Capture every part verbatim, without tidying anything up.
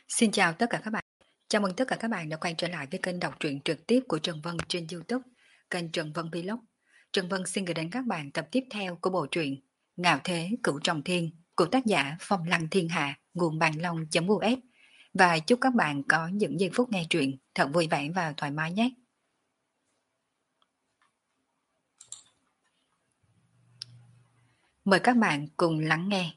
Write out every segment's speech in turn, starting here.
Xin chào tất cả các bạn. Chào mừng tất cả các bạn đã quay trở lại với kênh đọc truyện trực tiếp của Trần Vân trên YouTube, kênh Trần Vân Vlog. Trần Vân xin gửi đến các bạn tập tiếp theo của bộ truyện Ngạo Thế Cửu Trọng Thiên của tác giả Phong Lăng Thiên Hạ, nguồn bàn long.us. Và chúc các bạn có những giây phút nghe truyện thật vui vẻ và thoải mái nhé. Mời các bạn cùng lắng nghe.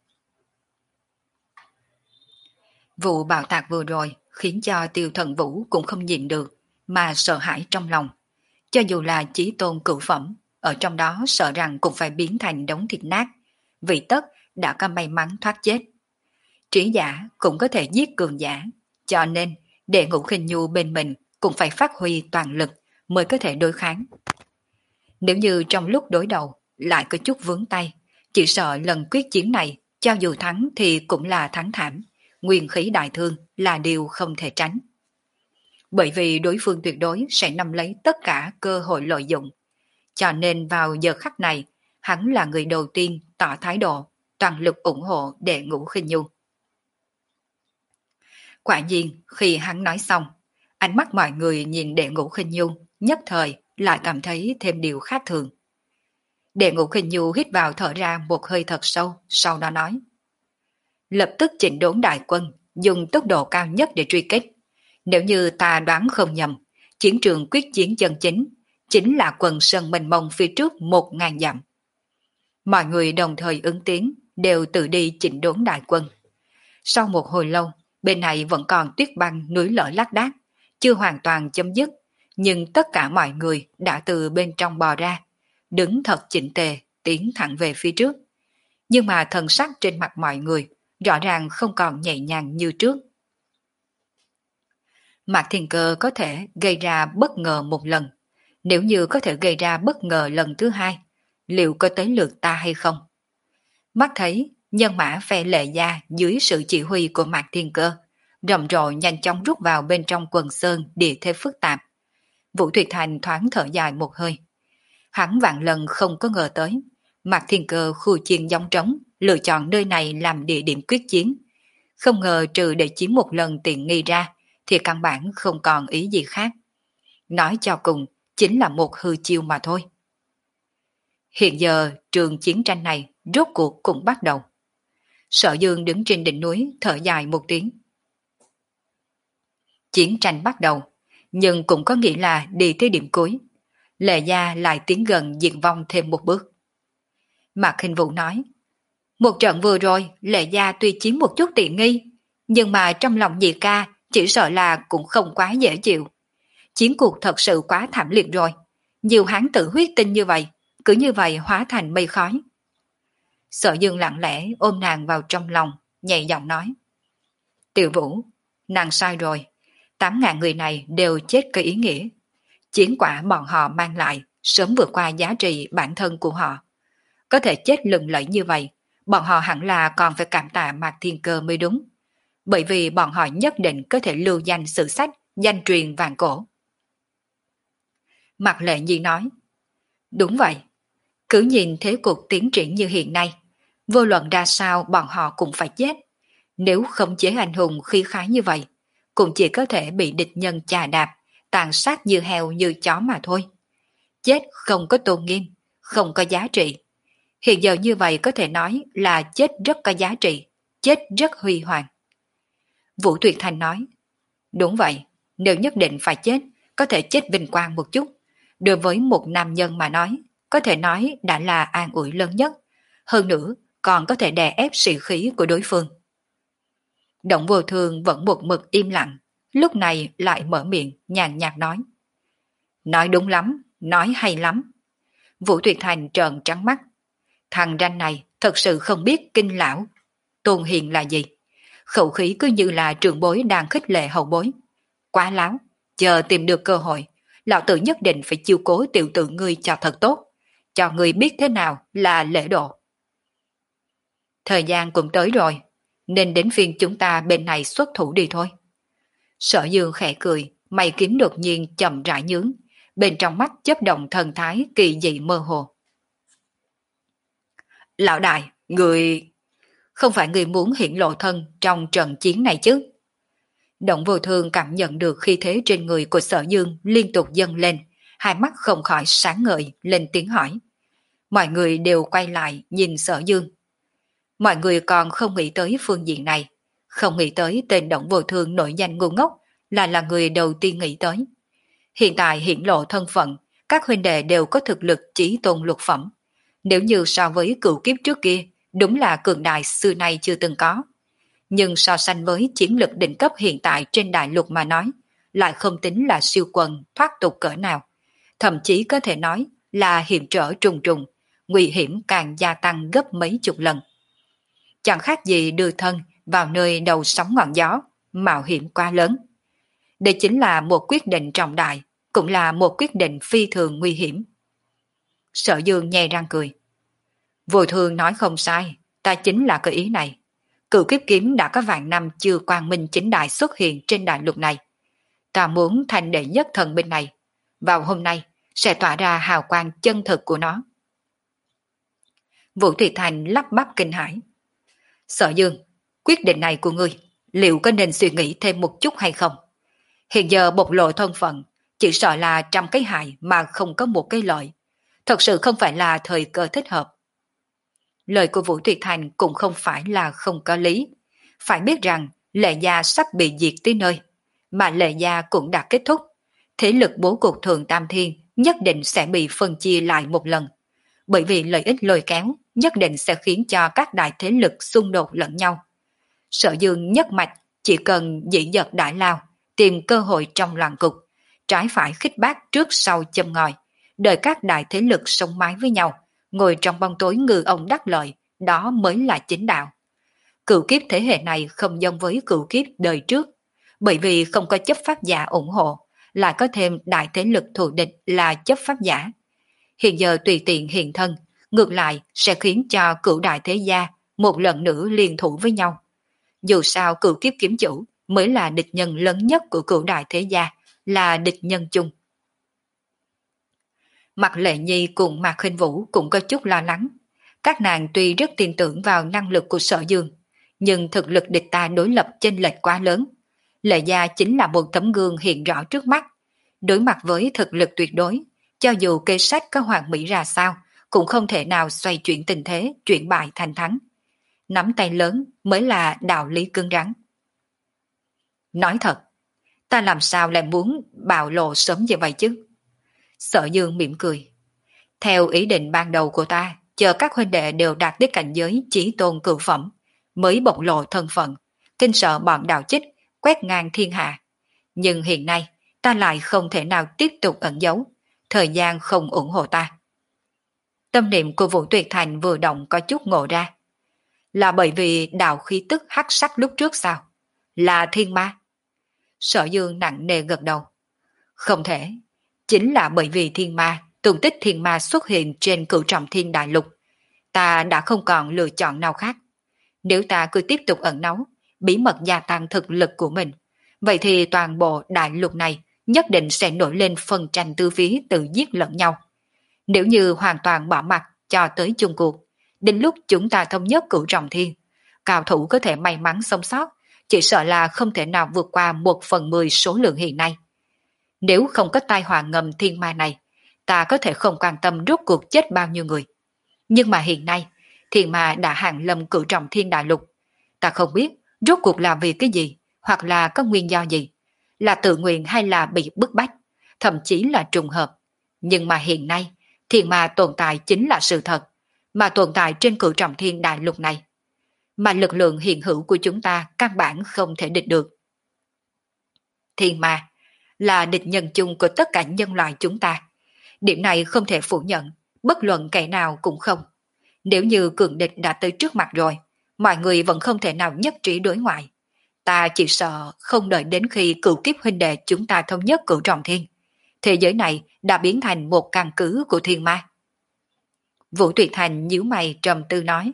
Vụ bạo tạc vừa rồi khiến cho Tiêu Thần Vũ cũng không nhịn được mà sợ hãi trong lòng. Cho dù là chí tôn cửu phẩm, ở trong đó sợ rằng cũng phải biến thành đống thịt nát, vì tất đã có may mắn thoát chết. Trí giả cũng có thể giết cường giả, cho nên để Ngũ Khinh Nhu bên mình cũng phải phát huy toàn lực mới có thể đối kháng. Nếu như trong lúc đối đầu lại có chút vướng tay, chỉ sợ lần quyết chiến này cho dù thắng thì cũng là thắng thảm, nguyên khí đại thương là điều không thể tránh. Bởi vì đối phương tuyệt đối sẽ nắm lấy tất cả cơ hội lợi dụng. Cho nên vào giờ khắc này, hắn là người đầu tiên tỏ thái độ, toàn lực ủng hộ Đệ Ngũ Khinh Nhu. Quả nhiên, khi hắn nói xong, ánh mắt mọi người nhìn Đệ Ngũ Khinh Nhu nhất thời lại cảm thấy thêm điều khác thường. Đệ Ngũ Khinh Nhu hít vào thở ra một hơi thật sâu, sau đó nói: lập tức chỉnh đốn đại quân, dùng tốc độ cao nhất để truy kích. Nếu như ta đoán không nhầm, chiến trường quyết chiến chân chính chính là quần sơn mênh mông phía trước một ngàn dặm. Mọi người đồng thời ứng tiếng, đều tự đi chỉnh đốn đại quân. Sau một hồi lâu, bên này vẫn còn tuyết băng núi lở lác đác, chưa hoàn toàn chấm dứt, nhưng tất cả mọi người đã từ bên trong bò ra, đứng thật chỉnh tề, tiến thẳng về phía trước. Nhưng mà thần sắc trên mặt mọi người rõ ràng không còn nhẹ nhàng như trước. Mạc Thiên Cơ có thể gây ra bất ngờ một lần, nếu như có thể gây ra bất ngờ lần thứ hai, liệu có tới lượt ta hay không? Mắt thấy nhân mã phe Lệ Gia dưới sự chỉ huy của Mạc Thiên Cơ, rầm rộ nhanh chóng rút vào bên trong quần sơn địa thế phức tạp. Vũ Tuyệt Thành thoáng thở dài một hơi. Hắn vạn lần không có ngờ tới, Mạc Thiên Cơ khu chiên giống trống, lựa chọn nơi này làm địa điểm quyết chiến. Không ngờ trừ để chiếm một lần tiện nghi ra, thì căn bản không còn ý gì khác. Nói cho cùng, chính là một hư chiêu mà thôi. Hiện giờ, trường chiến tranh này rốt cuộc cũng bắt đầu. Sở Dương đứng trên đỉnh núi thở dài một tiếng. Chiến tranh bắt đầu, nhưng cũng có nghĩa là đi tới điểm cuối. Lệ Gia lại tiến gần diệt vong thêm một bước. Mạc Khinh Vũ nói: một trận vừa rồi, Lệ Gia tuy chiếm một chút tiện nghi, nhưng mà trong lòng nhị ca chỉ sợ là cũng không quá dễ chịu. Chiến cuộc thật sự quá thảm liệt rồi. Nhiều hán tử huyết tinh như vậy, cứ như vậy hóa thành mây khói. Sở Dương lặng lẽ ôm nàng vào trong lòng, nhẹ giọng nói: Tiểu Vũ, nàng sai rồi. Tám ngàn người này đều chết có ý nghĩa. Chiến quả bọn họ mang lại sớm vượt qua giá trị bản thân của họ. Có thể chết lừng lẫy như vậy, bọn họ hẳn là còn phải cảm tạ Mạc Thiên Cơ mới đúng. Bởi vì bọn họ nhất định có thể lưu danh sử sách, danh truyền vạn cổ. Mạc Lệ Nhi nói: đúng vậy. Cứ nhìn thế cuộc tiến triển như hiện nay, vô luận ra sao bọn họ cũng phải chết. Nếu không chế anh hùng khí khái như vậy, cũng chỉ có thể bị địch nhân chà đạp, tàn sát như heo như chó mà thôi. Chết không có tôn nghiêm, không có giá trị. Hiện giờ như vậy có thể nói là chết rất có giá trị, chết rất huy hoàng. Vũ Tuyệt Thành nói: đúng vậy, nếu nhất định phải chết, có thể chết vinh quang một chút. Đối với một nam nhân mà nói, có thể nói đã là an ủi lớn nhất. Hơn nữa, còn có thể đè ép sĩ khí của đối phương. Động Vô Thường vẫn một mực im lặng, lúc này lại mở miệng nhàn nhạt nói: nói đúng lắm, nói hay lắm. Vũ Tuyệt Thành trợn trắng mắt. Thằng ranh này thật sự không biết kinh lão tôn hiền là gì. Khẩu khí cứ như là trưởng bối đang khích lệ hậu bối. Quá láo, chờ tìm được cơ hội, lão tử nhất định phải chiêu cố tiểu tử ngươi cho thật tốt, cho ngươi biết thế nào là lễ độ. Thời gian cũng tới rồi, nên đến phiên chúng ta bên này xuất thủ đi thôi. Sở Dương khẽ cười, mày kiếm đột nhiên chậm rãi nhướng, bên trong mắt chớp động thần thái kỳ dị mơ hồ. Lão đại, người... không phải người muốn hiện lộ thân trong trận chiến này chứ? Động Vô Thương cảm nhận được khí thế trên người của Sở Dương liên tục dâng lên, hai mắt không khỏi sáng ngời, lên tiếng hỏi. Mọi người đều quay lại nhìn Sở Dương. Mọi người còn không nghĩ tới phương diện này, không nghĩ tới tên Động Vô Thương nổi danh ngu ngốc là là người đầu tiên nghĩ tới. Hiện tại hiển lộ thân phận, các huynh đệ đều có thực lực chí tôn lục phẩm. Nếu như so với cựu kiếp trước kia, đúng là cường đại xưa nay chưa từng có. Nhưng so sánh với chiến lực đỉnh cấp hiện tại trên đại lục mà nói, lại không tính là siêu quần thoát tục cỡ nào. Thậm chí có thể nói là hiểm trở trùng trùng, nguy hiểm càng gia tăng gấp mấy chục lần. Chẳng khác gì đưa thân vào nơi đầu sóng ngọn gió, mạo hiểm quá lớn. Đây chính là một quyết định trọng đại, cũng là một quyết định phi thường nguy hiểm. Sở Dương nhè răng cười. Vô Thương nói không sai, ta chính là cái ý này. Cửu kiếp kiếm đã có vạn năm chưa quang minh chính đại xuất hiện trên đại lục này. Ta muốn thành đệ nhất thần binh này, vào hôm nay sẽ tỏa ra hào quang chân thực của nó. Vũ Tuyệt Thành lắp bắp kinh hãi. Sở Dương, quyết định này của ngươi, liệu có nên suy nghĩ thêm một chút hay không? Hiện giờ bộc lộ thân phận, chỉ sợ là trăm cái hại mà không có một cái lợi. Thật sự không phải là thời cơ thích hợp. Lời của Vũ Tuyệt Thành cũng không phải là không có lý. Phải biết rằng Lệ Gia sắp bị diệt tới nơi, mà Lệ Gia cũng đã kết thúc. Thế lực bố cục Thượng Tam Thiên nhất định sẽ bị phân chia lại một lần. Bởi vì lợi ích lôi kéo nhất định sẽ khiến cho các đại thế lực xung đột lẫn nhau. Sở Dương nhất mạch chỉ cần dĩ dật đại lao, tìm cơ hội trong loạn cục, trái phải khích bác trước sau châm ngòi, đợi các đại thế lực sống mái với nhau, ngồi trong bóng tối ngư ông đắc lợi, đó mới là chính đạo. Cửu kiếp thế hệ này không giống với cửu kiếp đời trước, bởi vì không có chấp pháp giả ủng hộ, lại có thêm đại thế lực thù địch là chấp pháp giả. Hiện giờ tùy tiện hiện thân, ngược lại sẽ khiến cho cửu đại thế gia một lần nữa liên thủ với nhau. Dù sao cửu kiếp kiếm chủ mới là địch nhân lớn nhất của cửu đại thế gia, là địch nhân chung. Mạc Lệ Nhi cùng Mạc Khinh Vũ cũng có chút lo lắng. Các nàng tuy rất tin tưởng vào năng lực của Sở Dương, nhưng thực lực địch ta đối lập chênh lệch quá lớn. Lệ Gia chính là một tấm gương hiện rõ trước mắt. Đối mặt với thực lực tuyệt đối, cho dù kế sách có hoàn mỹ ra sao, cũng không thể nào xoay chuyển tình thế, chuyển bại thành thắng. Nắm tay lớn mới là đạo lý cứng rắn. Nói thật, ta làm sao lại muốn bạo lộ sớm như vậy chứ? Sở Dương mỉm cười. Theo ý định ban đầu của ta, chờ các huynh đệ đều đạt tới cảnh giới chí tôn cửu phẩm, mới bộc lộ thân phận, kinh sợ bọn đạo chích, quét ngang thiên hạ. Nhưng hiện nay, ta lại không thể nào tiếp tục ẩn giấu, thời gian không ủng hộ ta. Tâm niệm của Vũ Tuyệt Thành vừa động có chút ngộ ra. Là bởi vì đạo khí tức hắc sắc lúc trước sao? Là thiên ma? Sở Dương nặng nề gật đầu. Không thể. Chính là bởi vì thiên ma, tung tích thiên ma xuất hiện trên cửu trọng thiên đại lục. Ta đã không còn lựa chọn nào khác. Nếu ta cứ tiếp tục ẩn náu, bí mật gia tăng thực lực của mình, vậy thì toàn bộ đại lục này nhất định sẽ nổi lên phân tranh tư phí tự giết lẫn nhau. Nếu như hoàn toàn bỏ mặt cho tới chung cuộc, đến lúc chúng ta thống nhất cửu trọng thiên, cao thủ có thể may mắn sống sót, chỉ sợ là không thể nào vượt qua một phần mười số lượng hiện nay. Nếu không có tai họa ngầm thiên ma này, ta có thể không quan tâm rốt cuộc chết bao nhiêu người. Nhưng mà hiện nay, thiên ma đã hàng lâm cửu trọng thiên đại lục. Ta không biết rốt cuộc là vì cái gì, hoặc là có nguyên do gì, là tự nguyện hay là bị bức bách, thậm chí là trùng hợp. Nhưng mà hiện nay, thiên ma tồn tại chính là sự thật, mà tồn tại trên cửu trọng thiên đại lục này. Mà lực lượng hiện hữu của chúng ta căn bản không thể địch được. Thiên ma là địch nhân chung của tất cả nhân loại chúng ta. Điểm này không thể phủ nhận, bất luận kẻ nào cũng không. Nếu như cường địch đã tới trước mặt rồi, mọi người vẫn không thể nào nhất trí đối ngoại. Ta chỉ sợ không đợi đến khi cửu kiếp huynh đệ chúng ta thống nhất cửu trọng thiên, thế giới này đã biến thành một căn cứ của thiên ma. Vũ Tuyệt Thành nhíu mày trầm tư nói.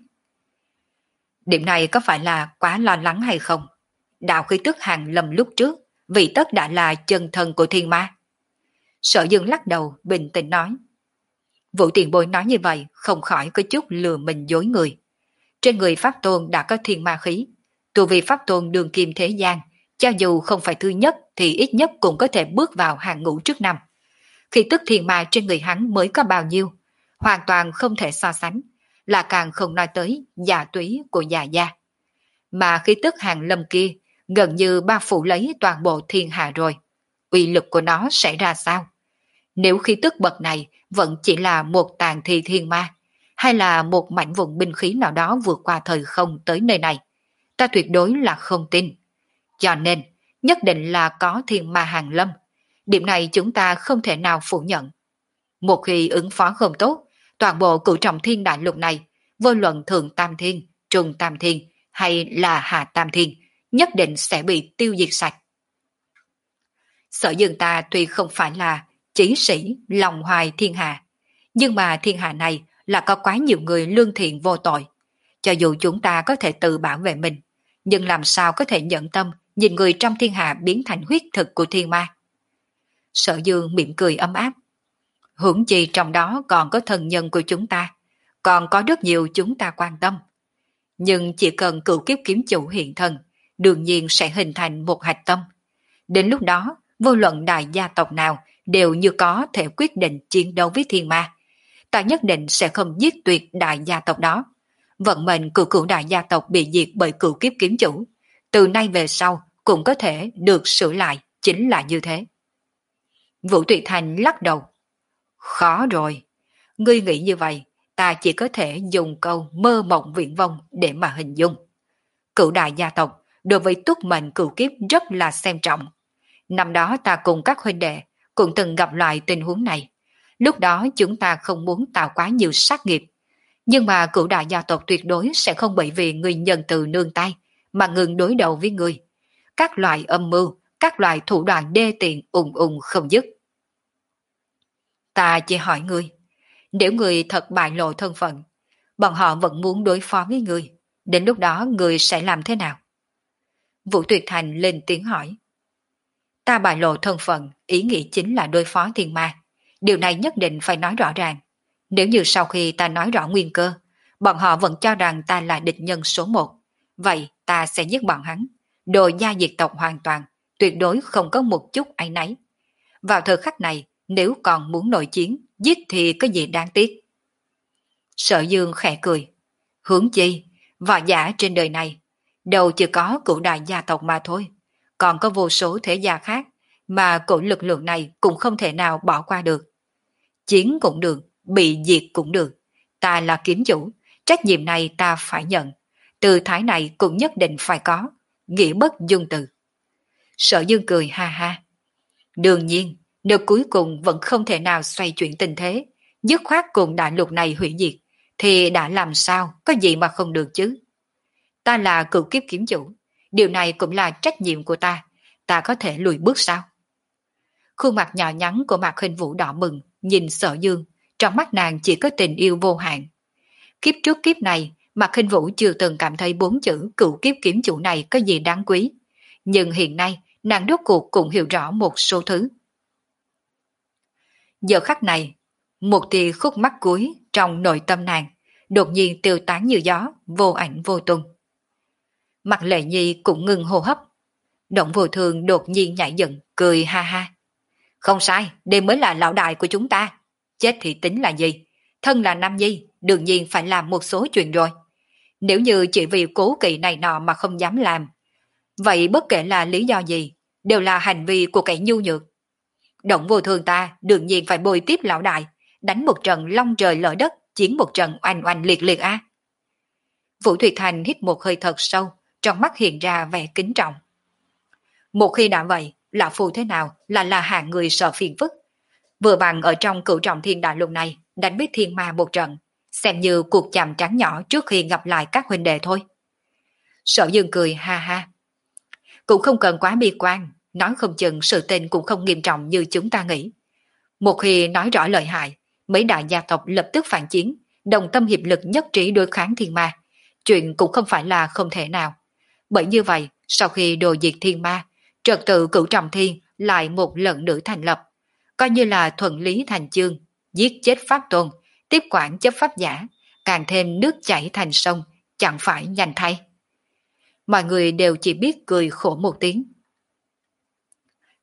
Điểm này có phải là quá lo lắng hay không? Đạo khí tức hàng lầm lúc trước, vì tất đã là chân thân của thiên ma. Sở Dương lắc đầu bình tĩnh nói. Vũ Tiền Bối nói như vậy không khỏi có chút lừa mình dối người. Trên người Pháp Tôn đã có thiên ma khí, tu vi Pháp Tôn đường kim thế gian cho dù không phải thứ nhất thì ít nhất cũng có thể bước vào hàng ngũ trước năm. Khí tức thiên ma trên người hắn mới có bao nhiêu, hoàn toàn không thể so sánh, là càng không nói tới già túy của già gia. Mà khí tức hàng lâm kia gần như bao phủ lấy toàn bộ thiên hạ rồi. Uy lực của nó sẽ ra sao? Nếu khí tức bậc này vẫn chỉ là một tàn thi thiên ma, hay là một mảnh vụn binh khí nào đó vượt qua thời không tới nơi này, ta tuyệt đối là không tin. Cho nên, nhất định là có thiên ma hàng lâm. Điểm này chúng ta không thể nào phủ nhận. Một khi ứng phó không tốt, toàn bộ cửu trọng thiên đại lục này, vô luận thượng tam thiên, trung tam thiên hay là hạ tam thiên, nhất định sẽ bị tiêu diệt sạch. Sở dương ta tuy không phải là chí sĩ lòng hoài thiên hạ, nhưng mà thiên hạ này là có quá nhiều người lương thiện vô tội. Cho dù chúng ta có thể tự bảo vệ mình, nhưng làm sao có thể nhận tâm nhìn người trong thiên hạ biến thành huyết thực của thiên ma. Sở dương mỉm cười ấm áp. Huống chi trong đó còn có thần nhân của chúng ta, còn có rất nhiều chúng ta quan tâm. Nhưng chỉ cần cửu kiếp kiếm chủ hiện thân, đương nhiên sẽ hình thành một hạch tâm. Đến lúc đó, vô luận đại gia tộc nào đều như có thể quyết định chiến đấu với thiên ma. Ta nhất định sẽ không giết tuyệt đại gia tộc đó. Vận mệnh của cửu đại gia tộc bị diệt bởi cửu kiếp kiếm chủ, từ nay về sau cũng có thể được sửa lại, chính là như thế. Vũ Tuyệt Thành lắc đầu. Khó rồi. Ngươi nghĩ như vậy, ta chỉ có thể dùng câu mơ mộng viễn vông để mà hình dung. Cửu đại gia tộc đối với túc mệnh cửu kiếp rất là xem trọng. Năm đó ta cùng các huynh đệ cũng từng gặp loại tình huống này. Lúc đó chúng ta không muốn tạo quá nhiều sát nghiệp. Nhưng mà cửu đại gia tộc tuyệt đối sẽ không bởi vì người nhân từ nương tay mà ngừng đối đầu với người. Các loại âm mưu, các loại thủ đoạn đê tiện ùng ùng không dứt. Ta chỉ hỏi ngươi, nếu ngươi thật bại lộ thân phận, bọn họ vẫn muốn đối phó với ngươi, đến lúc đó ngươi sẽ làm thế nào? Vũ Tuyệt Thành lên tiếng hỏi. Ta bại lộ thân phận, ý nghĩ chính là đối phó thiên ma. Điều này nhất định phải nói rõ ràng. Nếu như sau khi ta nói rõ nguyên cơ, bọn họ vẫn cho rằng ta là địch nhân số một, vậy ta sẽ giết bọn hắn, đồ gia diệt tộc hoàn toàn, tuyệt đối không có một chút áy náy. Vào thời khắc này, nếu còn muốn nội chiến, giết thì có gì đáng tiếc. Sở Dương khẽ cười. Hướng chi, võ giả trên đời này, đâu chỉ có cửu đại gia tộc mà thôi, còn có vô số thế gia khác, mà cỗ lực lượng này cũng không thể nào bỏ qua được. Chiến cũng được, bị diệt cũng được. Ta là kiếm chủ, trách nhiệm này ta phải nhận. Từ thái này cũng nhất định phải có, nghĩa bất dung từ. Sở Dương cười ha ha. Đương nhiên, nếu cuối cùng vẫn không thể nào xoay chuyển tình thế, dứt khoát cùng đại lục này hủy diệt, thì đã làm sao, có gì mà không được chứ. Ta là cửu kiếp kiếm chủ, điều này cũng là trách nhiệm của ta, ta có thể lùi bước sao? Khuôn mặt nhỏ nhắn của Mạc Khinh Vũ đỏ mừng, nhìn Sở Dương, trong mắt nàng chỉ có tình yêu vô hạn. Kiếp trước kiếp này, Mạc Khinh Vũ chưa từng cảm thấy bốn chữ cửu kiếp kiếm chủ này có gì đáng quý. Nhưng hiện nay, nàng rốt cuộc cũng hiểu rõ một số thứ. Giờ khắc này, một tia khúc mắc cuối trong nội tâm nàng, đột nhiên tiêu tán như gió, vô ảnh vô tung. Mặt Lệ Nhi cũng ngừng hô hấp. Động Vô Thường đột nhiên nhảy dựng, cười ha ha. Không sai, đây mới là lão đại của chúng ta. Chết thì tính là gì? Thân là nam nhi, đương nhiên phải làm một số chuyện rồi. Nếu như chỉ vì cố kỵ này nọ mà không dám làm, vậy bất kể là lý do gì, đều là hành vi của kẻ nhu nhược. Động Vô Thường ta đương nhiên phải bồi tiếp lão đại, đánh một trận long trời lở đất, chiến một trận oanh oanh liệt liệt a. Vũ Thuyệt Thành hít một hơi thật sâu, trong mắt hiện ra vẻ kính trọng. Một khi đã vậy, lão phu thế nào là là hạng người sợ phiền phức. Vừa bằng ở trong cửu trọng thiên đại lục này đánh biết thiên ma một trận, xem như cuộc chạm trán nhỏ trước khi gặp lại các huynh đệ thôi. Sở Dương cười ha ha. Cũng không cần quá bi quan, nói không chừng sự tình cũng không nghiêm trọng như chúng ta nghĩ. Một khi nói rõ lợi hại, mấy đại gia tộc lập tức phản chiến, đồng tâm hiệp lực nhất trí đối kháng thiên ma. Chuyện cũng không phải là không thể nào. Bởi như vậy, sau khi đồ diệt thiên ma, trật tự cửu trọng thiên lại một lần nữa thành lập, coi như là thuận lý thành chương, giết chết pháp tôn, tiếp quản chấp pháp giả, càng thêm nước chảy thành sông, chẳng phải nhanh thay. Mọi người đều chỉ biết cười khổ một tiếng.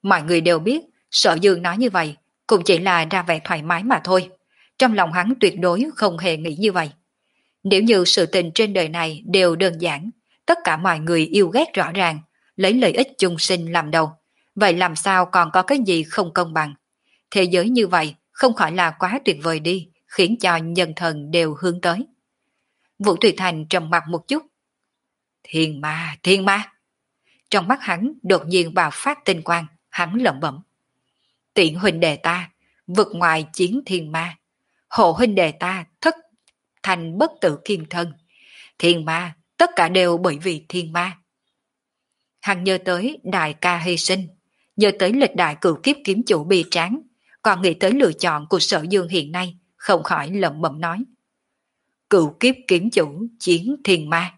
Mọi người đều biết, Sở Dương nói như vậy cũng chỉ là ra vẻ thoải mái mà thôi. Trong lòng hắn tuyệt đối không hề nghĩ như vậy. Nếu như sự tình trên đời này đều đơn giản, tất cả mọi người yêu ghét rõ ràng, lấy lợi ích chung sinh làm đầu, vậy làm sao còn có cái gì không công bằng? Thế giới như vậy không khỏi là quá tuyệt vời đi, khiến cho nhân thần đều hướng tới. Vũ Tùy Thành trầm mặt một chút. Thiên ma, thiên ma. Trong mắt hắn đột nhiên bạo phát tinh quang, hắn lẩm bẩm. Tiện huynh đệ ta, vượt ngoài chiến thiên ma. Hộ huynh đệ ta thất thành bất tử kim thân. Thiên ma, tất cả đều bởi vì thiên ma. Hắn nhớ tới đại ca hy sinh, nhớ tới lịch đại cửu kiếp kiếm chủ bi tráng, còn nghĩ tới lựa chọn của Sở Dương hiện nay, không khỏi lẩm bẩm nói. Cửu kiếp kiếm chủ chiến thiên ma.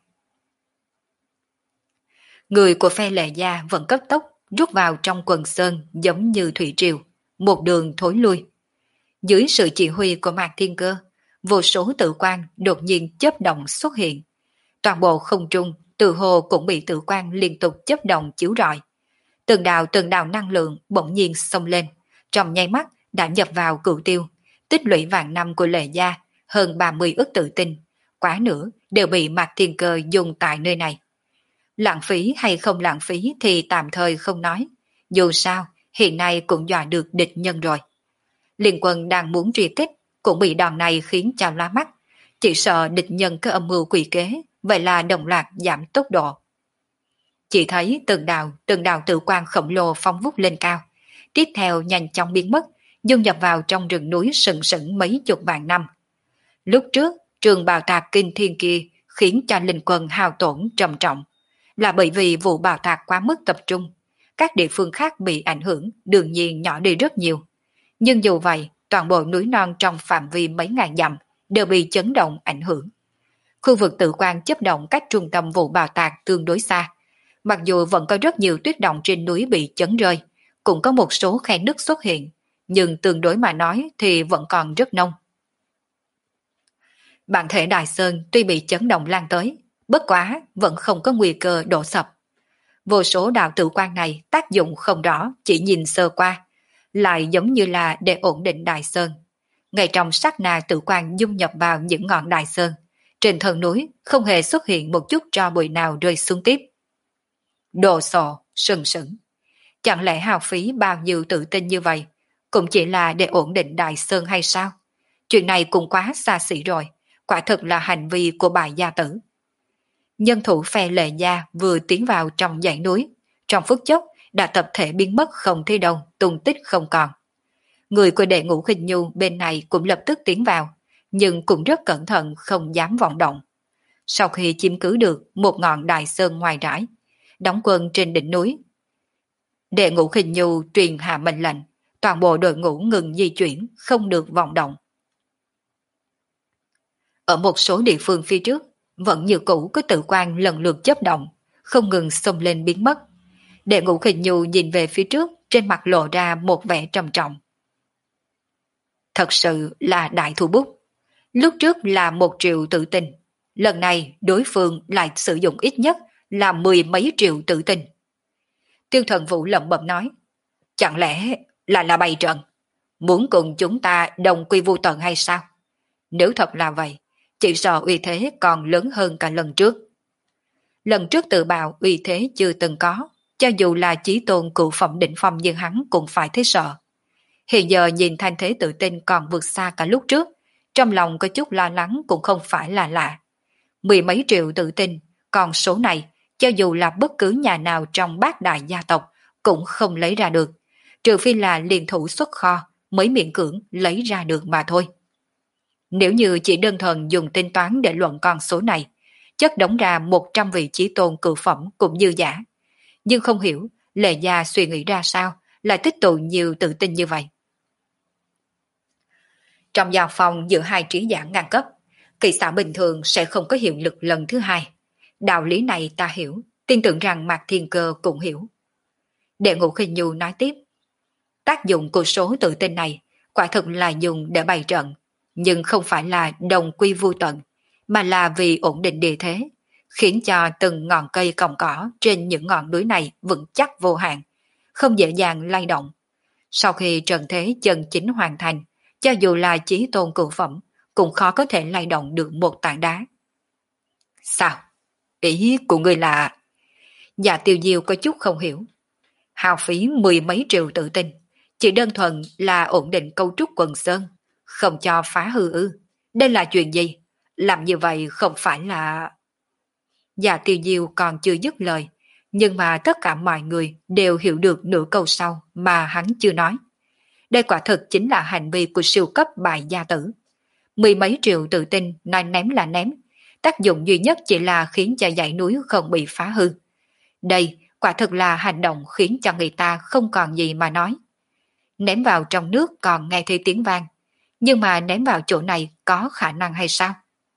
Người của phe Lệ Gia vẫn cấp tốc rút vào trong quần sơn giống như thủy triều, một đường thối lui. Dưới sự chỉ huy của Mạc Thiên Cơ, vô số tự quan đột nhiên chớp động xuất hiện. Toàn bộ không trung, tự hồ cũng bị tự quan liên tục chớp động chiếu rọi. Từng đạo từng đạo năng lượng bỗng nhiên xông lên, trong nháy mắt đã nhập vào cửu tiêu, tích lũy vạn năm của Lệ Gia, hơn ba mươi ức tự tinh, quá nữa đều bị Mạc Thiên Cơ dùng tại nơi này. Lãng phí hay không lãng phí thì tạm thời không nói, dù sao hiện nay cũng dọa được địch nhân rồi. Liên quân đang muốn truy kích cũng bị đòn này khiến cho lóa mắt, chỉ sợ địch nhân có âm mưu quỷ kế, vậy là đồng loạt giảm tốc độ. Chỉ thấy từng đạo từng đạo tự quan khổng lồ phóng vút lên cao, tiếp theo nhanh chóng biến mất, dung nhập vào trong rừng núi sừng sững mấy chục vạn năm. Lúc trước trường bào tạc kinh thiên kia khiến cho linh quân hao tổn trầm trọng, là bởi vì vụ bào tạc quá mức tập trung, các địa phương khác bị ảnh hưởng đương nhiên nhỏ đi rất nhiều. Nhưng dù vậy, toàn bộ núi non trong phạm vi mấy ngàn dặm đều bị chấn động ảnh hưởng. Khu vực tự quan chấp động cách trung tâm vụ bào tạc tương đối xa. Mặc dù vẫn có rất nhiều tuyết động trên núi bị chấn rơi, cũng có một số khe nứt xuất hiện, nhưng tương đối mà nói thì vẫn còn rất nông. Bản thể Đại Sơn tuy bị chấn động lan tới, bất quá vẫn không có nguy cơ đổ sập. Vô số đạo tự quan này tác dụng không rõ, chỉ nhìn sơ qua, lại giống như là để ổn định Đại Sơn. Ngay trong sát na tự quan dung nhập vào những ngọn Đại Sơn, trên thân núi không hề xuất hiện một chút tro bụi nào rơi xuống tiếp. Đồ sộ, sừng sững. Chẳng lẽ hao phí bao nhiêu tự tin như vậy, cũng chỉ là để ổn định Đại Sơn hay sao? Chuyện này cũng quá xa xỉ rồi, quả thực là hành vi của bại gia tử. Nhân thủ phe Lệ Gia vừa tiến vào trong dãy núi, trong phút chốc đã tập thể biến mất không thấy đâu, tung tích không còn. Người của Đệ Ngũ Khinh Nhu bên này cũng lập tức tiến vào, nhưng cũng rất cẩn thận không dám vọng động. Sau khi chiếm cứ được một ngọn Đại Sơn ngoài rãi, đóng quân trên đỉnh núi, Đệ Ngũ Khinh Nhu truyền hạ mệnh lệnh, toàn bộ đội ngũ ngừng di chuyển, không được vọng động. Ở một số địa phương phía trước, vẫn như cũ có tự quan lần lượt chấp động, không ngừng xông lên biến mất. Đệ Ngũ Khinh Nhu nhìn về phía trước, trên mặt lộ ra một vẻ trầm trọng. Thật sự là đại thủ bút. Lúc trước là một triệu tự tinh, lần này đối phương lại sử dụng ít nhất là mười mấy triệu tự tinh. Tiêu Thần Vũ lẩm bẩm nói, chẳng lẽ là là bày trận, muốn cùng chúng ta đồng quy vu tận hay sao? Nếu thật là vậy, chỉ sợ uy thế còn lớn hơn cả lần trước. Lần trước tự bào uy thế chưa từng có, cho dù là chí tôn cựu phẩm đỉnh phong như hắn cũng phải thấy sợ. Hiện giờ nhìn thanh thế tự tin còn vượt xa cả lúc trước, trong lòng có chút lo lắng cũng không phải là lạ. Mười mấy triệu tự tin, còn số này, cho dù là bất cứ nhà nào trong bát đại gia tộc cũng không lấy ra được, trừ phi là liên thủ xuất kho mới miễn cưỡng lấy ra được mà thôi. Nếu như chỉ đơn thuần dùng tính toán để luận con số này, chất đóng ra một trăm vị chí tôn cự phẩm cũng dư giả. Nhưng không hiểu Lệ Gia suy nghĩ ra sao lại tích tụ nhiều tự tin như vậy. Trong giao phòng giữa hai trí giả ngang cấp, kỳ xạ bình thường sẽ không có hiệu lực lần thứ hai. Đạo lý này ta hiểu, tin tưởng rằng Mạc Thiên Cơ cũng hiểu. Đệ Ngũ Khinh Nhu nói tiếp, tác dụng của số tự tin này quả thực là dùng để bày trận, nhưng không phải là đồng quy vu tận, mà là vì ổn định địa thế, khiến cho từng ngọn cây còng cỏ trên những ngọn núi này vững chắc vô hạn, không dễ dàng lay động. Sau khi trận thế chân chính hoàn thành, cho dù là chí tôn cửu phẩm, cũng khó có thể lay động được một tảng đá. Sao? Ý của người là... Dạ Tiêu Diêu có chút không hiểu. Hao phí mười mấy triệu tự tin, chỉ đơn thuần là ổn định cấu trúc quần sơn, không cho phá hư ư. Đây là chuyện gì? Làm như vậy không phải là... Dạ Tiêu Diêu còn chưa dứt lời, nhưng mà tất cả mọi người đều hiểu được nửa câu sau mà hắn chưa nói. Đây quả thực chính là hành vi của siêu cấp bại gia tử. Mười mấy triệu tự tin nói ném là ném, tác dụng duy nhất chỉ là khiến cho dãy núi không bị phá hư. Đây quả thực là hành động khiến cho người ta không còn gì mà nói. Ném vào trong nước còn nghe thấy tiếng vang, nhưng mà ném vào chỗ này có khả năng hay sao?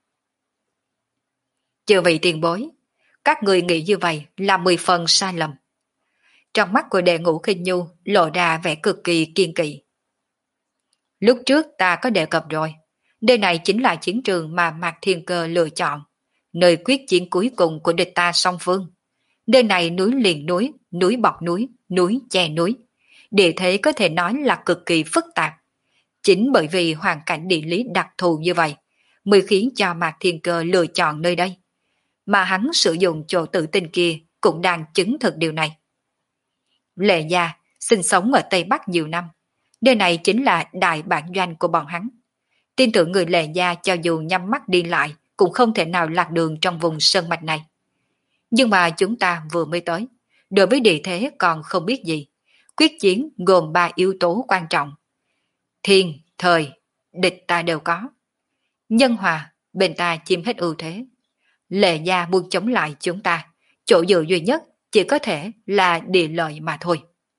Chư vị tiền bối, các người nghĩ như vậy là mười phần sai lầm. Trong mắt của đệ ngũ Khinh Nhu lộ ra vẻ cực kỳ kiên kỵ. Lúc trước ta có đề cập rồi, đây này chính là chiến trường mà Mạc Thiên Cơ lựa chọn, nơi quyết chiến cuối cùng của địch ta song phương. Nơi này núi liền núi, núi bọc núi, núi che núi. Địa thế có thể nói là cực kỳ phức tạp. Chính bởi vì hoàn cảnh địa lý đặc thù như vậy, mới khiến cho Mạc Thiên Cơ lựa chọn nơi đây. Mà hắn sử dụng chỗ tự tin kia cũng đang chứng thực điều này. Lệ Gia sinh sống ở Tây Bắc nhiều năm. Nơi này chính là đại bản doanh của bọn hắn. Tin tưởng người Lệ Gia cho dù nhắm mắt đi lại cũng không thể nào lạc đường trong vùng sơn mạch này. Nhưng mà chúng ta vừa mới tới, đối với địa thế còn không biết gì. Quyết chiến gồm ba yếu tố quan trọng. Thiên, thời, địch ta đều có. Nhân hòa, bên ta chiếm hết ưu thế. Lệ Gia muốn chống lại chúng ta, chỗ dựa duy nhất chỉ có thể là địa lợi mà thôi.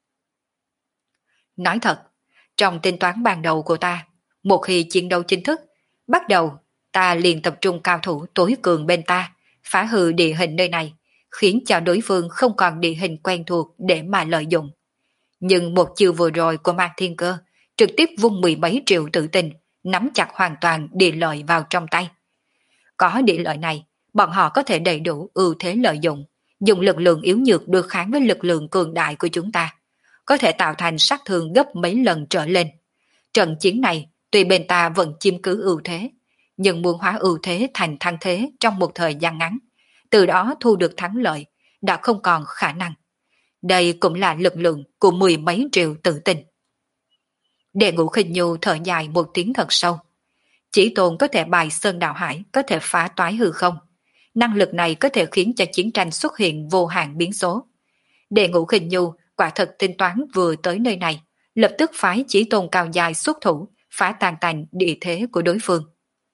Nói thật, trong tính toán ban đầu của ta, một khi chiến đấu chính thức, bắt đầu ta liền tập trung cao thủ tối cường bên ta, phá hư địa hình nơi này, khiến cho đối phương không còn địa hình quen thuộc để mà lợi dụng. Nhưng một chiều vừa rồi của Mạc Thiên Cơ trực tiếp vung mười mấy triệu tự tin, nắm chặt hoàn toàn địa lợi vào trong tay. Có địa lợi này, bọn họ có thể đầy đủ ưu thế lợi dụng, dùng lực lượng yếu nhược đối kháng với lực lượng cường đại của chúng ta, có thể tạo thành sát thương gấp mấy lần trở lên. Trận chiến này, tuy bên ta vẫn chiếm cứ ưu thế, nhưng muốn hóa ưu thế thành thắng thế trong một thời gian ngắn, từ đó thu được thắng lợi, đã không còn khả năng. Đây cũng là lực lượng của mười mấy triệu tự tin. Đệ ngũ Khinh Nhu thở dài một tiếng thật sâu. Chỉ Tôn có thể bài sơn đảo hải, có thể phá toái hư không. Năng lực này có thể khiến cho chiến tranh xuất hiện vô hạn biến số. Đệ ngũ Khinh Nhu quả thật tính toán vừa tới nơi này, lập tức phái Chỉ Tôn cao dài xuất thủ, phá tan tành địa thế của đối phương.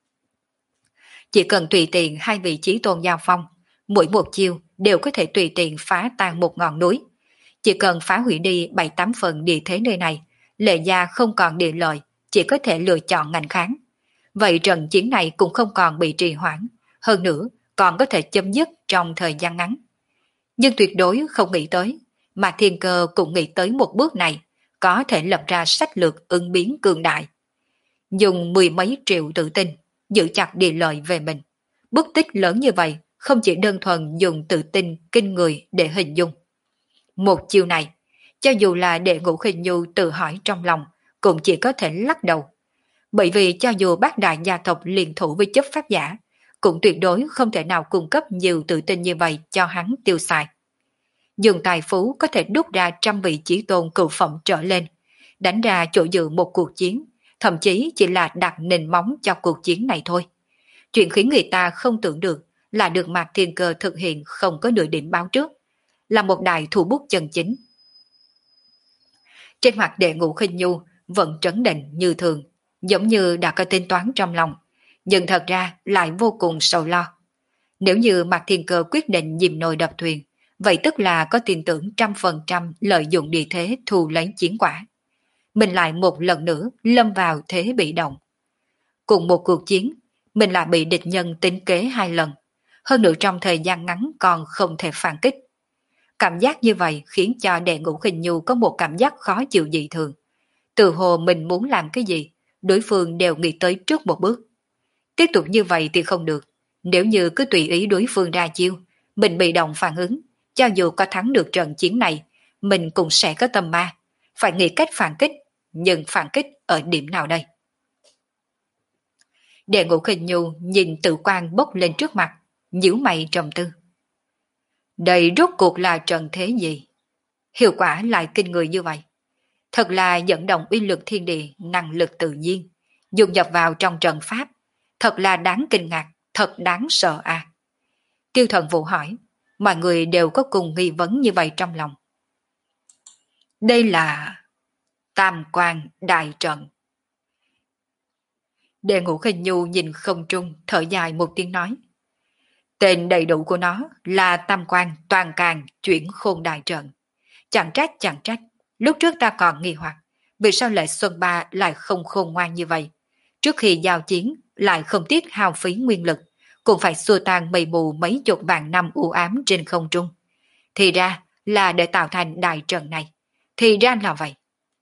Chỉ cần tùy tiện hai vị Chí Tôn giao phong, mỗi một chiêu đều có thể tùy tiện phá tan một ngọn núi. Chỉ cần phá hủy đi bảy tám phần địa thế nơi này, Lệ Gia không còn địa lợi, chỉ có thể lựa chọn ngành kháng. Vậy trận chiến này cũng không còn bị trì hoãn, hơn nữa còn có thể chấm dứt trong thời gian ngắn. Nhưng tuyệt đối không nghĩ tới, mà Thiên Cơ cũng nghĩ tới một bước này, có thể lập ra sách lược ứng biến cường đại. Dùng mười mấy triệu tự tin, giữ chặt địa lợi về mình. Bút tích lớn như vậy không chỉ đơn thuần dùng tự tin kinh người để hình dung. Một chiều này, cho dù là đệ ngũ Khinh Nhu tự hỏi trong lòng, cũng chỉ có thể lắc đầu. Bởi vì cho dù bác đại gia tộc liên thủ với chấp pháp giả, cũng tuyệt đối không thể nào cung cấp nhiều tự tin như vậy cho hắn tiêu xài. Dùng tài phú có thể đúc ra trăm vị chí tôn cựu phẩm trở lên, đánh ra chỗ dựa một cuộc chiến, thậm chí chỉ là đặt nền móng cho cuộc chiến này thôi. Chuyện khiến người ta không tưởng được là được Mạc Thiên Cơ thực hiện không có nửa điểm báo trước, là một đại thủ bút chân chính. Trên mặt đệ ngũ Khinh Nhu vẫn trấn định như thường, giống như đã có tính toán trong lòng, nhưng thật ra lại vô cùng sầu lo. Nếu như Mạc Thiên Cơ quyết định dìm nồi đập thuyền, vậy tức là có tin tưởng trăm phần trăm lợi dụng địa thế thu lấy chiến quả. Mình lại một lần nữa lâm vào thế bị động. Cùng một cuộc chiến, mình lại bị địch nhân tính kế hai lần, hơn nữa trong thời gian ngắn còn không thể phản kích. Cảm giác như vậy khiến cho đệ ngũ Khinh Nhu có một cảm giác khó chịu dị thường. Từ hồ mình muốn làm cái gì, đối phương đều nghĩ tới trước một bước. Tiếp tục như vậy thì không được. Nếu như cứ tùy ý đối phương ra chiêu, mình bị động phản ứng, cho dù có thắng được trận chiến này, mình cũng sẽ có tâm ma, phải nghĩ cách phản kích, nhưng phản kích ở điểm nào đây? Đệ Ngũ Khinh Nhu nhìn tự quan bốc lên trước mặt, nhíu mày trầm tư. Đây rốt cuộc là trận thế gì? Hiệu quả lại kinh người như vậy. Thật là dẫn động uy lực thiên địa, năng lực tự nhiên, dùng nhập vào trong trận pháp. Thật là đáng kinh ngạc, thật đáng sợ à. Tiêu Thần Vũ hỏi, mọi người đều có cùng nghi vấn như vậy trong lòng. Đây là Tam Quan Đại Trận. Đệ Ngũ Khinh Nhu nhìn không trung, thở dài một tiếng nói. Tên đầy đủ của nó là Tam Quan Toàn Càng Chuyển Khôn Đại Trận. Chẳng trách chẳng trách, lúc trước ta còn nghi hoặc, vì sao Lệ Xuân Ba lại không khôn ngoan như vậy. Trước khi giao chiến, lại không tiếc hao phí nguyên lực, cũng phải xua tan mây mù mấy chục vạn năm u ám trên không trung. Thì ra là để tạo thành đại trận này. Thì ra là vậy.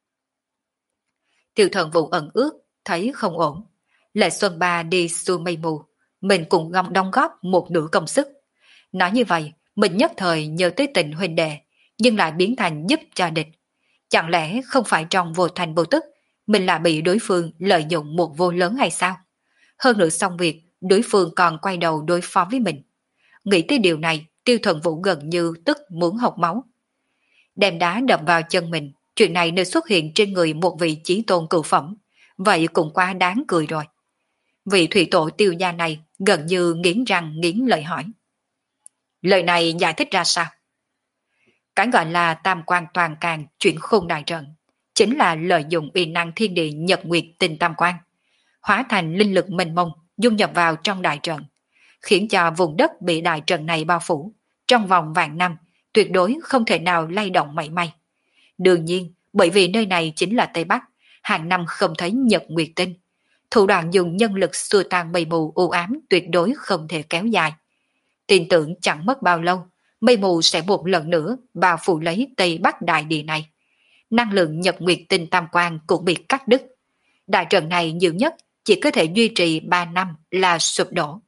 Tiêu Thần Vũ ẩn ước, thấy không ổn. Lệ Xuân Ba đi xua mây mù, mình cũng gom đóng góp một nửa công sức. Nói như vậy, mình nhất thời nhớ tới tình huynh đệ, nhưng lại biến thành giúp cho địch. Chẳng lẽ không phải trong vô thành vô tức, mình lại bị đối phương lợi dụng một vô lớn hay sao? Hơn nữa xong việc, đối phương còn quay đầu đối phó với mình. Nghĩ tới điều này, Tiêu Thần Vũ gần như tức muốn học máu. Đem đá đập vào chân mình, chuyện này nơi xuất hiện trên người một vị chí tôn cửu phẩm, vậy cũng quá đáng cười rồi. Vị thủy tổ Tiêu gia này gần như nghiến răng nghiến lợi hỏi. Lời này giải thích ra sao? Cái gọi là tam quan toàn càng chuyển khôn đại trận, chính là lợi dụng uy năng thiên địa nhật nguyệt tinh tam quan, hóa thành linh lực mênh mông, dung nhập vào trong đại trận, khiến cho vùng đất bị đại trận này bao phủ, trong vòng vạn năm, tuyệt đối không thể nào lay động mảy may. Đương nhiên, bởi vì nơi này chính là Tây Bắc, hàng năm không thấy nhật nguyệt tinh, thủ đoạn dùng nhân lực xua tan mây mù u ám tuyệt đối không thể kéo dài. Tin tưởng chẳng mất bao lâu, mây mù sẽ một lần nữa bao phủ lấy Tây Bắc đại địa này. Năng lượng nhật nguyệt tinh tam quan cũng bị cắt đứt. Đại trận này nhiều nhất chỉ có thể duy trì ba năm là sụp đổ.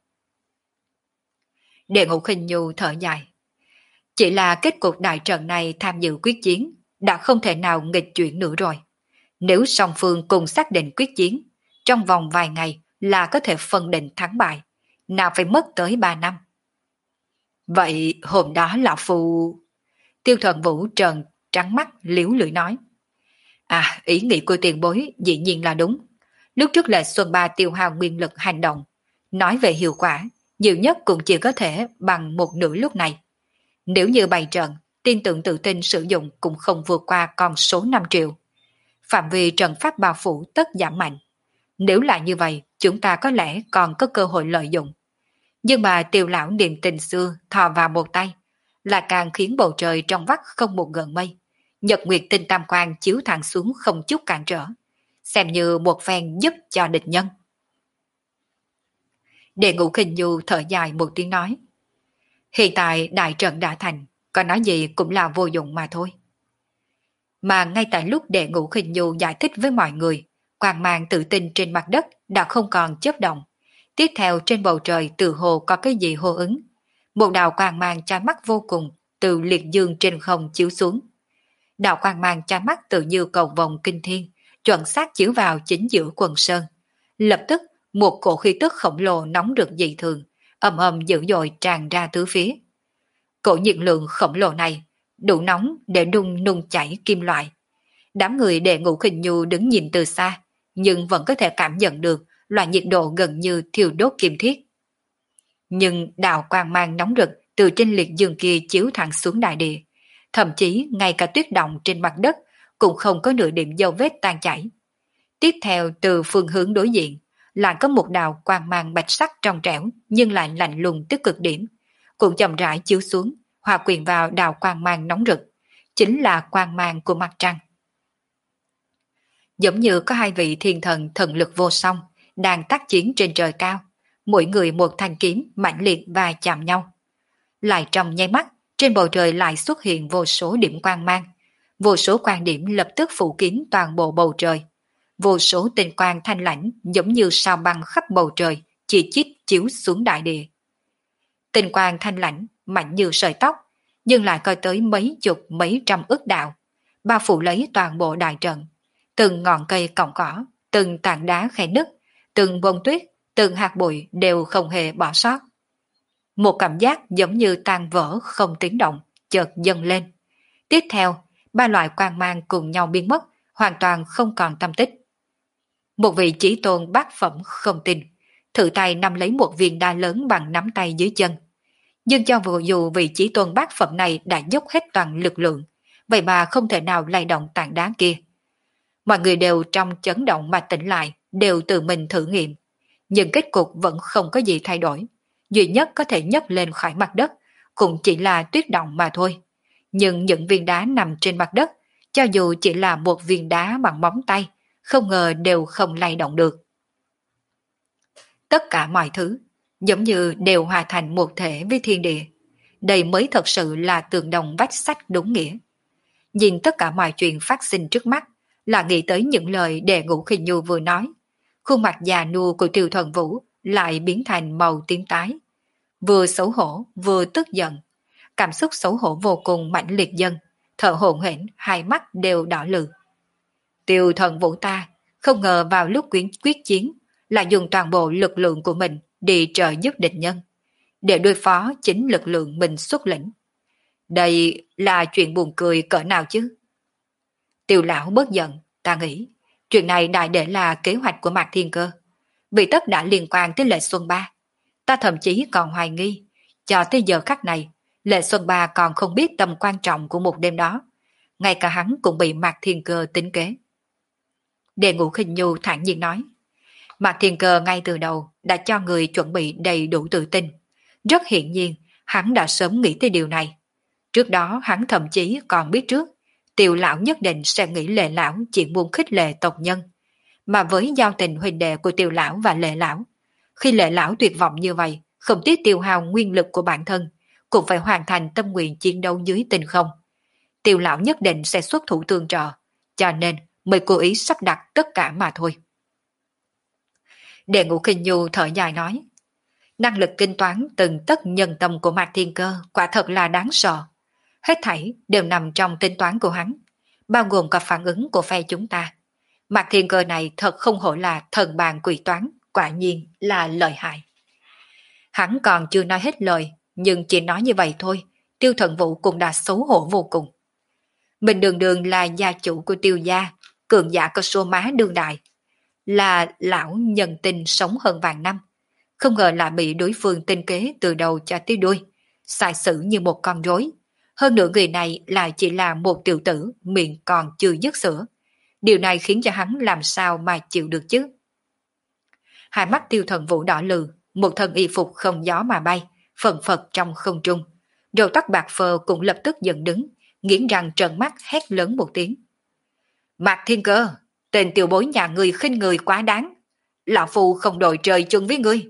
Đệ Ngũ Khinh Nhu thở dài. Chỉ là kết cục đại trận này tham dự quyết chiến đã không thể nào nghịch chuyển nữa rồi. Nếu song phương cùng xác định quyết chiến, trong vòng vài ngày là có thể phân định thắng bại, nào phải mất tới ba năm. Vậy hôm đó lão phu... Tiêu Thần Vũ trợn trắng mắt liếu lưỡi nói. À, ý nghĩ của tiền bối dĩ nhiên là đúng. Lúc trước Lệ Xuân Ba tiêu hao nguyên lực hành động, nói về hiệu quả, nhiều nhất cũng chỉ có thể bằng một nửa lúc này. Nếu như bày trận, tin tưởng tự tin sử dụng cũng không vượt qua con số năm triệu. Phạm vi trận pháp bao phủ tất giảm mạnh. Nếu là như vậy, chúng ta có lẽ còn có cơ hội lợi dụng. Nhưng mà Tiêu lão niềm tình xưa thò vào một tay, là càng khiến bầu trời trong vắt không một gợn mây. Nhật nguyệt tinh tam quan chiếu thẳng xuống không chút cản trở, xem như một phen giúp cho địch nhân. Đệ Ngũ Khinh Nhu thở dài một tiếng nói. Hiện tại đại trận đã thành, có nói gì cũng là vô dụng mà thôi. Mà ngay tại lúc Đệ Ngũ Khinh Nhu giải thích với mọi người, quang mang tự tin trên mặt đất đã không còn chớp động. Tiếp theo trên bầu trời từ hồ có cái gì hô ứng. Một đạo quang mang chói mắt vô cùng từ liệt dương trên không chiếu xuống. Đạo quang mang chói mắt tự như cầu vồng kinh thiên, chuẩn xác chiếu vào chính giữa quần sơn. Lập tức một cổ khí tức khổng lồ nóng rực dị thường, ầm ầm dữ dội tràn ra tứ phía. Cổ nhiệt lượng khổng lồ này đủ nóng để đun nung chảy kim loại. Đám người Đệ Ngũ Khinh Nhu đứng nhìn từ xa, nhưng vẫn có thể cảm nhận được loại nhiệt độ gần như thiêu đốt kim thiết. Nhưng đạo quang mang nóng rực từ trên liệt dương kia chiếu thẳng xuống đại địa, thậm chí ngay cả tuyết động trên mặt đất cũng không có nửa điểm dấu vết tan chảy. Tiếp theo từ phương hướng đối diện, lại có một đạo quang mang bạch sắc trong trẻo nhưng lại lạnh lùng tới cực điểm, cũng chậm rãi chiếu xuống, hòa quyện vào đạo quang mang nóng rực, chính là quang mang của mặt trăng. Giống như có hai vị thiên thần thần lực vô song đang tác chiến trên trời cao, mỗi người một thanh kiếm mãnh liệt và chạm nhau. Lại trong nháy mắt, trên bầu trời lại xuất hiện vô số điểm quang mang, vô số quang điểm lập tức phủ kín toàn bộ bầu trời. Vô số tinh quang thanh lãnh giống như sao băng khắp bầu trời, chỉ chít chiếu xuống đại địa. Tinh quang thanh lãnh mạnh như sợi tóc, nhưng lại coi tới mấy chục mấy trăm ức đạo, bao phủ lấy toàn bộ đại trận. Từng ngọn cây cọng cỏ, từng tảng đá khe nứt, từng bông tuyết, từng hạt bụi đều không hề bỏ sót. Một cảm giác giống như tan vỡ không tiếng động, chợt dâng lên. Tiếp theo, ba loại quang mang cùng nhau biến mất, hoàn toàn không còn tâm tích. Một vị chí tôn bát phẩm không tin, thử tay nắm lấy một viên đá lớn bằng nắm tay dưới chân. Nhưng cho dù vị chí tôn bát phẩm này đã dốc hết toàn lực lượng, vậy mà không thể nào lay động tảng đá kia. Mọi người đều trong chấn động mà tỉnh lại, đều tự mình thử nghiệm. Nhưng kết cục vẫn không có gì thay đổi. Duy nhất có thể nhấc lên khỏi mặt đất, cũng chỉ là tuyết động mà thôi. Nhưng những viên đá nằm trên mặt đất, cho dù chỉ là một viên đá bằng móng tay, không ngờ đều không lay động được. Tất cả mọi thứ, giống như đều hòa thành một thể với thiên địa. Đây mới thật sự là tường đồng vách sách đúng nghĩa. Nhìn tất cả mọi chuyện phát sinh trước mắt, là nghĩ tới những lời Đề Ngũ Khinh Nhu vừa nói. Khuôn mặt già nua của Tiêu Thần Vũ lại biến thành màu tím tái. Vừa xấu hổ, vừa tức giận. Cảm xúc xấu hổ vô cùng mãnh liệt dần, thở hổn hển, hai mắt đều đỏ lừ. Tiêu Thần Vũ ta, không ngờ vào lúc quyết, quyết chiến, là dùng toàn bộ lực lượng của mình đi trợ giúp địch nhân, để đối phó chính lực lượng mình xuất lĩnh. Đây là chuyện buồn cười cỡ nào chứ? Tiêu lão bớt giận, ta nghĩ, chuyện này đại để là kế hoạch của Mạc Thiên Cơ. Vì tất đã liên quan tới Lệ Xuân Ba. Ta thậm chí còn hoài nghi, cho tới giờ khắc này, Lệ Xuân Ba còn không biết tầm quan trọng của một đêm đó. Ngay cả hắn cũng bị Mạc Thiên Cơ tính kế. Đề Ngũ Khinh Nhu thản nhiên nói, Mạc Thiên Cơ ngay từ đầu đã cho người chuẩn bị đầy đủ tự tin. Rất hiển nhiên, hắn đã sớm nghĩ tới điều này. Trước đó hắn thậm chí còn biết trước, Tiêu lão nhất định sẽ nghĩ Lệ lão chỉ muốn khích lệ tộc nhân. Mà với giao tình huynh đệ của Tiêu lão và Lệ lão, khi Lệ lão tuyệt vọng như vậy, không tiếc tiêu hao nguyên lực của bản thân, cũng phải hoàn thành tâm nguyện chiến đấu dưới tinh không. Tiêu lão nhất định sẽ xuất thủ tương trợ, cho nên mới cố ý sắp đặt tất cả mà thôi. Đề Ngũ Khinh Nhu thở dài nói, năng lực kinh toán từng tất nhân tâm của Mạc Thiên Cơ quả thật là đáng sợ. Hết thảy đều nằm trong tính toán của hắn, bao gồm cả phản ứng của phe chúng ta. Mạc Thiên Cơ này thật không hổ là thần bàn quỷ toán, quả nhiên là lợi hại. Hắn còn chưa nói hết lời, nhưng chỉ nói như vậy thôi, Tiêu Thần Vũ cũng đã xấu hổ vô cùng. Mình đường đường là gia chủ của Tiêu gia, cường giả có số má đương đại, là lão nhân tình sống hơn vạn năm, không ngờ lại bị đối phương tinh kế từ đầu cho tới đuôi, sai xử như một con rối. Hơn nữa người này lại chỉ là một tiểu tử, miệng còn chưa dứt sữa. Điều này khiến cho hắn làm sao mà chịu được chứ? Hai mắt Tiêu Thần Vũ đỏ lừ, một thân y phục không gió mà bay, phần phật trong không trung. Đầu tóc bạc phơ cũng lập tức dựng đứng, nghiến răng trợn mắt hét lớn một tiếng. Mạc Thiên Cơ, tên tiểu bối nhà người khinh người quá đáng. Lão phu không đội trời chung với ngươi.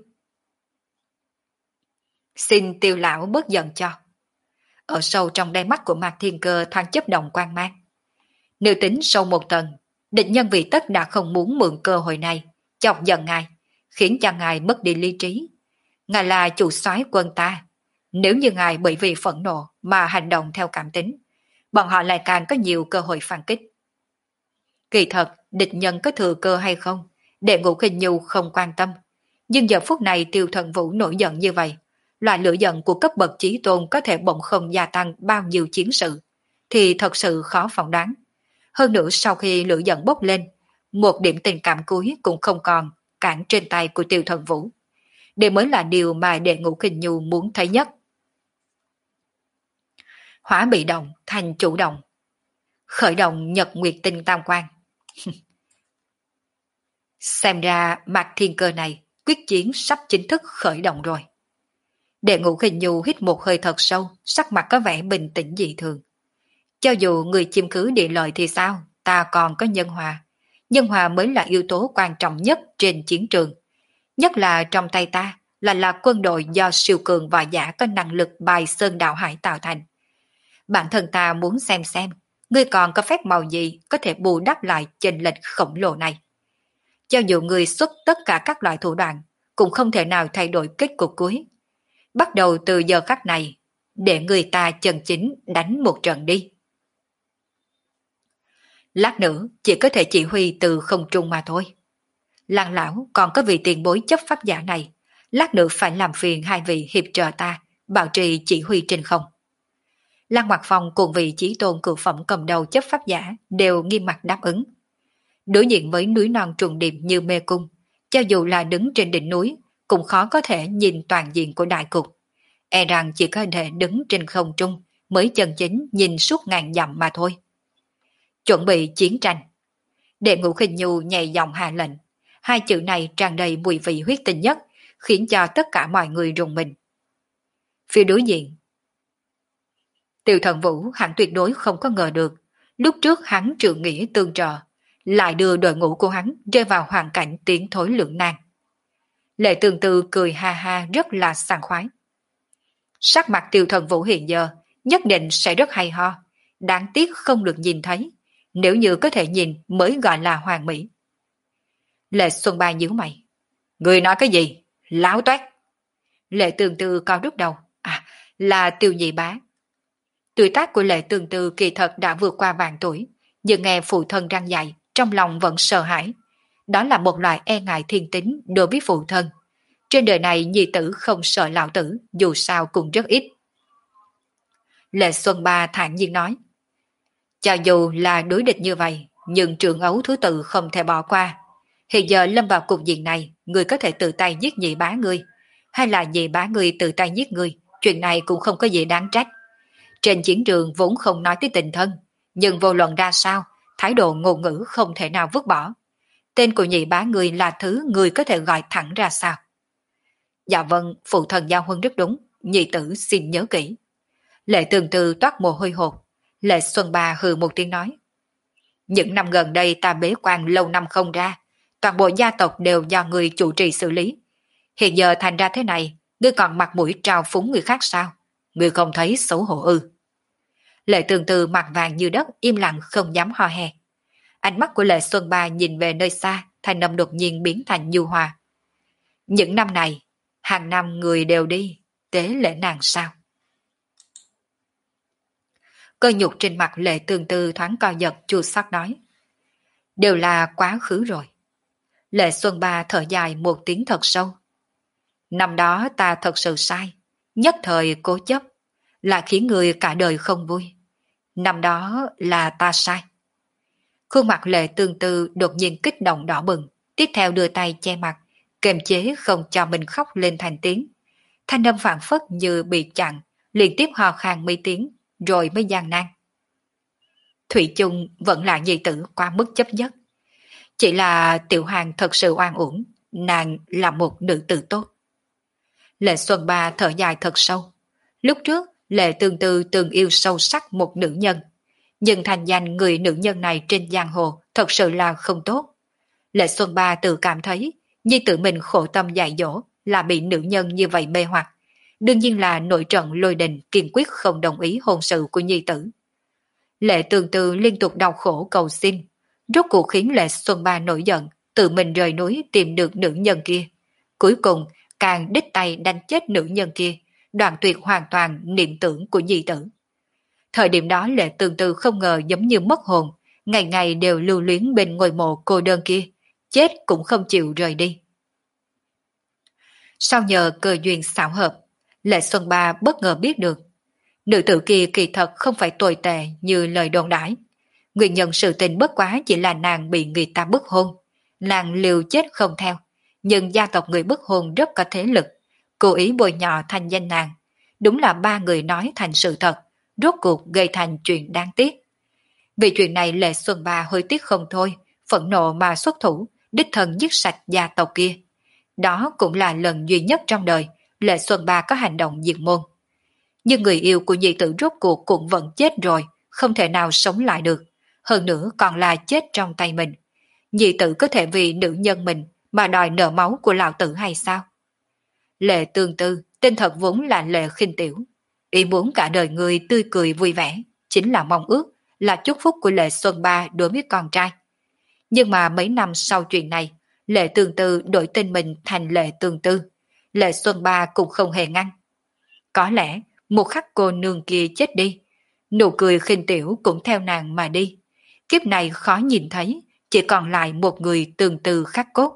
Xin Tiêu lão bớt giận cho. Ở sâu trong đáy mắt của Mạc Thiên Cơ thoáng chấp động quan mang. Nếu tính sâu một tầng, địch nhân vì tất đã không muốn mượn cơ hội này, chọc giận ngài, khiến cho ngài mất đi lý trí. Ngài là chủ soái quân ta. Nếu như ngài bởi vì phẫn nộ mà hành động theo cảm tính, bọn họ lại càng có nhiều cơ hội phản kích. Kỳ thật, địch nhân có thừa cơ hay không, Đệ Ngũ Khinh Nhu không quan tâm. Nhưng giờ phút này Tiêu Thần Vũ nổi giận như vậy, loại lửa giận của cấp bậc chí tôn có thể bỗng không gia tăng bao nhiêu chiến sự, thì thật sự khó phỏng đoán. Hơn nữa sau khi lửa giận bốc lên, một điểm tình cảm cuối cũng không còn cản trên tay của Tiêu Thần Vũ. Đây mới là điều mà Đệ Ngũ Khinh Nhu muốn thấy nhất. Hóa bị động thành chủ động. Khởi động Nhật Nguyệt Tinh Tam Quan. Xem ra Mạc Thiên Cơ này quyết chiến sắp chính thức khởi động rồi. Đệ Ngũ Khinh Nhu hít một hơi thật sâu, sắc mặt có vẻ bình tĩnh dị thường. Cho dù người chiếm cứ địa lợi thì sao, ta còn có nhân hòa. Nhân hòa mới là yếu tố quan trọng nhất trên chiến trường. Nhất là trong tay ta là là quân đội do siêu cường và giả có năng lực bài sơn đạo hải tạo thành. Bản thân ta muốn xem xem, ngươi còn có phép màu gì có thể bù đắp lại chênh lệch khổng lồ này. Cho dù ngươi xuất tất cả các loại thủ đoạn, cũng không thể nào thay đổi kết cục cuối. Bắt đầu từ giờ khắc này, để người ta chân chính đánh một trận đi. Lát nữa chỉ có thể chỉ huy từ không trung mà thôi. Lăng lão còn có vị tiền bối chấp pháp giả này, lát nữa phải làm phiền hai vị hiệp trợ ta, bảo trì chỉ huy trên không. Lăng Mặc Phong cùng vị chí tôn cửu phẩm cầm đầu chấp pháp giả đều nghiêm mặt đáp ứng. Đối diện với núi non trùng điệp như mê cung, cho dù là đứng trên đỉnh núi, cũng khó có thể nhìn toàn diện của đại cục. E rằng chỉ có thể đứng trên không trung mới chân chính nhìn suốt ngàn dặm mà thôi. Chuẩn bị chiến tranh. Đệ Ngũ Khinh Nhu nhẹ giọng hạ lệnh. Hai chữ này tràn đầy mùi vị huyết tinh nhất, khiến cho tất cả mọi người rùng mình. Phía đối diện, Tiêu Thần Vũ hẳn tuyệt đối không có ngờ được, lúc trước hắn trượng nghĩa tương trợ, lại đưa đội ngũ của hắn rơi vào hoàn cảnh tiến thối lưỡng nan. Lệ Tương Tư cười ha ha rất là sảng khoái. Sắc mặt Tiêu Thần Vũ hiện giờ nhất định sẽ rất hay ho, đáng tiếc không được nhìn thấy, nếu như có thể nhìn mới gọi là hoàn mỹ. Lệ Xuân Ba nhíu mày. Người nói cái gì? Láo toét. Lệ Tương Tư cao đúc đầu. À, là Tiêu Nhị Bá. Tuổi tác của Lệ Tương Tư kỳ thật đã vượt qua vạn tuổi, nhưng nghe phụ thân răng dạy, trong lòng vẫn sợ hãi. Đó là một loại e ngại thiên tính đối với phụ thân. Trên đời này nhi tử không sợ lão tử, dù sao cũng rất ít. Lệ Xuân Ba thản nhiên nói. Cho dù là đối địch như vậy, nhưng trưởng ấu thứ tự không thể bỏ qua. Hiện giờ lâm vào cục diện này, người có thể tự tay giết nhị bá ngươi, hay là nhị bá ngươi tự tay giết ngươi, chuyện này cũng không có gì đáng trách. Trên chiến trường vốn không nói tới tình thân, nhưng vô luận ra sao, thái độ ngôn ngữ không thể nào vứt bỏ. Tên của nhị bá ngươi là thứ người có thể gọi thẳng ra sao? Dạ vâng, phụ thần giao huân rất đúng, nhị tử xin nhớ kỹ. Lệ Tương Tư toát mồ hôi hột. Lệ Xuân Ba hừ một tiếng nói. Những năm gần đây ta bế quan lâu năm không ra, toàn bộ gia tộc đều do người chủ trì xử lý. Hiện giờ thành ra thế này, ngươi còn mặt mũi trao phúng người khác sao? Ngươi không thấy xấu hổ ư? Lệ Tương Tư mặt vàng như đất, im lặng không dám ho he. Ánh mắt của Lệ Xuân Ba nhìn về nơi xa, thành âm đột nhiên biến thành nhu hòa. Những năm này, hàng năm người đều đi, tế lễ nàng sao? Cơ nhục trên mặt Lệ Tương Tư thoáng co giật, chua xót nói. Đều là quá khứ rồi. Lệ Xuân Ba thở dài một tiếng thật sâu. Năm đó ta thật sự sai, nhất thời cố chấp, là khiến người cả đời không vui. Năm đó là ta sai. Khuôn mặt Lệ Tương Tư đột nhiên kích động đỏ bừng, tiếp theo đưa tay che mặt, kiềm chế không cho mình khóc lên thành tiếng. Thanh âm phảng phất như bị chặn, liên tiếp ho khan mấy tiếng, rồi mới gian nan. Thủy chung vẫn là nhi tử quá mức chấp nhất. Chỉ là Tiểu Hàng thật sự oan uổng, nàng là một nữ tử tốt. Lệ Xuân Ba thở dài thật sâu. Lúc trước, Lệ Tương Tư từng yêu sâu sắc một nữ nhân, nhưng thành danh người nữ nhân này trên giang hồ thật sự là không tốt. Lệ Xuân Ba tự cảm thấy nhi tử mình khổ tâm dạy dỗ là bị nữ nhân như vậy mê hoặc. Đương nhiên là nội trận lôi đình kiên quyết không đồng ý hôn sự của nhi tử. Lệ Tương Tư liên tục đau khổ cầu xin, rốt cuộc khiến Lệ Xuân Ba nổi giận, tự mình rời núi tìm được nữ nhân kia. Cuối cùng càng đích tay đánh chết nữ nhân kia, đoạn tuyệt hoàn toàn niệm tưởng của nhi tử. Thời điểm đó Lệ Tương Tư không ngờ giống như mất hồn, ngày ngày đều lưu luyến bên ngôi mộ cô đơn kia, chết cũng không chịu rời đi. Sau nhờ cơ duyên xảo hợp, Lệ Xuân Ba bất ngờ biết được, nữ tử kia kỳ thật không phải tồi tệ như lời đồn đãi. Nguyên nhân sự tình bất quá chỉ là nàng bị người ta bức hôn, nàng liều chết không theo, nhưng gia tộc người bức hôn rất có thế lực, cố ý bôi nhọ thành danh nàng. Đúng là ba người nói thành sự thật, rốt cuộc gây thành chuyện đáng tiếc. Vì chuyện này Lệ Xuân Ba hơi tiếc không thôi, phẫn nộ mà xuất thủ, đích thân giết sạch gia tộc kia. Đó cũng là lần duy nhất trong đời Lệ Xuân Ba có hành động diệt môn. Nhưng người yêu của nhi tử rốt cuộc cũng vẫn chết rồi, không thể nào sống lại được. Hơn nữa còn là chết trong tay mình. Nhi tử có thể vì nữ nhân mình mà đòi nợ máu của lão tử hay sao? Lệ Tương Tư, tên thật vốn là Lệ Khinh Tiểu. Ý muốn cả đời người tươi cười vui vẻ, chính là mong ước, là chúc phúc của Lệ Xuân Ba đối với con trai. Nhưng mà mấy năm sau chuyện này, Lệ Tương Tư đổi tên mình thành Lệ Tương Tư. Lệ Xuân Ba cũng không hề ngăn. Có lẽ một khắc cô nương kia chết đi, nụ cười khinh tiểu cũng theo nàng mà đi. Kiếp này khó nhìn thấy, chỉ còn lại một người tương tư khắc cốt.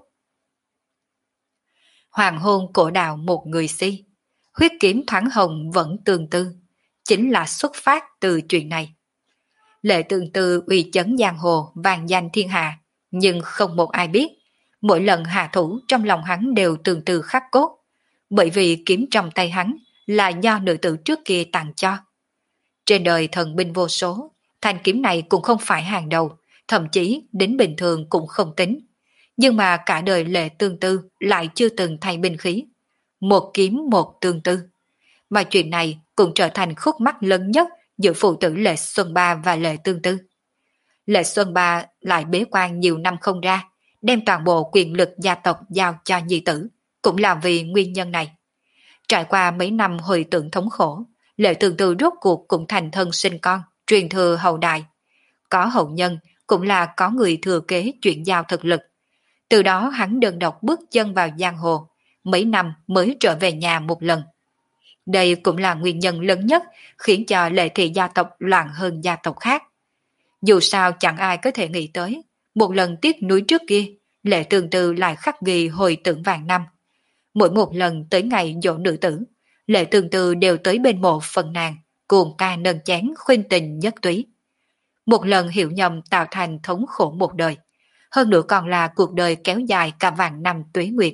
Hoàng hôn cổ đạo một người si, huyết kiếm thoáng hồng vẫn tương tư, chính là xuất phát từ chuyện này. Lệ tương tư uy chấn giang hồ vang danh thiên hạ, nhưng không một ai biết. Mỗi lần hạ thủ trong lòng hắn đều tương tư khắc cốt, bởi vì kiếm trong tay hắn là do nữ tử trước kia tặng cho. Trên đời thần binh vô số, thanh kiếm này cũng không phải hàng đầu, thậm chí đến bình thường cũng không tính. Nhưng mà cả đời Lệ tương tư lại chưa từng thay binh khí. Một kiếm một tương tư. Mà chuyện này cũng trở thành khúc mắc lớn nhất giữa phụ tử Lệ Xuân Ba và Lệ tương tư. Lệ Xuân Ba lại bế quan nhiều năm không ra, đem toàn bộ quyền lực gia tộc giao cho nhi tử, cũng là vì nguyên nhân này. Trải qua mấy năm hồi tưởng thống khổ, Lệ tương tư rốt cuộc cũng thành thân sinh con, truyền thừa hậu đại. Có hậu nhân cũng là có người thừa kế chuyển giao thực lực. Từ đó hắn đơn độc bước chân vào giang hồ, mấy năm mới trở về nhà một lần. Đây cũng là nguyên nhân lớn nhất khiến cho Lệ thị gia tộc loạn hơn gia tộc khác. Dù sao chẳng ai có thể nghĩ tới, một lần tiếc núi trước kia, Lệ tương tư lại khắc ghi hồi tưởng vàng năm. Mỗi một lần tới ngày dỗ nữ tử, Lệ tương tư đều tới bên mộ phần nàng, cuồng ca nâng chén khuyên tình nhất túy. Một lần hiểu nhầm tạo thành thống khổ một đời, hơn nữa còn là cuộc đời kéo dài cả vạn năm tuế nguyệt.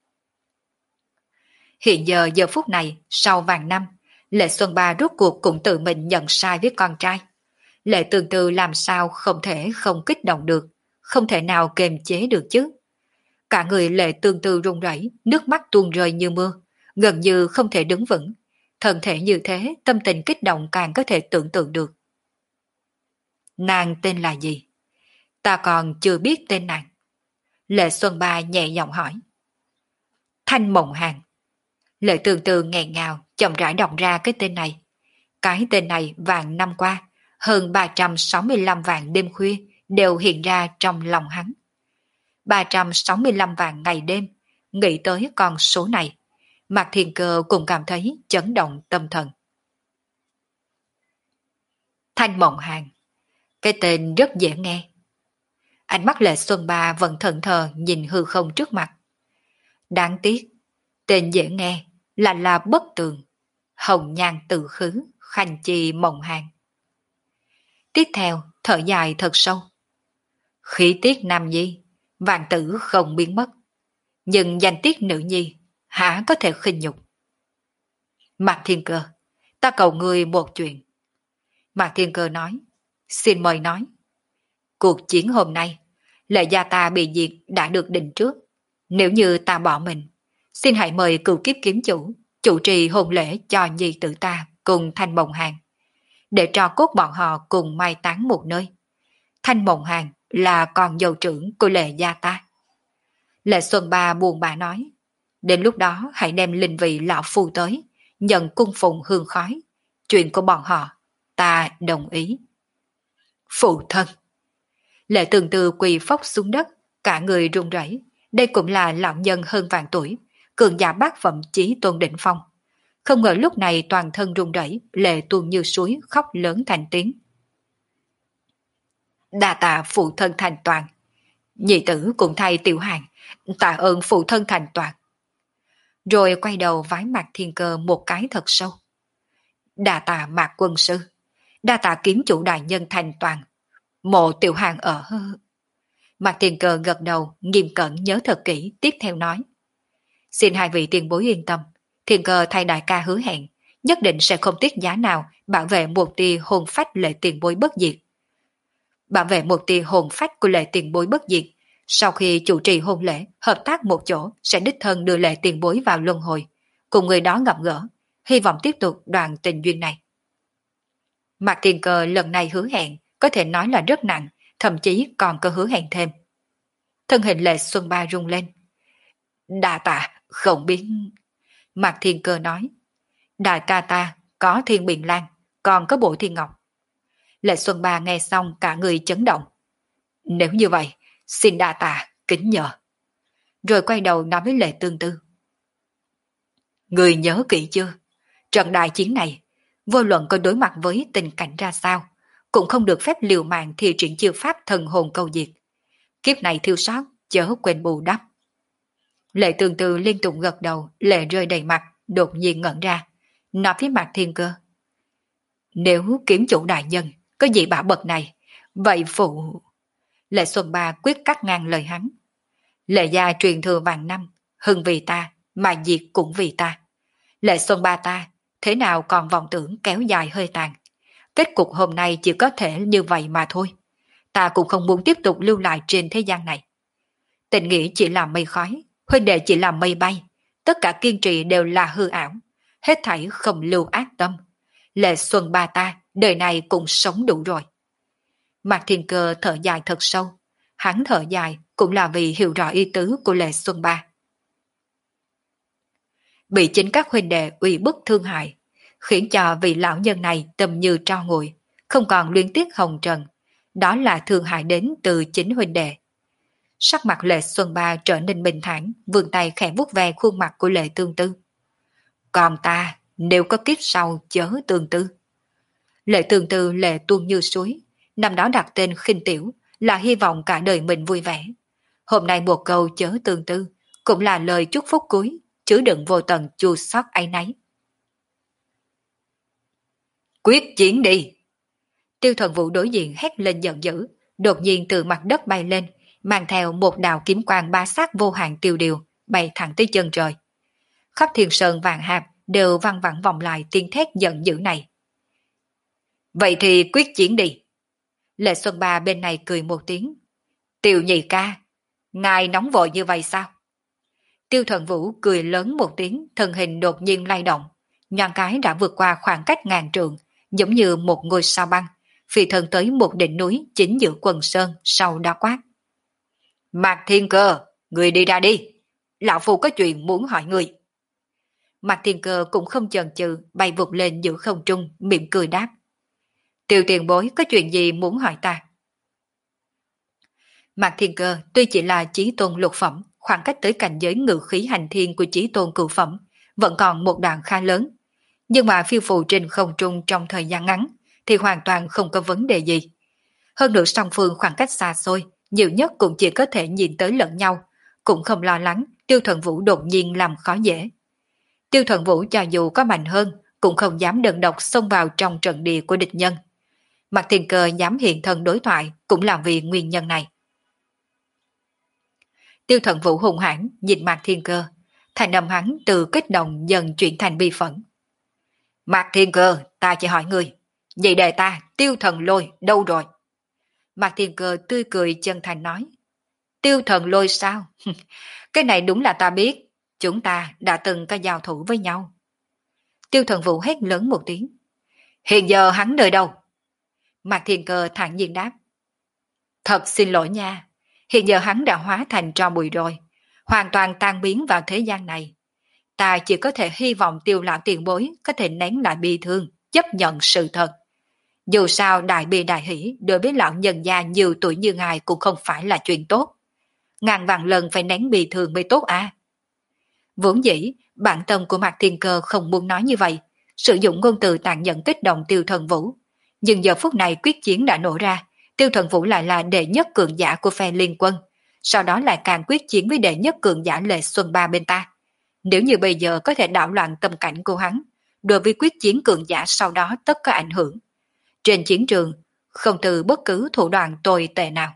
Hiện giờ giờ phút này, sau vạn năm, Lệ Xuân Ba rốt cuộc cũng tự mình nhận sai với con trai. Lệ tương tư làm sao không thể không kích động được, không thể nào kềm chế được chứ. Cả người Lệ tương tư run rẩy, nước mắt tuôn rơi như mưa, gần như không thể đứng vững. Thân thể như thế, tâm tình kích động càng có thể tưởng tượng được. Nàng tên là gì? Ta còn chưa biết tên nàng. Lệ Xuân Ba nhẹ giọng hỏi. Thanh Mộng Hàn. Lệ tương tư nghẹn ngào, chậm rãi đọc ra cái tên này. Cái tên này vạn năm qua, hơn ba trăm sáu mươi lăm vạn đêm khuya đều hiện ra trong lòng hắn. ba trăm sáu mươi lăm vạn ngày đêm, nghĩ tới con số này, Mạc Thiên Cơ cũng cảm thấy chấn động tâm thần. Thanh Mộng Hàn, cái tên rất dễ nghe. Ánh mắt Lệ Xuân Ba vẫn thẫn thờ nhìn hư không trước mặt. Đáng tiếc, tên dễ nghe là là bất tường, hồng nhan từ khứ, khanh chi mộng hàn. Tiếp theo, thở dài thật sâu. Khí tiết nam nhi, vạn tử không biến mất. Nhưng danh tiết nữ nhi, hả có thể khinh nhục. Mạc Thiên Cơ, ta cầu ngươi một chuyện. Mạc Thiên Cơ nói, xin mời nói. Cuộc chiến hôm nay, Lệ gia ta bị diệt đã được định trước. Nếu như ta bỏ mình, xin hãy mời cửu kiếp kiếm chủ, chủ trì hôn lễ cho nhi tử ta cùng Thanh Mộng Hàn, để cho cốt bọn họ cùng mai táng một nơi. Thanh Mộng Hàn là con dâu trưởng của Lệ gia ta. Lệ Xuân Ba buồn bã nói, đến lúc đó hãy đem linh vị lão phu tới, nhận cung phụng hương khói. Chuyện của bọn họ, ta đồng ý. Phụ thân. Lệ Tương Tư quỳ phóc xuống đất, cả người run rẩy. Đây cũng là lão nhân hơn vạn tuổi, cường giả bát phẩm chí tôn đỉnh phong. Không ngờ lúc này toàn thân run rẩy, lệ tuôn như suối, khóc lớn thành tiếng. Đa tạ phụ thân thành toàn. Nhị tử cũng thay Tiểu Hàn, tạ ơn phụ thân thành toàn. Rồi quay đầu vái Mạc Thiên Cơ một cái thật sâu. Đa tạ Mạc quân sư, đa tạ kiếm chủ đại nhân thành toàn. Mộ Tiểu Hàn ở. Mạc Thiên Cơ gật đầu, nghiêm cẩn nhớ thật kỹ, tiếp theo nói. Xin hai vị tiền bối yên tâm, Thiên Cơ thay đại ca hứa hẹn, nhất định sẽ không tiếc giá nào bảo vệ một tia hồn phách Lệ tiền bối bất diệt. Bảo vệ một tia hồn phách của Lệ tiền bối bất diệt, sau khi chủ trì hôn lễ, hợp tác một chỗ sẽ đích thân đưa Lệ tiền bối vào luân hồi, cùng người đó gặp gỡ, hy vọng tiếp tục đoạn tình duyên này. Mạc Thiên Cơ lần này hứa hẹn, có thể nói là rất nặng, thậm chí còn có hứa hẹn thêm. Thân hình Lệ Xuân Ba rung lên. Đa tạ, không biết. Mạc Thiên Cơ nói. Đại ca ta có Thiên Biện Lan, còn có Bộ Thiên Ngọc. Lệ Xuân Ba nghe xong cả người chấn động. Nếu như vậy, xin đa tạ, kính nhờ. Rồi quay đầu nói với Lệ Tương Tư. Người nhớ kỹ chưa? Trận đại chiến này, vô luận có đối mặt với tình cảnh ra sao, cũng không được phép liều mạng thi triển chiêu pháp thần hồn câu diệt. Kiếp này thiếu sót, chớ quên bù đắp. Lệ Tương Tư liên tục gật đầu, lệ rơi đầy mặt, đột nhiên ngẩn ra, nói với Mạc Thiên Cơ. Nếu kiếm chủ đại nhân có gì bảo bậc này, vậy phụ... Lệ Xuân Ba quyết cắt ngang lời hắn. Lệ gia truyền thừa vạn năm, hưng vì ta, mà diệt cũng vì ta. Lệ Xuân Ba ta, thế nào còn vọng tưởng kéo dài hơi tàn. Kết cục hôm nay chỉ có thể như vậy mà thôi. Ta cũng không muốn tiếp tục lưu lại trên thế gian này. Tình nghĩa chỉ là mây khói, huynh đệ chỉ là mây bay. Tất cả kiên trì đều là hư ảo. Hết thảy không lưu ác tâm. Lệ Xuân Ba ta, đời này cũng sống đủ rồi. Mạc Thiên Cơ thở dài thật sâu. Hắn thở dài cũng là vì hiểu rõ ý tứ của Lệ Xuân Ba. Bị chính các huynh đệ uy bức thương hại, khiến cho vị lão nhân này tâm như tro nguội, không còn luyến tiếc hồng trần. Đó là thương hại đến từ chính huynh đệ. Sắc mặt Lệ Xuân Ba trở nên bình thản, vươn tay khẽ vuốt ve khuôn mặt của Lệ Tương Tư. Còn ta, nếu có kiếp sau chớ tương tư. Lệ Tương Tư lệ tuôn như suối, năm đó đặt tên Khinh Tiểu là hy vọng cả đời mình vui vẻ. Hôm nay một câu chớ tương tư cũng là lời chúc phúc cuối, chứa đựng vô tận chua xót áy náy. Quyết chiến đi! Tiêu Thần Vũ đối diện hét lên giận dữ, đột nhiên từ mặt đất bay lên, mang theo một đạo kiếm quang ba sát vô hạn tiêu điều, bay thẳng tới chân trời. Khắp thiên sơn vạn hạp đều văng vẳng vòng lại tiếng thét giận dữ này. Vậy thì quyết chiến đi! Lệ Xuân Ba bên này cười một tiếng. Tiêu nhị ca, ngài nóng vội như vậy sao? Tiêu Thần Vũ cười lớn một tiếng, thân hình đột nhiên lay động, nhoáng cái đã vượt qua khoảng cách ngàn trượng, giống như một ngôi sao băng, phi thân tới một đỉnh núi chính giữa quần sơn, sau đó quát. Mạc Thiên Cơ, người đi ra đi, lão phu có chuyện muốn hỏi người. Mạc Thiên Cơ cũng không chần chừ, bay vụt lên giữa không trung, mỉm cười đáp. Tiêu tiền bối có chuyện gì muốn hỏi ta? Mạc Thiên Cơ tuy chỉ là chí tôn lục phẩm, khoảng cách tới cảnh giới ngự khí hành thiên của chí tôn cửu phẩm vẫn còn một đoạn khá lớn, nhưng mà phiêu phù trên không trung trong thời gian ngắn thì hoàn toàn không có vấn đề gì. Hơn nữa song phương khoảng cách xa xôi, nhiều nhất cũng chỉ có thể nhìn tới lẫn nhau, cũng không lo lắng Tiêu Thần Vũ đột nhiên làm khó dễ. Tiêu Thần Vũ cho dù có mạnh hơn, cũng không dám đơn độc xông vào trong trận địa của địch nhân. Mạc Thiên Cơ dám hiện thân đối thoại cũng là vì nguyên nhân này. Tiêu Thần Vũ hùng hãn nhìn Mạc Thiên Cơ, thành âm hắn từ kích động dần chuyển thành bi phẫn. Mạc Thiên Cơ, ta chỉ hỏi người, vậy đời ta Tiêu Thần Lôi đâu rồi? Mạc Thiên Cơ tươi cười chân thành nói. Tiêu Thần Lôi sao? Cái này đúng là ta biết, chúng ta đã từng có giao thủ với nhau. Tiêu Thần Vũ hét lớn một tiếng. Hiện giờ hắn nơi đâu? Mạc Thiên Cơ thản nhiên đáp. Thật xin lỗi nha, hiện giờ hắn đã hóa thành tro bụi rồi, hoàn toàn tan biến vào thế gian này. Ta chỉ có thể hy vọng Tiêu lão tiền bối có thể nén lại bi thương, chấp nhận sự thật. Dù sao đại bi đại hỷ đối với lão nhân gia nhiều tuổi như ngài cũng không phải là chuyện tốt. Ngàn vạn lần phải nén bi thương mới tốt à. Vốn dĩ, bản tâm của Mạc Thiên Cơ không muốn nói như vậy, sử dụng ngôn từ tàn nhẫn kích động Tiêu Thần Vũ. Nhưng giờ phút này quyết chiến đã nổ ra, Tiêu Thần Vũ lại là đệ nhất cường giả của phe liên quân, sau đó lại càng quyết chiến với đệ nhất cường giả Lệ Xuân Ba bên ta. Nếu như bây giờ có thể đảo loạn tâm cảnh của hắn, đối với quyết chiến cường giả sau đó tất có ảnh hưởng. Trên chiến trường, không từ bất cứ thủ đoạn tồi tệ nào.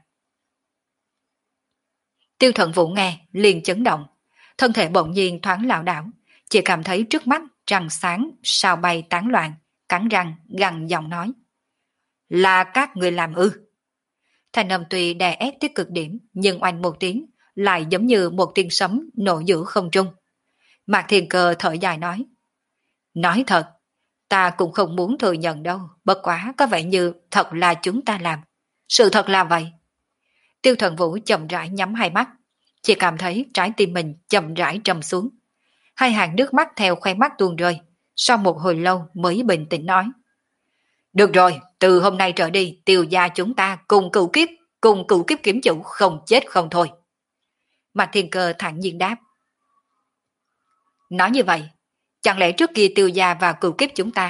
Tiêu Thần Vũ nghe, liền chấn động, thân thể bỗng nhiên thoáng lảo đảo, chỉ cảm thấy trước mắt trăng sáng, sao bay tán loạn, cắn răng, gằn giọng nói. Là các người làm ư? Thanh âm tuy đè ép tới cực điểm, nhưng oanh một tiếng, lại giống như một tiếng sấm nổ giữa không trung. Mạc Thiên Cơ thở dài nói. Nói thật, ta cũng không muốn thừa nhận đâu, bất quá có vẻ như thật là chúng ta làm. Sự thật là vậy. Tiêu Thần Vũ chậm rãi nhắm hai mắt, chỉ cảm thấy trái tim mình chậm rãi trầm xuống. Hai hàng nước mắt theo khoe mắt tuôn rơi, sau một hồi lâu mới bình tĩnh nói. Được rồi, từ hôm nay trở đi, Tiêu gia chúng ta cùng cửu kiếp, cùng cửu kiếp kiếm chủ không chết không thôi. Mạc Thiên Cơ thản nhiên đáp. Nói như vậy, chẳng lẽ trước kia Tiêu gia và cửu kiếp chúng ta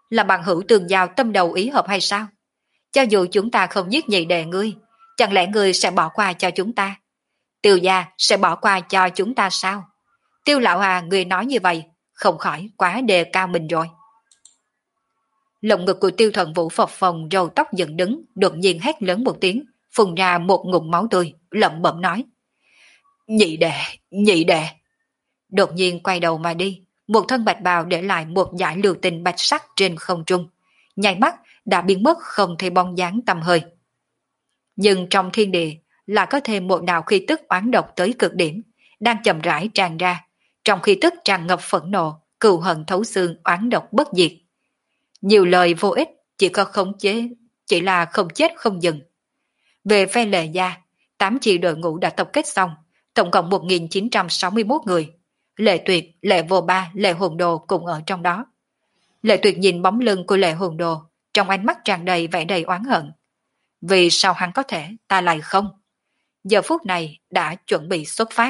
Là bằng hữu tương giao tâm đầu ý hợp hay sao? Cho dù chúng ta không giết nhị đệ ngươi, chẳng lẽ ngươi sẽ bỏ qua cho chúng ta? Tiêu gia sẽ bỏ qua cho chúng ta sao? Tiêu lão à, ngươi nói như vậy, không khỏi quá đề cao mình rồi. Lồng ngực của Tiêu Thần Vũ phập phồng, râu tóc dựng đứng, đột nhiên hét lớn một tiếng, phun ra một ngụm máu tươi, lẩm bẩm nói: nhị đệ, nhị đệ. Đột nhiên quay đầu mà đi, một thân bạch bào để lại một dải lưu tình bạch sắc trên không trung, nháy mắt đã biến mất không thấy bóng dáng tăm hơi. Nhưng trong thiên địa là có thêm một đạo khí tức oán độc tới cực điểm, đang chậm rãi tràn ra, trong khí tức tràn ngập phẫn nộ, cừu hận thấu xương, oán độc bất diệt. Nhiều lời vô ích, chỉ có khống chế, chỉ là không chết không dừng. Về phe Lệ gia, tám chi đội ngũ đã tập kết xong, tổng cộng một nghìn chín trăm sáu mươi mốt người. Lệ Tuyệt, Lệ Vô Ba, Lệ Hồn Đồ cùng ở trong đó. Lệ Tuyệt nhìn bóng lưng của Lệ Hồn Đồ, trong ánh mắt tràn đầy vẻ đầy oán hận. Vì sao hắn có thể, ta lại không? Giờ phút này đã chuẩn bị xuất phát.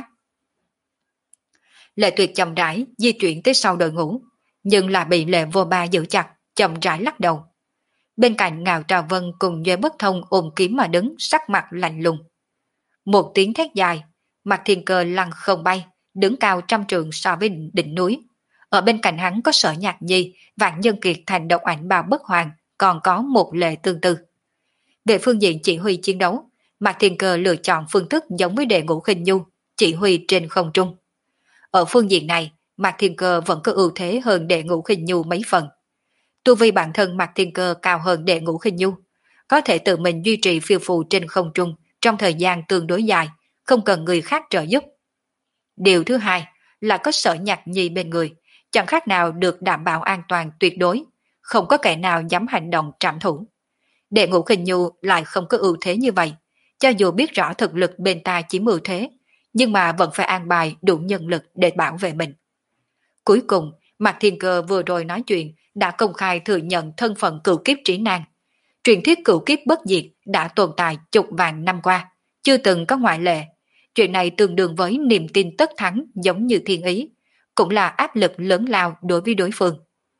Lệ Tuyệt chậm rãi di chuyển tới sau đội ngũ, nhưng là bị Lệ Vô Ba giữ chặt, chậm rãi lắc đầu. Bên cạnh Ngạo Trà Vân cùng Duệ Bất Thông ôm kiếm mà đứng, sắc mặt lạnh lùng. Một tiếng thét dài, Mạc Thiên Cơ lăn không bay, đứng cao trăm trượng so với đỉnh núi. Ở bên cạnh hắn có Sở Nhạc Nhi, Vạn Nhân Kiệt thành độc ảnh bào bất hoàng, còn có một Lệ tương tư. Về phương diện chỉ huy chiến đấu, Mạc Thiên Cơ lựa chọn phương thức giống với Đệ Ngũ Khinh Nhu, chỉ huy trên không trung. Ở phương diện này, Mạc Thiên Cơ vẫn có ưu thế hơn Đệ Ngũ Khinh Nhu mấy phần. Tu vi bản thân Mạc Thiên Cơ cao hơn Đệ Ngũ Khinh Nhu, có thể tự mình duy trì phiêu phù trên không trung trong thời gian tương đối dài, không cần người khác trợ giúp. Điều thứ hai là có Sở Nhạc Nhi bên người, chẳng khác nào được đảm bảo an toàn tuyệt đối, không có kẻ nào dám hành động trảm thủ. Đệ Ngũ Khinh Nhu lại không có ưu thế như vậy, cho dù biết rõ thực lực bên ta chiếm ưu thế, nhưng mà vẫn phải an bài đủ nhân lực để bảo vệ mình. Cuối cùng, Mạc Thiên Cơ vừa rồi nói chuyện đã công khai thừa nhận thân phận cửu kiếp trí nan. Truyền thuyết cửu kiếp bất diệt đã tồn tại chục vạn năm qua, chưa từng có ngoại lệ. Chuyện này tương đương với niềm tin tất thắng giống như thiên ý, cũng là áp lực lớn lao đối với đối phương.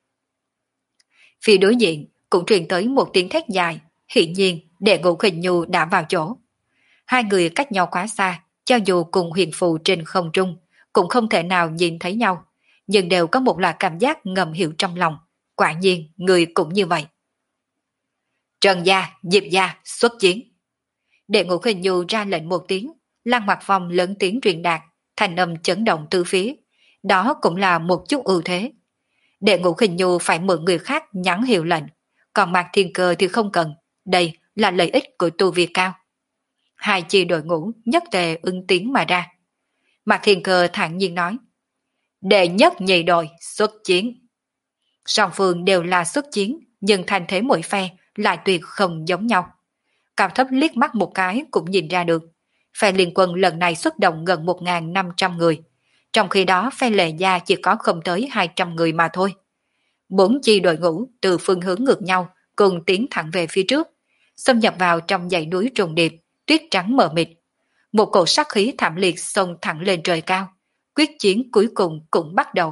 Phía đối diện cũng truyền tới một tiếng thét dài, hiển nhiên Đệ Ngũ Khinh Nhu đã vào chỗ. Hai người cách nhau quá xa, cho dù cùng huyền phù trên không trung, cũng không thể nào nhìn thấy nhau, nhưng đều có một loại cảm giác ngầm hiểu trong lòng, quả nhiên người cũng như vậy. Trần gia, Diệp gia, xuất chiến. Đệ Ngũ Khinh Nhu ra lệnh một tiếng, Lăng Mặc Phong lớn tiếng truyền đạt, thành âm chấn động tứ phía, đó cũng là một chút ưu thế. Đệ Ngũ Khinh Nhu phải mượn người khác nhắn hiệu lệnh, còn Mạc Thiên Cơ thì không cần, đây là lợi ích của tu vi cao. Hai chi đội ngũ nhất tề ứng tiếng mà ra. Mạc Thiên Cơ thản nhiên nói: đệ nhất nhị đội xuất chiến. Song phương đều là xuất chiến, nhưng thành thế mỗi phe lại tuyệt không giống nhau. Cao Thấp liếc mắt một cái cũng nhìn ra được, phe liên quân lần này xuất động gần một nghìn năm trăm người, trong khi đó phe Lệ gia chỉ có không tới hai trăm người mà thôi. Bốn chi đội ngũ từ phương hướng ngược nhau cùng tiến thẳng về phía trước, xâm nhập vào trong dãy núi trùng điệp, tuyết trắng mờ mịt. Một cổ sát khí thảm liệt xông thẳng lên trời cao, quyết chiến cuối cùng cũng bắt đầu.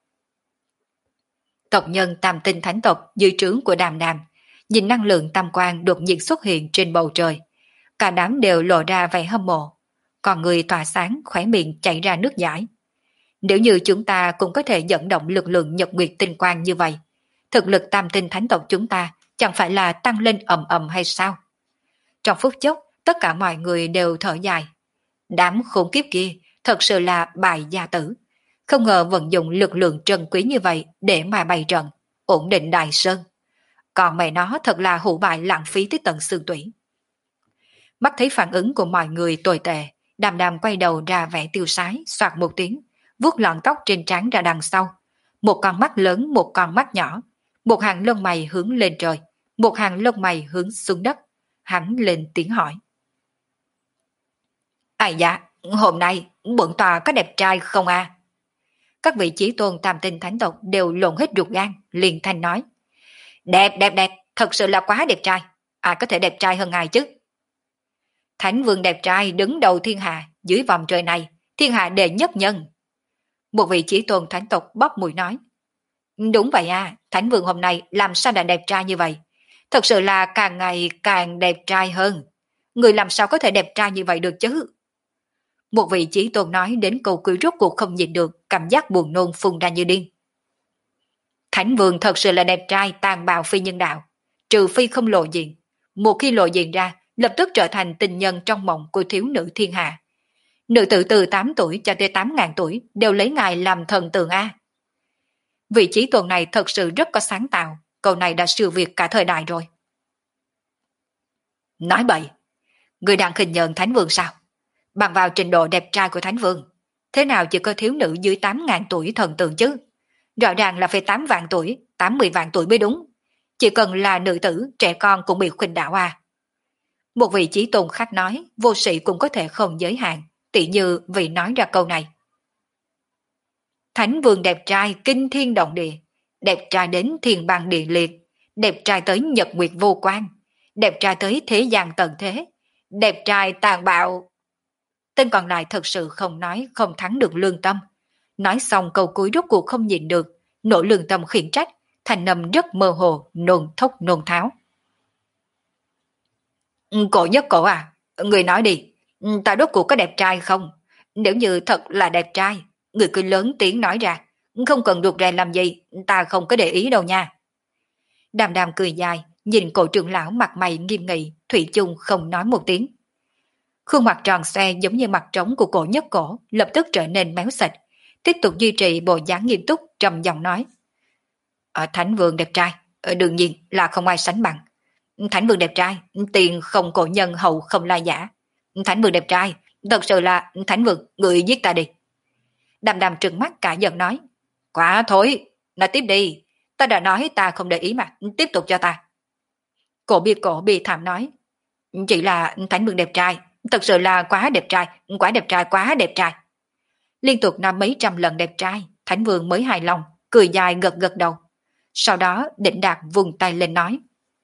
Tộc nhân Tam Tinh Thánh tộc dưới trướng của Đàm Đàm, nhìn năng lượng tam quang đột nhiên xuất hiện trên bầu trời, cả đám đều lộ ra vẻ hâm mộ, còn người tỏa sáng khóe miệng chảy ra nước dãi. Nếu như chúng ta cũng có thể dẫn động lực lượng nhật nguyệt tinh quang như vậy, thực lực Tam Tinh Thánh tộc chúng ta chẳng phải là tăng lên ầm ầm hay sao? Trong phút chốc, tất cả mọi người đều thở dài. Đám khốn kiếp kia thật sự là bại gia tử, không ngờ vận dụng lực lượng trân quý như vậy để mà bày trận, ổn định Đại Sơn. Còn mẹ nó thật là hủ bại lãng phí tới tận xương tủy. Mắt thấy phản ứng của mọi người tồi tệ, Đàm Đàm quay đầu ra vẻ tiêu sái, soạt một tiếng, vuốt lọn tóc trên trán ra đằng sau. Một con mắt lớn, một con mắt nhỏ, một hàng lông mày hướng lên trời, một hàng lông mày hướng xuống đất. Hắn lên tiếng hỏi: ai dạ, hôm nay bổn tòa có đẹp trai không à? Các vị chí tôn Tam Tinh Thánh tộc đều lộn hết ruột gan, liền thanh nói: đẹp đẹp đẹp, thật sự là quá đẹp trai, ai có thể đẹp trai hơn ngài chứ? Thánh vương đẹp trai đứng đầu thiên hạ, dưới vòng trời này thiên hạ đệ nhất nhân. Một vị chí tôn thánh tộc bóp mũi nói: Đúng vậy à, Thánh Vương hôm nay làm sao đã đẹp trai như vậy? Thật sự là càng ngày càng đẹp trai hơn. Người làm sao có thể đẹp trai như vậy được chứ? Một vị chí tôn nói đến câu cuối rốt cuộc không nhìn được, cảm giác buồn nôn phun ra như điên. Thánh Vương thật sự là đẹp trai tàn bạo phi nhân đạo, trừ phi không lộ diện. Một khi lộ diện ra, lập tức trở thành tình nhân trong mộng của thiếu nữ thiên hạ. Nữ tử từ tám tuổi cho tới tám ngàn tuổi đều lấy ngài làm thần tượng A. Vị trí tuần này thật sự rất có sáng tạo, câu này đã siêu việt cả thời đại rồi. Nói bậy, người đang khinh nhờn Thánh Vương sao? Bằng vào trình độ đẹp trai của Thánh Vương, thế nào chỉ có thiếu nữ dưới tám ngàn tuổi thần tượng chứ? Rõ ràng là phải tám vạn tuổi, tám mươi vạn tuổi mới đúng. Chỉ cần là nữ tử, trẻ con cũng bị khuynh đảo à. Một vị chí tôn khác nói, vô sĩ cũng có thể không giới hạn, tỉ như vị nói ra câu này. Thánh Vương đẹp trai kinh thiên động địa, đẹp trai đến thiên băng địa liệt, đẹp trai tới nhật nguyệt vô quan, đẹp trai tới thế gian tận thế, đẹp trai tàn bạo. Tên còn lại thật sự không nói không thắng được lương tâm. Nói xong câu cuối rốt cuộc không nhìn được, nỗi lương tâm khiển trách, thành nầm rất mơ hồ, nôn thốc nôn tháo. Cổ nhất cổ à, người nói đi, ta rốt cuộc có đẹp trai không? Nếu như thật là đẹp trai, người cứ lớn tiếng nói ra, không cần rụt rè làm gì, ta không có để ý đâu nha. Đàm đàm cười dài, nhìn cổ trưởng lão mặt mày nghiêm nghị, thủy chung không nói một tiếng. Khuôn mặt tròn xoe giống như mặt trống của cổ nhất cổ, lập tức trở nên méo sạch, tiếp tục duy trì bộ dáng nghiêm túc, trầm giọng nói. Ở Thánh Vương đẹp trai, ở đương nhiên là không ai sánh bằng. Thánh Vương đẹp trai, tiền không cổ nhân hậu không lai giả. Thánh Vương đẹp trai, thật sự là Thánh Vương, người giết ta đi. Đàm đàm trừng mắt cả giận nói. Quá thôi, nói tiếp đi, ta đã nói ta không để ý mà, tiếp tục cho ta. Cổ bia cổ bì thảm nói. Chỉ là Thánh Vương đẹp trai, thật sự là quá đẹp trai, quá đẹp trai, quá đẹp trai. Liên tục nói mấy trăm lần đẹp trai, Thánh Vương mới hài lòng, cười dài gật gật đầu. Sau đó Định Đạt vùng tay lên nói.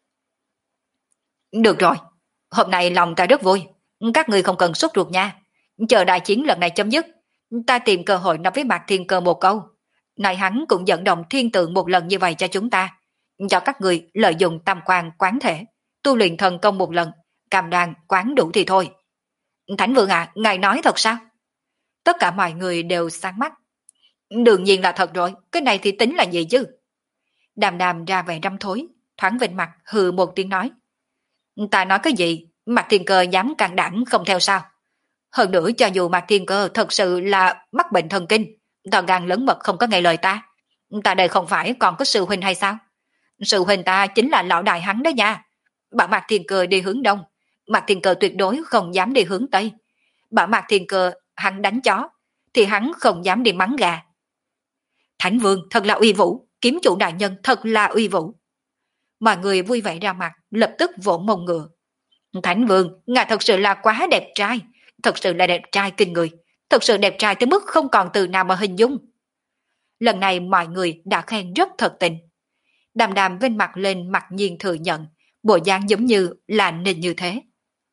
Được rồi, hôm nay lòng ta rất vui, các người không cần sốt ruột nha. Chờ đại chiến lần này chấm dứt, ta tìm cơ hội nói với Mạc Thiên Cơ một câu. Này hắn cũng dẫn động thiên tượng một lần như vậy cho chúng ta, cho các người lợi dụng tam quan quán thể, tu luyện thần công một lần, cam đoan quán đủ thì thôi. Thánh Vương à, ngài nói thật sao? Tất cả mọi người đều sáng mắt. Đương nhiên là thật rồi, cái này thì tính là gì chứ? Đàm đàm ra vẻ răm thối, thoáng vinh mặt hừ một tiếng nói. Ta nói cái gì, Mạc Thiên Cơ dám can đảm không theo sao? Hơn nữa cho dù Mạc Thiên Cơ thật sự là mắc bệnh thần kinh, to gan lớn mật không có nghe lời ta, ta đây không phải còn có sư huynh hay sao? Sư huynh ta chính là lão đại hắn đó nha. Bảo Mạc Thiên Cơ đi hướng đông, Mạc Thiên Cơ tuyệt đối không dám đi hướng tây. Bảo Mạc Thiên Cơ hắn đánh chó, thì hắn không dám đi mắng gà. Thánh Vương thật là uy vũ, kiếm chủ đại nhân thật là uy vũ. Mọi người vui vẻ ra mặt, lập tức vỗ mông ngựa. Thánh Vương, ngài thật sự là quá đẹp trai, thật sự là đẹp trai kinh người, thật sự đẹp trai tới mức không còn từ nào mà hình dung. Lần này mọi người đã khen rất thật tình. Đàm đàm vinh mặt lên mặc nhiên thừa nhận, bộ dáng giống như là nên như thế.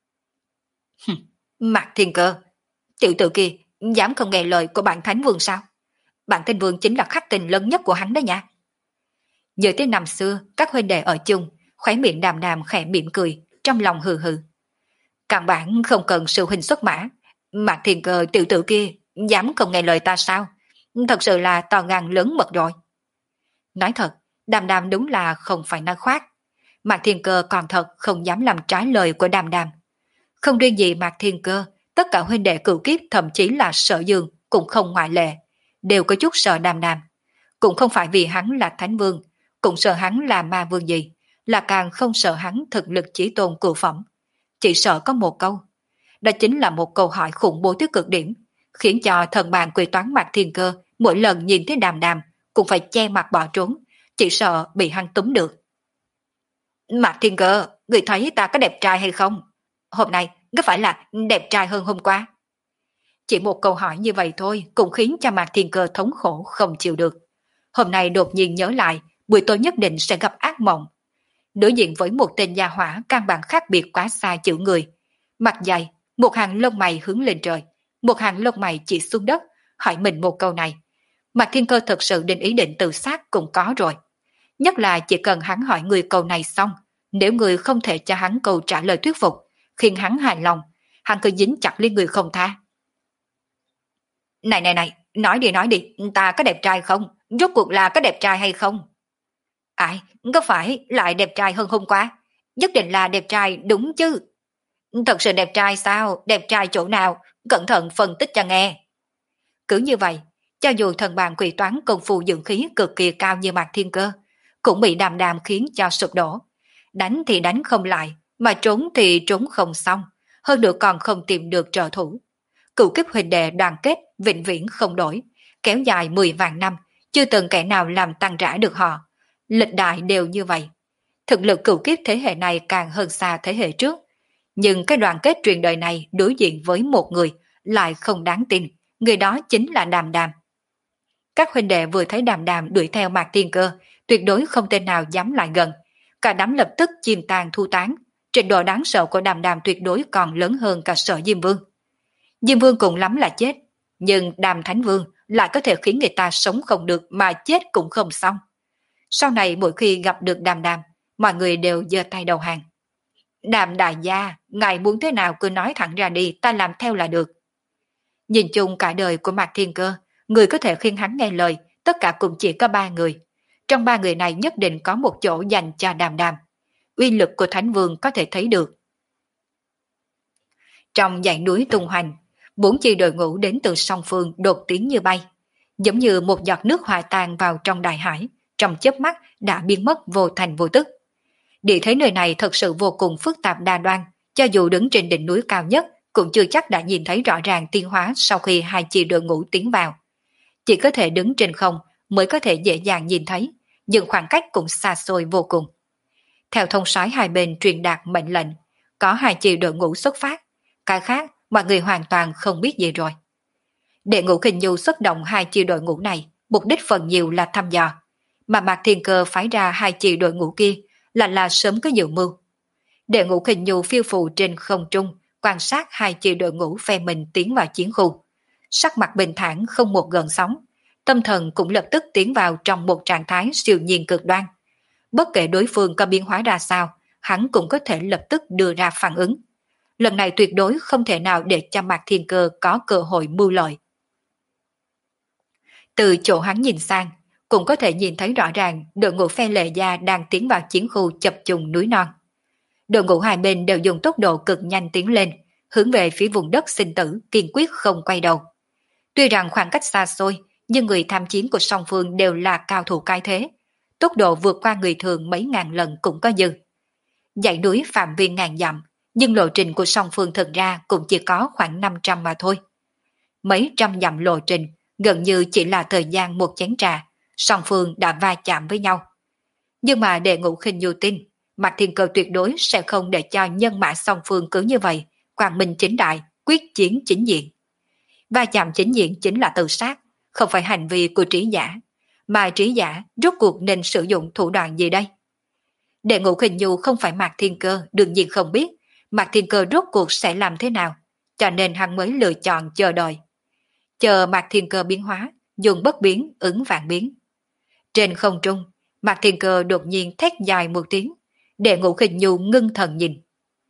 Mạc Thiên Cơ, tiểu tử kia dám không nghe lời của bạn Thánh Vương sao? Bạn Thánh Vương chính là khắc tình lớn nhất của hắn đó nha. Nhớ tới năm xưa, các huynh đệ ở chung, khóe miệng đàm đàm khẽ mỉm cười, trong lòng hừ hừ. Căn bản không cần sư huynh xuất mã, Mạc Thiên Cơ tiểu tử kia dám không nghe lời ta sao? Thật sự là to gan lớn mật rồi. Nói thật, đàm đàm đúng là không phải nói khoác. Mạc Thiên Cơ còn thật không dám làm trái lời của đàm đàm. Không riêng gì Mạc Thiên Cơ, tất cả huynh đệ cựu kiếp thậm chí là Sở Dương cũng không ngoại lệ, đều có chút sợ đàm đàm. Cũng không phải vì hắn là Thánh Vương, cũng sợ hắn là ma vương gì, là càng không sợ hắn thực lực chỉ tôn cửu phẩm. Chỉ sợ có một câu. Đó chính là một câu hỏi khủng bố tới cực điểm, khiến cho thần bàn quỷ toán Mạc Thiên Cơ mỗi lần nhìn thấy đàm đàm cũng phải che mặt bỏ trốn, chỉ sợ bị hắn túm được. Mạc Thiên Cơ, người thấy ta có đẹp trai hay không? Hôm nay có phải là đẹp trai hơn hôm qua? Chỉ một câu hỏi như vậy thôi cũng khiến cho Mạc Thiên Cơ thống khổ không chịu được. Hôm nay đột nhiên nhớ lại, buổi tối nhất định sẽ gặp ác mộng. Đối diện với một tên gia hỏa căn bản khác biệt quá xa chữ người. Mặt dày, một hàng lông mày hướng lên trời, một hàng lông mày chỉ xuống đất, hỏi mình một câu này. Mạc Thiên Cơ thực sự định ý định tự sát cũng có rồi. Nhất là chỉ cần hắn hỏi người câu này xong, nếu người không thể cho hắn câu trả lời thuyết phục, khiến hắn hài lòng, hắn cứ dính chặt lên người không tha. Này này này, nói đi nói đi, ta có đẹp trai không? Rốt cuộc là có đẹp trai hay không? Ai, có phải lại đẹp trai hơn hôm qua? Nhất định là đẹp trai đúng chứ. Thật sự đẹp trai sao? Đẹp trai chỗ nào? Cẩn thận phân tích cho nghe. Cứ như vậy, cho dù thần bàn quỷ toán công phu dưỡng khí cực kỳ cao như Mạc Thiên Cơ, cũng bị Đàm Đàm khiến cho sụp đổ. Đánh thì đánh không lại, mà trốn thì trốn không xong, hơn nữa còn không tìm được trợ thủ. Cựu kiếp huynh đệ đoàn kết vĩnh viễn không đổi, kéo dài mười vạn năm, chưa từng kẻ nào làm tăng rã được họ. Lịch đại đều như vậy. Thực lực cựu kiếp thế hệ này càng hơn xa thế hệ trước. Nhưng cái đoàn kết truyền đời này đối diện với một người lại không đáng tin, người đó chính là Đàm Đàm. Các huynh đệ vừa thấy Đàm Đàm đuổi theo Mạc Thiên Cơ, tuyệt đối không tên nào dám lại gần. Cả đám lập tức chìm tàn thu tán, trình độ đáng sợ của Đàm Đàm tuyệt đối còn lớn hơn cả Sở Diêm Vương. Diêm Vương cùng lắm là chết, nhưng Đàm Thánh Vương lại có thể khiến người ta sống không được mà chết cũng không xong. Sau này mỗi khi gặp được Đàm Đàm, mọi người đều giơ tay đầu hàng. Đàm đại gia, ngài muốn thế nào cứ nói thẳng ra đi, ta làm theo là được. Nhìn chung cả đời của Mạc Thiên Cơ, người có thể khiến hắn nghe lời, tất cả cũng chỉ có ba người. Trong ba người này nhất định có một chỗ dành cho Đàm Đàm. Uy lực của Thánh Vương có thể thấy được. Trong dãy núi tung hoành, bốn chi đội ngũ đến từ song phương đột tiến như bay, giống như một giọt nước hòa tan vào trong đại hải, trong chớp mắt đã biến mất vô thành vô tức. Địa thế nơi này thật sự vô cùng phức tạp đa đoan, cho dù đứng trên đỉnh núi cao nhất cũng chưa chắc đã nhìn thấy rõ ràng tiến hóa sau khi hai chi đội ngũ tiến vào. Chỉ có thể đứng trên không mới có thể dễ dàng nhìn thấy, nhưng khoảng cách cũng xa xôi vô cùng. Theo thông soái hai bên truyền đạt mệnh lệnh, có hai chi đội ngũ xuất phát, cái khác mọi người hoàn toàn không biết gì rồi. Đệ ngũ Khinh Nhu xuất động hai chi đội ngũ này, mục đích phần nhiều là thăm dò, mà Mạc Thiên Cơ phái ra hai chi đội ngũ kia là là sớm có dự mưu. Đệ ngũ Khinh Nhu phiêu phù trên không trung, quan sát hai chi đội ngũ phe mình tiến vào chiến khu. Sắc mặt bình thản không một gợn sóng, tâm thần cũng lập tức tiến vào trong một trạng thái siêu nhiên cực đoan. Bất kể đối phương có biến hóa ra sao, hắn cũng có thể lập tức đưa ra phản ứng. Lần này tuyệt đối không thể nào để cho Mạc Thiên Cơ có cơ hội mưu lợi. Từ chỗ hắn nhìn sang, cũng có thể nhìn thấy rõ ràng đội ngũ phe Lệ Gia đang tiến vào chiến khu chập trùng núi non. Đội ngũ hai bên đều dùng tốc độ cực nhanh tiến lên, hướng về phía vùng đất sinh tử, kiên quyết không quay đầu. Tuy rằng khoảng cách xa xôi, nhưng người tham chiến của song phương đều là cao thủ cái thế. Tốc độ vượt qua người thường mấy ngàn lần cũng có dư. Dãy núi phạm vi ngàn dặm, nhưng lộ trình của song phương thực ra cũng chỉ có khoảng năm trăm mà thôi. Mấy trăm dặm lộ trình, gần như chỉ là thời gian một chén trà, song phương đã va chạm với nhau. Nhưng mà Đệ ngũ Khinh Nhu tin, Mạc Thiên Cơ tuyệt đối sẽ không để cho nhân mã song phương cứ như vậy, quang minh chính đại, quyết chiến chính diện. Va chạm chính diện chính là tự sát, không phải hành vi của trí giả, mà trí giả rốt cuộc nên sử dụng thủ đoạn gì đây? Đệ ngũ Khinh Nhu không phải Mạc Thiên Cơ, đương nhiên không biết Mạc Thiên Cơ rốt cuộc sẽ làm thế nào, cho nên hắn mới lựa chọn chờ đợi. Chờ Mạc Thiên Cơ biến hóa, dùng bất biến ứng vạn biến. Trên không trung, Mạc Thiên Cơ đột nhiên thét dài một tiếng, Đệ ngũ Khinh Nhu ngưng thần nhìn.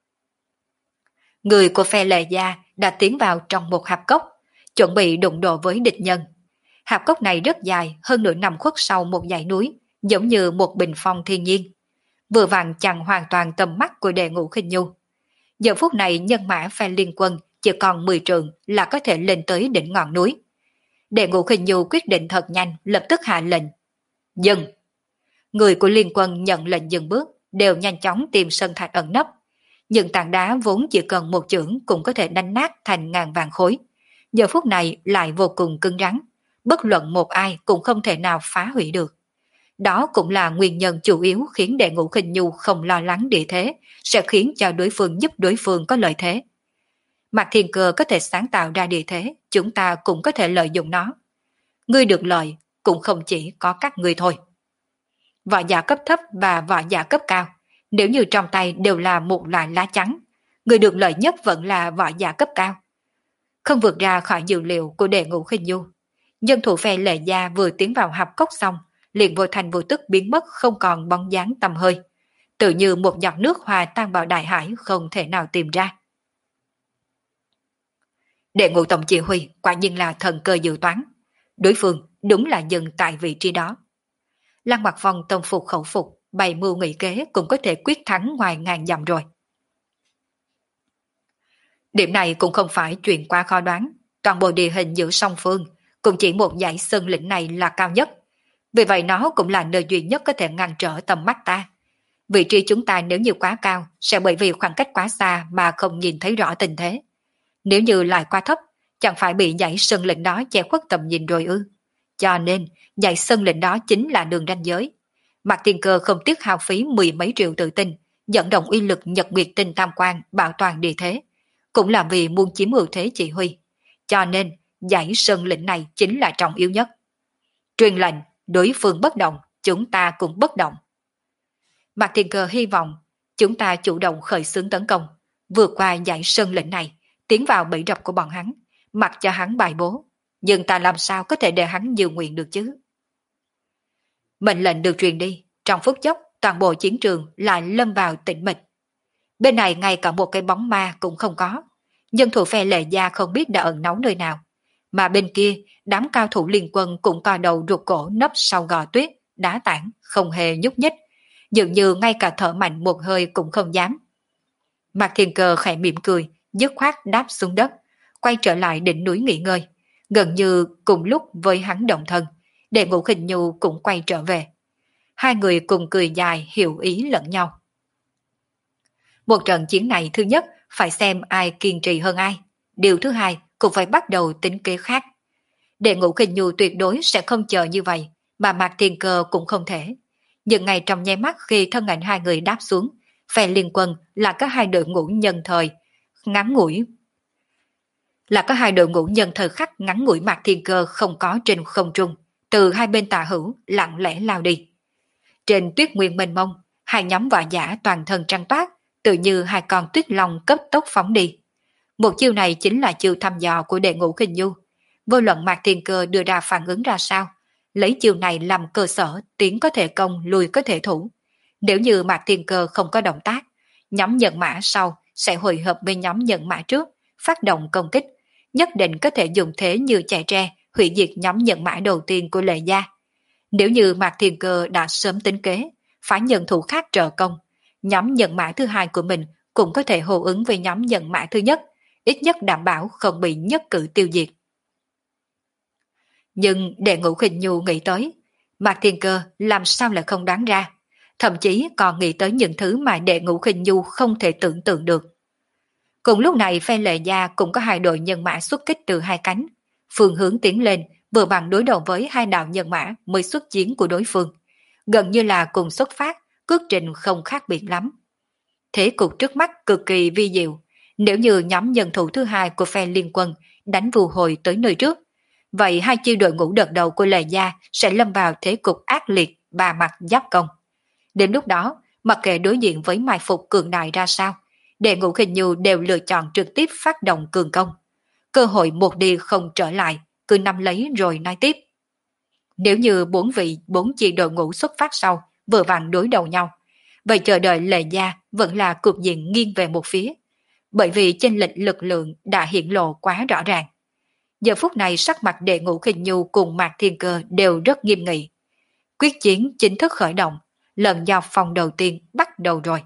Người của phe Lệ Gia đã tiến vào trong một hạp cốc, chuẩn bị đụng độ với địch nhân. Hạp cốc này rất dài, hơn nửa nằm khuất sau một dãy núi, giống như một bình phong thiên nhiên. Vừa vặn chặn hoàn toàn tầm mắt của Đệ ngũ Khinh Nhu. Giờ phút này nhân mã phe liên quân chỉ còn mười trượng là có thể lên tới đỉnh ngọn núi. Đệ ngũ Khinh Nhu quyết định thật nhanh, lập tức hạ lệnh. Dừng! Người của liên quân nhận lệnh dừng bước, đều nhanh chóng tìm sân thạch ẩn nấp. Những tảng đá vốn chỉ cần một chưởng cũng có thể đánh nát thành ngàn vàng khối. Giờ phút này lại vô cùng cứng rắn, bất luận một ai cũng không thể nào phá hủy được. Đó cũng là nguyên nhân chủ yếu khiến Đệ ngũ Khinh Nhu không lo lắng địa thế, sẽ khiến cho đối phương giúp đối phương có lợi thế. Mạc Thiên Cơ có thể sáng tạo ra địa thế, chúng ta cũng có thể lợi dụng nó. Ngươi được lợi cũng không chỉ có các ngươi thôi. Võ giả cấp thấp và võ giả cấp cao, nếu như trong tay đều là một loại lá chắn, người được lợi nhất vẫn là võ giả cấp cao. Không vượt ra khỏi dự liệu của Đệ ngũ Khinh Nhu. Nhân thủ phe Lệ Gia vừa tiến vào hạp cốc xong, liền vô thành vô tức biến mất không còn bóng dáng tăm hơi, tự như một giọt nước hòa tan vào đại hải không thể nào tìm ra. Đệ ngũ tổng chỉ huy quả nhiên là thần cơ dự toán, đối phương đúng là dừng tại vị trí đó. Lăng Mặc Phong tâm phục khẩu phục, bày mưu nghị kế cũng có thể quyết thắng ngoài ngàn dặm rồi. Điểm này cũng không phải chuyện quá khó đoán, toàn bộ địa hình giữa song phương cũng chỉ một dãy sơn lĩnh này là cao nhất, vì vậy nó cũng là nơi duy nhất có thể ngăn trở tầm mắt ta. Vị trí chúng ta nếu như quá cao sẽ bởi vì khoảng cách quá xa mà không nhìn thấy rõ tình thế. Nếu như lại quá thấp, chẳng phải bị dãy sơn lĩnh đó che khuất tầm nhìn rồi ư? Cho nên, dãy sơn lĩnh đó chính là đường ranh giới. Mạc Thiên Cơ không tiếc hao phí mười mấy triệu tự tinh, dẫn động uy lực Nhật Nguyệt Tinh Tam Quan bảo toàn địa thế, cũng là vì muốn chiếm ưu thế chỉ huy. Cho nên, dãy sơn lĩnh này chính là trọng yếu nhất. Truyền lệnh, đối phương bất động, chúng ta cũng bất động. Mạc Thiên Cơ hy vọng chúng ta chủ động khởi xướng tấn công, vượt qua dãy sơn lĩnh này, tiến vào bẫy rập của bọn hắn, mặc cho hắn bài bố. Nhưng ta làm sao có thể để hắn nhiều nguyện được chứ? Mệnh lệnh được truyền đi, trong phút chốc toàn bộ chiến trường lại lâm vào tĩnh mịch. Bên này ngay cả một cái bóng ma cũng không có, nhân thủ phe Lệ Gia không biết đã ẩn náu nơi nào. Mà bên kia, đám cao thủ liên quân cũng co đầu ruột cổ nấp sau gò tuyết, đá tảng, không hề nhúc nhích, dường như ngay cả thở mạnh một hơi cũng không dám. Mạc Thiên Cơ khẽ mỉm cười, dứt khoát đáp xuống đất, quay trở lại đỉnh núi nghỉ ngơi. Gần như cùng lúc với hắn động thân, Đệ Ngũ Khinh Nhu cũng quay trở về. Hai người cùng cười dài hiểu ý lẫn nhau. Một trận chiến này thứ nhất phải xem ai kiên trì hơn ai. Điều thứ hai cũng phải bắt đầu tính kế khác. Đệ Ngũ Khinh Nhu tuyệt đối sẽ không chờ như vậy, mà Mạc Thiên Cơ cũng không thể. Nhưng ngay trong nháy mắt khi thân ảnh hai người đáp xuống, phe liên quân là có hai đội ngũ nhân thời, ngắn ngủi. Là có hai đội ngũ nhân thời khắc ngắn ngủi Mạc Thiên Cơ không có trên không trung, từ hai bên tà hữu lặng lẽ lao đi. Trên tuyết nguyên mênh mông, hai nhóm võ giả toàn thân trắng toát, tự như hai con tuyết long cấp tốc phóng đi. Một chiêu này chính là chiêu thăm dò của Đệ Ngũ Khinh Nhu. Vô luận Mạc Thiên Cơ đưa ra phản ứng ra sao, lấy chiêu này làm cơ sở, tiến có thể công, lùi có thể thủ. Nếu như Mạc Thiên Cơ không có động tác, nhóm nhận mã sau sẽ hội hợp với nhóm nhận mã trước, phát động công kích, nhất định có thể dùng thế như chạy tre, hủy diệt nhóm nhận mã đầu tiên của Lệ Gia. Nếu như Mạc Thiên Cơ đã sớm tính kế, phải nhận thủ khác trợ công, nhóm nhận mã thứ hai của mình cũng có thể hô ứng với nhóm nhận mã thứ nhất, ít nhất đảm bảo không bị nhất cử tiêu diệt. Nhưng Đệ Ngũ Khinh Nhu nghĩ tới, Mạc Thiên Cơ làm sao lại không đoán ra, thậm chí còn nghĩ tới những thứ mà Đệ Ngũ Khinh Nhu không thể tưởng tượng được. Cùng lúc này phe Lệ Gia cũng có hai đội nhân mã xuất kích từ hai cánh, phương hướng tiến lên vừa bằng đối đầu với hai đạo nhân mã mới xuất chiến của đối phương, gần như là cùng xuất phát, cước trình không khác biệt lắm. Thế cục trước mắt cực kỳ vi diệu, nếu như nhóm nhân thủ thứ hai của phe liên quân đánh vù hồi tới nơi trước, vậy hai chi đội ngũ đợt đầu của Lệ Gia sẽ lâm vào thế cục ác liệt, ba mặt giáp công. Đến lúc đó, mặc kệ đối diện với mai phục cường đại ra sao, Đệ Ngũ Khinh Nhu đều lựa chọn trực tiếp phát động cường công. Cơ hội một đi không trở lại, cứ nắm lấy rồi nói tiếp. Nếu như bốn vị bốn chi đội ngũ xuất phát sau vừa vặn đối đầu nhau, vậy chờ đợi Lệ Gia vẫn là cục diện nghiêng về một phía, bởi vì chênh lệch lực lượng đã hiện lộ quá rõ ràng. Giờ phút này sắc mặt Đệ Ngũ Khinh Nhu cùng Mạc Thiên Cơ đều rất nghiêm nghị. Quyết chiến chính thức khởi động, lần giao phòng đầu tiên bắt đầu rồi.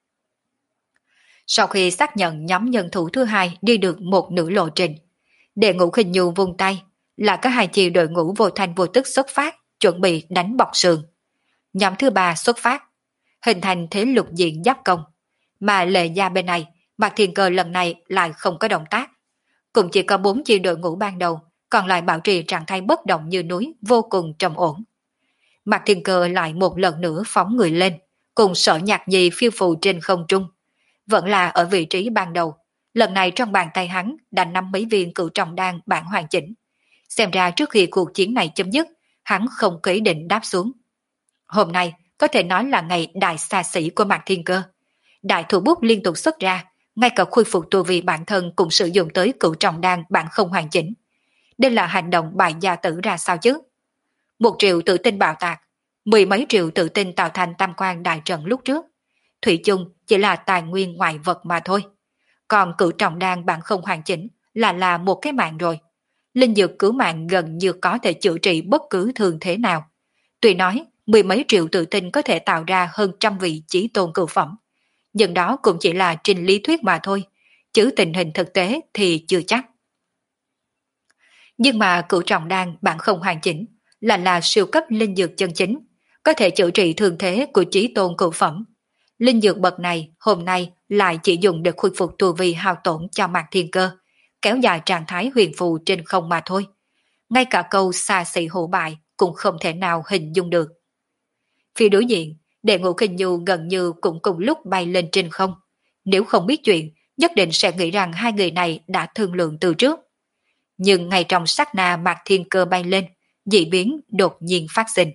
Sau khi xác nhận nhóm nhân thủ thứ hai đi được một nửa lộ trình, Đệ Ngũ Khinh Nhu vung tay, là có hai chi đội ngũ vô thanh vô tức xuất phát, chuẩn bị đánh bọc sườn. Nhóm thứ ba xuất phát, hình thành thế lục diện giáp công, mà Lệ Gia bên này, Mạc Thiên Cơ lần này lại không có động tác. Cũng chỉ có bốn chi đội ngũ ban đầu, còn lại bảo trì trạng thái bất động như núi, vô cùng trầm ổn. Mạc Thiên Cơ lại một lần nữa phóng người lên, cùng Sở Nhạc Nhi phiêu phù trên không trung. Vẫn là ở vị trí ban đầu, lần này trong bàn tay hắn đã nắm mấy viên cửu trọng đan bản hoàn chỉnh. Xem ra trước khi cuộc chiến này chấm dứt, hắn không có ý định đáp xuống. Hôm nay có thể nói là ngày đại xa xỉ của Mạc Thiên Cơ. Đại thủ bút liên tục xuất ra, ngay cả khôi phục tu vi bản thân cũng sử dụng tới cửu trọng đan bản không hoàn chỉnh. Đây là hành động bại gia tử ra sao chứ? Một triệu tự tin bạo tạc, mười mấy triệu tự tin tạo thành tam quan đại trận lúc trước. Thủy chung chỉ là tài nguyên ngoại vật mà thôi. Còn cửu trọng đan bạn không hoàn chỉnh là là một cái mạng rồi. Linh dược cứu mạng gần như có thể chữa trị bất cứ thương thế nào. Tuy nói mười mấy triệu tự tin có thể tạo ra hơn trăm vị chí tôn cửu phẩm, nhưng đó cũng chỉ là trình lý thuyết mà thôi, chứ tình hình thực tế thì chưa chắc. Nhưng mà cửu trọng đan bạn không hoàn chỉnh là là siêu cấp linh dược chân chính, có thể chữa trị thương thế của chí tôn cửu phẩm. Linh dược bậc này hôm nay lại chỉ dùng để khôi phục tu vi hao tổn cho Mạc Thiên Cơ, kéo dài trạng thái huyền phù trên không mà thôi. Ngay cả câu xa xỉ hổ bại cũng không thể nào hình dung được. Phía đối diện, Đệ Ngũ Khinh Nhu gần như cũng cùng lúc bay lên trên không. Nếu không biết chuyện, nhất định sẽ nghĩ rằng hai người này đã thương lượng từ trước. Nhưng ngay trong sát na Mạc Thiên Cơ bay lên, dị biến đột nhiên phát sinh.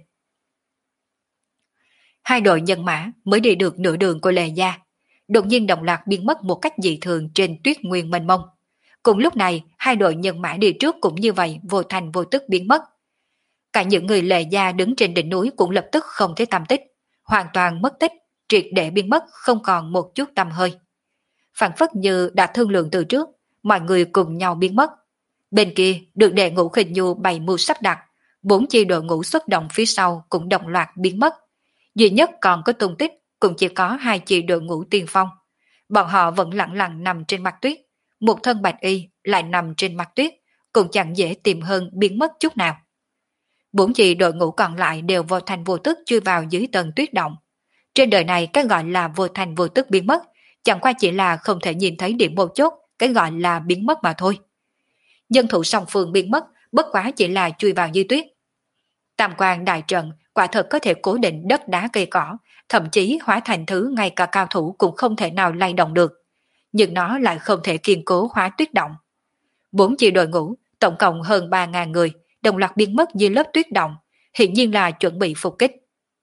Hai đội nhân mã mới đi được nửa đường của Lệ Gia, đột nhiên đồng loạt biến mất một cách dị thường trên tuyết nguyên mênh mông. Cùng lúc này, hai đội nhân mã đi trước cũng như vậy vô thành vô tức biến mất. Cả những người Lệ Gia đứng trên đỉnh núi cũng lập tức không thấy tăm tích, hoàn toàn mất tích, triệt để biến mất không còn một chút tăm hơi. Phản phất như đã thương lượng từ trước, mọi người cùng nhau biến mất. Bên kia được Đệ Ngũ Khinh Nhu bày mưu sắp đặt, bốn chi đội ngũ xuất động phía sau cũng đồng loạt biến mất. Duy nhất còn có tung tích cũng chỉ có hai chi đội ngũ tiên phong. Bọn họ vẫn lặng lặng nằm trên mặt tuyết, một thân bạch y lại nằm trên mặt tuyết, cũng chẳng dễ tìm hơn biến mất chút nào. Bốn chi đội ngũ còn lại đều vô thành vô tức chui vào dưới tầng tuyết động. Trên đời này cái gọi là vô thành vô tức biến mất, chẳng qua chỉ là không thể nhìn thấy điểm mấu chốt, cái gọi là biến mất mà thôi. Nhân thủ song phương biến mất, bất quá chỉ là chui vào dưới tuyết. Tam quan đại trận quả thật có thể cố định đất đá cây cỏ, thậm chí hóa thành thứ ngay cả cao thủ cũng không thể nào lay động được. Nhưng nó lại không thể kiên cố hóa tuyết động. Bốn chi đội ngũ, tổng cộng hơn ba ngàn người, đồng loạt biến mất dưới lớp tuyết động, hiển nhiên là chuẩn bị phục kích.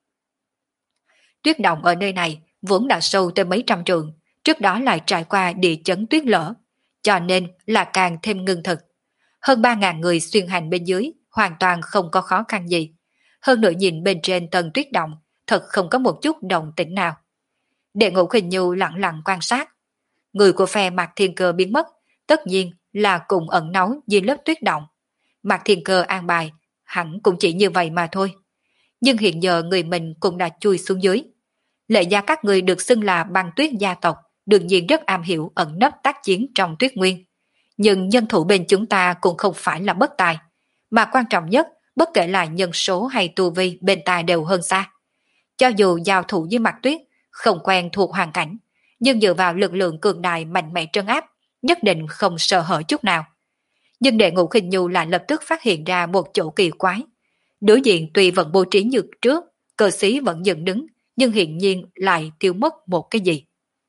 Tuyết động ở nơi này vốn đã sâu tới mấy trăm trượng, trước đó lại trải qua địa chấn tuyết lở, cho nên là càng thêm ngưng thực. Hơn ba ngàn người xuyên hành bên dưới, hoàn toàn không có khó khăn gì. Hơn nữa nhìn bên trên tầng tuyết động, thật không có một chút động tĩnh nào. Đệ Ngũ Khinh Nhu lặng lặng quan sát. Người của phe Mạc Thiên Cơ biến mất, tất nhiên là cùng ẩn náu dưới lớp tuyết động. Mạc Thiên Cơ an bài, hẳn cũng chỉ như vậy mà thôi. Nhưng hiện giờ người mình cũng đã chui xuống dưới. Lệ gia các người được xưng là băng tuyết gia tộc, đương nhiên rất am hiểu ẩn nấp tác chiến trong tuyết nguyên. Nhưng nhân thủ bên chúng ta cũng không phải là bất tài, mà quan trọng nhất, bất kể là nhân số hay tu vi bên ta đều hơn xa. Cho dù giao thủ với Mạc Tuyết, không quen thuộc hoàn cảnh, nhưng dựa vào lực lượng cường đại mạnh mẽ trấn áp, nhất định không sợ hở chút nào. Nhưng Đệ Ngũ Khinh Nhu lại lập tức phát hiện ra một chỗ kỳ quái. Đối diện tuy vẫn bố trí như trước, cờ sĩ vẫn dựng đứng, nhưng hiển nhiên lại thiếu mất một cái gì.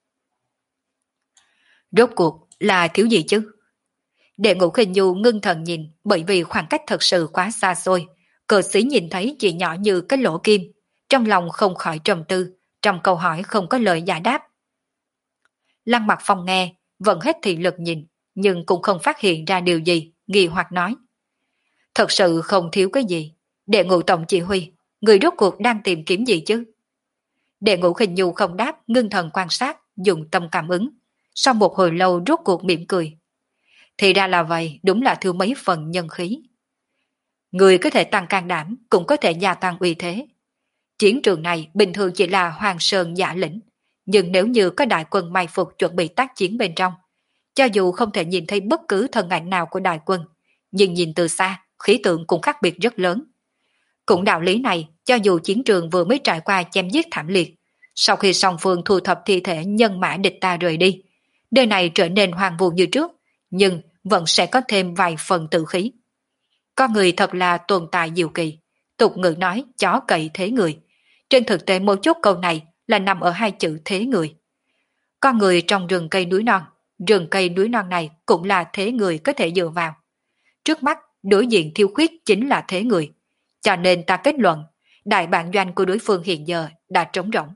Rốt cuộc là thiếu gì chứ? Đệ Ngũ Khinh Nhu ngưng thần nhìn, bởi vì khoảng cách thật sự quá xa xôi, cờ sĩ nhìn thấy chỉ nhỏ như cái lỗ kim, trong lòng không khỏi trầm tư, trong câu hỏi không có lời giải đáp. Lăng Mặc Phong nghe, vẫn hết thị lực nhìn, nhưng cũng không phát hiện ra điều gì, nghi hoặc nói. Thật sự không thiếu cái gì. Đệ Ngũ Tổng chỉ huy, người rốt cuộc đang tìm kiếm gì chứ? Đệ Ngũ Khinh Nhu không đáp, ngưng thần quan sát, dùng tâm cảm ứng. Sau một hồi lâu rốt cuộc mỉm cười. Thì ra là vậy, đúng là thiếu mấy phần nhân khí. Người có thể tăng can đảm, cũng có thể gia tăng uy thế. Chiến trường này bình thường chỉ là Hoàng Sơn giả lĩnh, nhưng nếu như có đại quân mai phục chuẩn bị tác chiến bên trong, cho dù không thể nhìn thấy bất cứ thân ảnh nào của đại quân, nhưng nhìn từ xa, khí tượng cũng khác biệt rất lớn. Cũng đạo lý này, cho dù chiến trường vừa mới trải qua chém giết thảm liệt, sau khi song phương thu thập thi thể nhân mã địch ta rời đi, nơi này trở nên hoang vu như trước, nhưng vẫn sẽ có thêm vài phần tự khí. Con người thật là tồn tại diệu kỳ, tục ngữ nói chó cậy thế người. Trên thực tế mấu chốt câu này là nằm ở hai chữ thế người. Con người trong rừng cây núi non, rừng cây núi non này cũng là thế người có thể dựa vào. Trước mắt, đối diện thiếu khuyết chính là thế người. Cho nên ta kết luận, đại bản doanh của đối phương hiện giờ đã trống rỗng.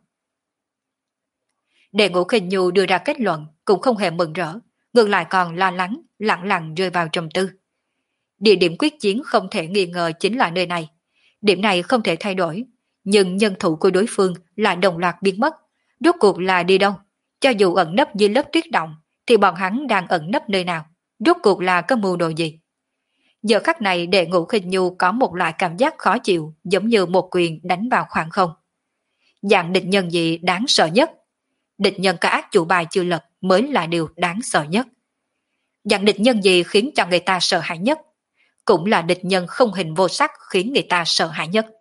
Đệ Ngũ Khinh Nhu đưa ra kết luận cũng không hề mừng rỡ, ngược lại còn lo lắng, lặng lặng rơi vào trầm tư. Địa điểm quyết chiến không thể nghi ngờ chính là nơi này. Điểm này không thể thay đổi, nhưng nhân thủ của đối phương là đồng loạt biến mất. Rốt cuộc là đi đâu? Cho dù ẩn nấp dưới lớp tuyết động, thì bọn hắn đang ẩn nấp nơi nào? Rốt cuộc là có mưu đồ gì? Giờ khắc này Đệ Ngũ Khinh Nhu có một loại cảm giác khó chịu, giống như một quyền đánh vào khoảng không. Dạng địch nhân gì đáng sợ nhất? Địch nhân có ác chủ bài chưa lật mới là điều đáng sợ nhất. Dạng địch nhân gì khiến cho người ta sợ hãi nhất? Cũng là địch nhân không hình vô sắc khiến người ta sợ hãi nhất.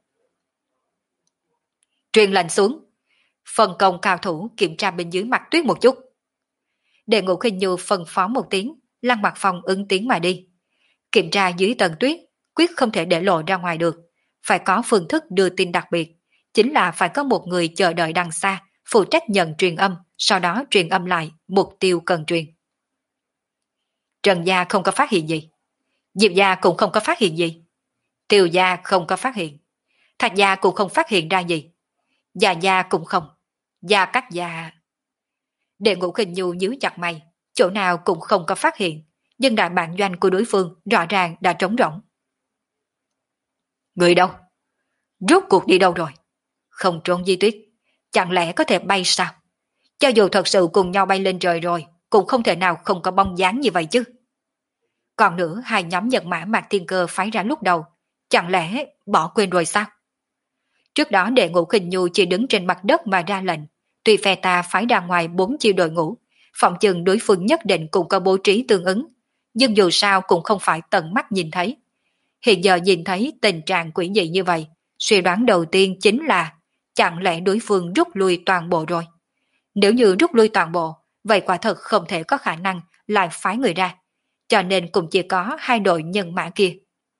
Truyền lệnh xuống, phân công cao thủ kiểm tra bên dưới mặt tuyết một chút. Đệ Ngũ Khinh Nhu phân phó một tiếng, Lăng Mặc Phong ứng tiếng mà đi. Kiểm tra dưới tầng tuyết, quyết không thể để lộ ra ngoài được. Phải có phương thức đưa tin đặc biệt, chính là phải có một người chờ đợi đằng xa, phụ trách nhận truyền âm, sau đó truyền âm lại mục tiêu cần truyền. Trần gia không có phát hiện gì. Diệp gia cũng không có phát hiện gì. Tiêu gia không có phát hiện. Thạch gia cũng không phát hiện ra gì. Gia gia cũng không. Gia các gia... Đệ Ngũ Khinh Nhu nhíu chặt mày, chỗ nào cũng không có phát hiện, nhưng đại bản doanh của đối phương rõ ràng đã trống rỗng. Người đâu? Rốt cuộc đi đâu rồi? Không trốn di tuyết, chẳng lẽ có thể bay sao? Cho dù thật sự cùng nhau bay lên trời rồi, cũng không thể nào không có bóng dáng như vậy chứ. Còn nữa, hai nhóm Nhật Mã Mạc Thiên Cơ phái ra lúc đầu, chẳng lẽ bỏ quên rồi sao? Trước đó Đệ Ngũ Khinh Nhu chỉ đứng trên mặt đất mà ra lệnh, tuy phe ta phái ra ngoài bốn chiêu đội ngũ, phòng chừng đối phương nhất định cũng có bố trí tương ứng, nhưng dù sao cũng không phải tận mắt nhìn thấy. Hiện giờ nhìn thấy tình trạng quỷ dị như vậy, suy đoán đầu tiên chính là chẳng lẽ đối phương rút lui toàn bộ rồi? Nếu như rút lui toàn bộ, vậy quả thật không thể có khả năng lại phái người ra, cho nên cũng chỉ có hai đội nhân mã kia.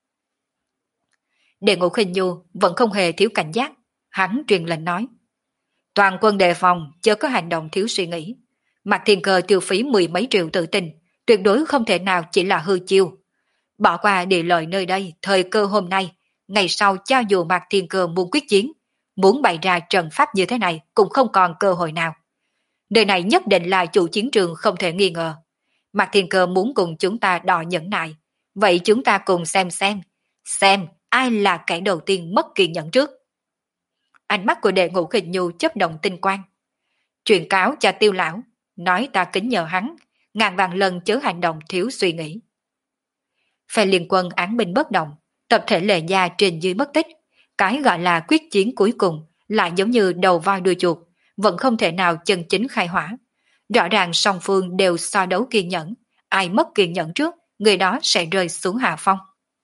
Đệ Ngũ Khinh Nhu vẫn không hề thiếu cảnh giác, hắn truyền lệnh nói. Toàn quân đề phòng, chớ có hành động thiếu suy nghĩ. Mạc Thiên Cơ tiêu phí mười mấy triệu tự tin, tuyệt đối không thể nào chỉ là hư chiêu. Bỏ qua địa lợi nơi đây, thời cơ hôm nay, ngày sau cho dù Mạc Thiên Cơ muốn quyết chiến, muốn bày ra trận pháp như thế này cũng không còn cơ hội nào. Nơi này nhất định là chủ chiến trường không thể nghi ngờ. Mạc Thiên Cơ muốn cùng chúng ta đòi nhẫn nại, vậy chúng ta cùng xem xem, xem ai là kẻ đầu tiên mất kiên nhẫn trước. Ánh mắt của Đệ Ngũ Khinh Nhu chớp động tinh quang. Truyền cáo cho Tiêu lão, nói ta kính nhờ hắn, ngàn vạn lần chớ hành động thiếu suy nghĩ. Phe liên quân án binh bất động, tập thể Lệ gia trên dưới mất tích, cái gọi là quyết chiến cuối cùng lại giống như đầu voi đuôi chuột, vẫn không thể nào chân chính khai hỏa. Rõ ràng song phương đều so đấu kiên nhẫn, ai mất kiên nhẫn trước, người đó sẽ rơi xuống hạ phong.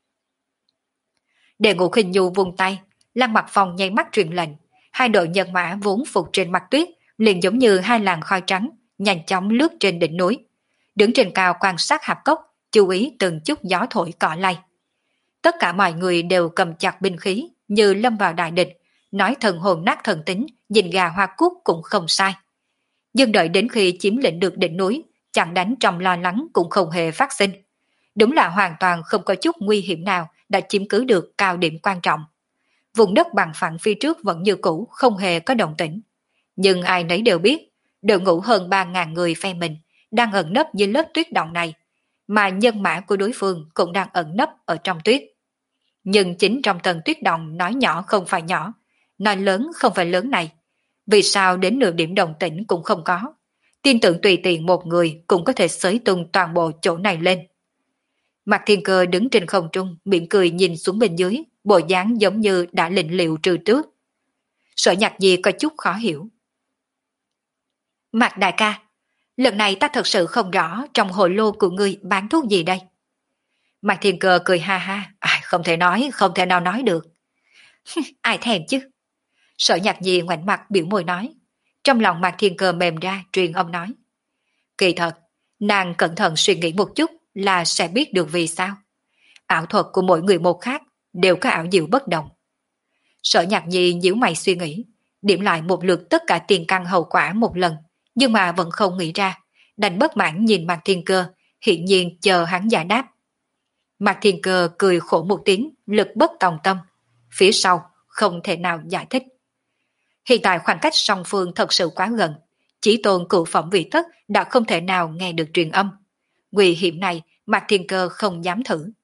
Đệ Ngũ Khinh Nhu vung tay, Lăng Mặc Phong nháy mắt truyền lệnh, hai đội nhân mã vốn phục trên mặt tuyết, liền giống như hai làn khói trắng, nhanh chóng lướt trên đỉnh núi. Đứng trên cao quan sát hạp cốc, chú ý từng chút gió thổi cỏ lay. Tất cả mọi người đều cầm chặt binh khí, như lâm vào đại địch, nói thần hồn nát thần tính, nhìn gà hoa cúc cũng không sai. Nhưng đợi đến khi chiếm lĩnh được đỉnh núi, chẳng đánh trong lo lắng cũng không hề phát sinh. Đúng là hoàn toàn không có chút nguy hiểm nào đã chiếm cứ được cao điểm quan trọng. Vùng đất bằng phẳng phía trước vẫn như cũ, không hề có động tĩnh. Nhưng ai nấy đều biết, đội ngũ hơn ba ngàn người phe mình đang ẩn nấp dưới lớp tuyết động này, mà nhân mã của đối phương cũng đang ẩn nấp ở trong tuyết. Nhưng chính trong tầng tuyết động nói nhỏ không phải nhỏ, nói lớn không phải lớn này. Vì sao đến nửa điểm đồng tĩnh cũng không có? Tin tưởng tùy tiện một người cũng có thể xới tung toàn bộ chỗ này lên. Mạc Thiên Cơ đứng trên không trung, miệng cười nhìn xuống bên dưới, bộ dáng giống như đã lệnh liệu trừ trước. Sở Nhạc Di có chút khó hiểu. Mạc đại ca, lần này ta thật sự không rõ trong hồ lô của ngươi bán thuốc gì đây. Mạc Thiên Cơ cười ha ha, à, không thể nói, không thể nào nói được. Ai thèm chứ? Sở Nhạc Di ngoảnh mặt biểu môi nói. Trong lòng Mạc Thiên Cơ mềm ra, truyền âm nói. Kỳ thật, nàng cẩn thận suy nghĩ một chút là sẽ biết được vì sao. Ảo thuật của mỗi người một khác, đều có ảo diệu bất đồng. Sở Nhạc Di nhíu mày suy nghĩ, điểm lại một lượt tất cả tiền căn hậu quả một lần, nhưng mà vẫn không nghĩ ra, đành bất mãn nhìn Mạc Thiên Cơ, hiện nhiên chờ hắn giải đáp. Mạc Thiên Cơ cười khổ một tiếng, lực bất tòng tâm, phía sau không thể nào giải thích. Hiện tại khoảng cách song phương thật sự quá gần, chỉ tôn cựu phẩm vị thất đã không thể nào nghe được truyền âm. Nguy hiểm này Mạc Thiên Cơ không dám thử.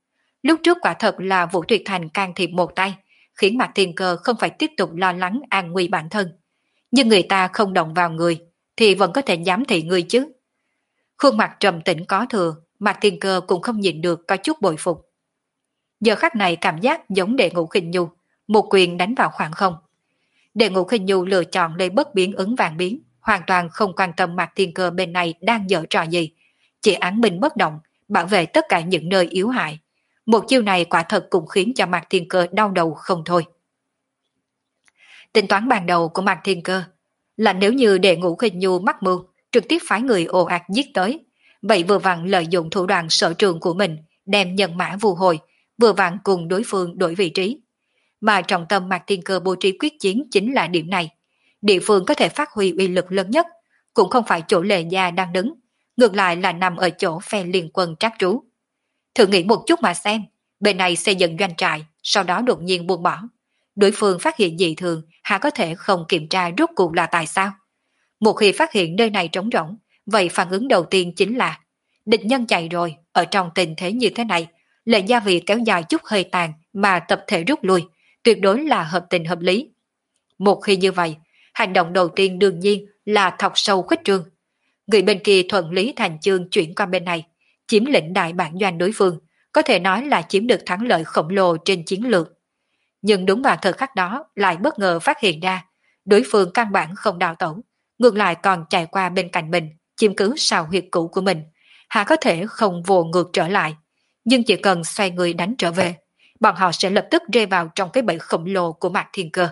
Lúc trước quả thật là Vũ Tuyệt Thành can thiệp một tay, khiến Mạc Thiên Cơ không phải tiếp tục lo lắng an nguy bản thân. Nhưng người ta không động vào người, thì vẫn có thể giám thị người chứ. Khuôn mặt trầm tĩnh có thừa, Mạc Thiên Cơ cũng không nhìn được có chút bội phục. Giờ khắc này cảm giác giống Đệ Ngũ Khinh Nhu, một quyền đánh vào khoảng không. Đệ Ngũ Khinh Nhu lựa chọn lấy bất biến ứng vạn biến, hoàn toàn không quan tâm Mạc Thiên Cơ bên này đang giở trò gì, chỉ án binh bất động, bảo vệ tất cả những nơi yếu hại. Một chiêu này quả thật cũng khiến cho Mạc Thiên Cơ đau đầu không thôi. Tính toán ban đầu của Mạc Thiên Cơ là nếu như Đệ Ngũ Khinh Nhu mắc mưu, trực tiếp phái người ồ ạt giết tới, vậy vừa vặn lợi dụng thủ đoạn sở trường của mình, đem nhân mã vu hồi, vừa vặn cùng đối phương đổi vị trí. Mà trọng tâm Mạc Thiên Cơ bố trí quyết chiến chính là điểm này. Địa phương có thể phát huy uy lực lớn nhất, cũng không phải chỗ Lệ Gia đang đứng, ngược lại là nằm ở chỗ phe liên quân trác trú. Thử nghĩ một chút mà xem, bên này xây dựng doanh trại, sau đó đột nhiên buông bỏ. Đối phương phát hiện dị thường, há có thể không kiểm tra rốt cuộc là tại sao? Một khi phát hiện nơi này trống rỗng, vậy phản ứng đầu tiên chính là địch nhân chạy rồi, ở trong tình thế như thế này, Lệ Gia vì kéo dài chút hơi tàn mà tập thể rút lui, tuyệt đối là hợp tình hợp lý. Một khi như vậy, hành động đầu tiên đương nhiên là thọc sâu khuếch trương. Người bên kia thuận lý thành chương chuyển qua bên này, chiếm lĩnh đại bản doanh đối phương, có thể nói là chiếm được thắng lợi khổng lồ trên chiến lược. Nhưng đúng vào thời khắc đó lại bất ngờ phát hiện ra, đối phương căn bản không đào tẩu, ngược lại còn chạy qua bên cạnh mình, chiếm cứ sào huyệt cũ của mình, hạ có thể không vồ ngược trở lại, nhưng chỉ cần xoay người đánh trở về, bọn họ sẽ lập tức rơi vào trong cái bẫy khổng lồ của Mạc Thiên Cơ.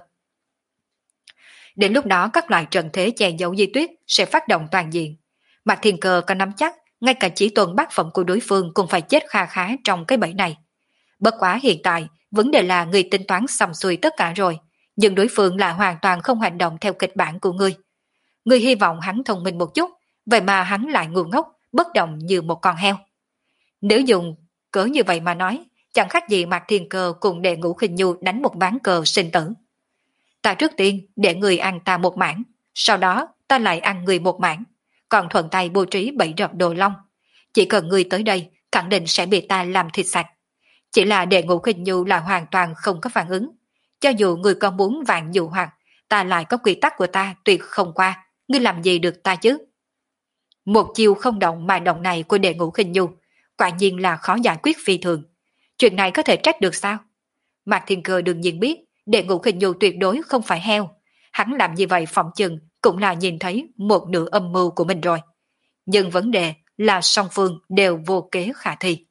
Đến lúc đó các loại trận thế che giấu Di Tuyết sẽ phát động toàn diện. Mạc Thiên Cơ có nắm chắc, ngay cả chỉ tuần bát phẩm của đối phương cũng phải chết kha khá trong cái bẫy này. Bất quá hiện tại, vấn đề là người tính toán xong xuôi tất cả rồi, nhưng đối phương là hoàn toàn không hành động theo kịch bản của ngươi. Ngươi hy vọng hắn thông minh một chút, vậy mà hắn lại ngu ngốc, bất động như một con heo. Nếu dùng cớ như vậy mà nói, chẳng khác gì Mạc Thiên Cơ cùng Đệ Ngũ Khinh Nhu đánh một ván cờ sinh tử. Ta trước tiên để người ăn ta một mảng, sau đó ta lại ăn người một mảng, còn thuận tay bố trí bẫy rập đồ long. Chỉ cần người tới đây, khẳng định sẽ bị ta làm thịt sạch. Chỉ là Đệ Ngũ Khinh Nhu là hoàn toàn không có phản ứng. Cho dù người có muốn vạn dụ hoặc, ta lại có quy tắc của ta tuyệt không qua, ngươi làm gì được ta chứ? Một chiêu không động mà động này của Đệ Ngũ Khinh Nhu, quả nhiên là khó giải quyết phi thường. Chuyện này có thể trách được sao? Mạc Thiên Cơ đương nhiên biết, Đệ Ngũ Khinh Nhu tuyệt đối không phải heo. Hắn làm như vậy phỏng chừng cũng là nhìn thấy một nửa âm mưu của mình rồi. Nhưng vấn đề là song phương đều vô kế khả thi.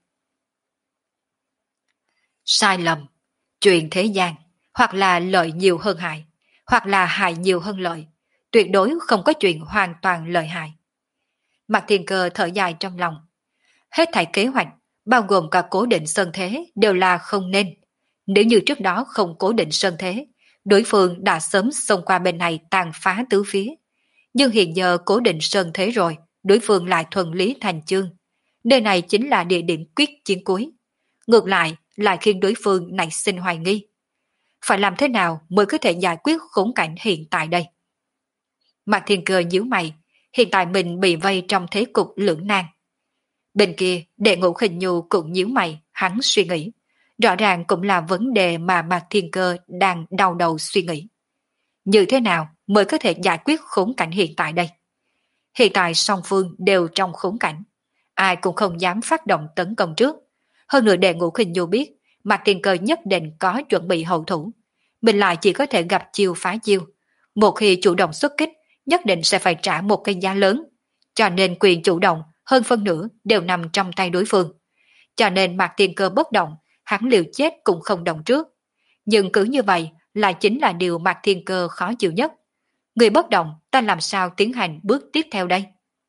Sai lầm, chuyện thế gian, hoặc là lợi nhiều hơn hại, hoặc là hại nhiều hơn lợi, tuyệt đối không có chuyện hoàn toàn lợi hại. Mạc Thiên Cơ thở dài trong lòng. Hết thảy kế hoạch, bao gồm cả cố định sơn thế, đều là không nên. Nếu như trước đó không cố định sơn thế, đối phương đã sớm xông qua bên này tàn phá tứ phía. Nhưng hiện giờ cố định sơn thế rồi, đối phương lại thuần lý thành chương. Nơi này chính là địa điểm quyết chiến cuối. Ngược lại, lại khiến đối phương nảy sinh hoài nghi. Phải làm thế nào mới có thể giải quyết khốn cảnh hiện tại đây? Mạc Thiên Cơ nhíu mày, hiện tại mình bị vây trong thế cục lưỡng nan. Bên kia, Đệ Ngũ Khinh Nhu cũng nhíu mày, hắn suy nghĩ. Rõ ràng cũng là vấn đề mà Mạc Thiên Cơ đang đau đầu suy nghĩ. Như thế nào mới có thể giải quyết khốn cảnh hiện tại đây? Hiện tại song phương đều trong khốn cảnh. Ai cũng không dám phát động tấn công trước. Hơn nữa Đệ Ngũ Khinh Nhu biết, Mạc Thiên Cơ nhất định có chuẩn bị hậu thủ. Mình lại chỉ có thể gặp chiêu phá chiêu. Một khi chủ động xuất kích, nhất định sẽ phải trả một cái giá lớn. Cho nên quyền chủ động hơn phân nửa đều nằm trong tay đối phương. Cho nên Mạc Thiên Cơ bất động, hắn liều chết cũng không động trước. Nhưng cứ như vậy là chính là điều Mạc Thiên Cơ khó chịu nhất. Người bất động, ta làm sao tiến hành bước tiếp theo đây?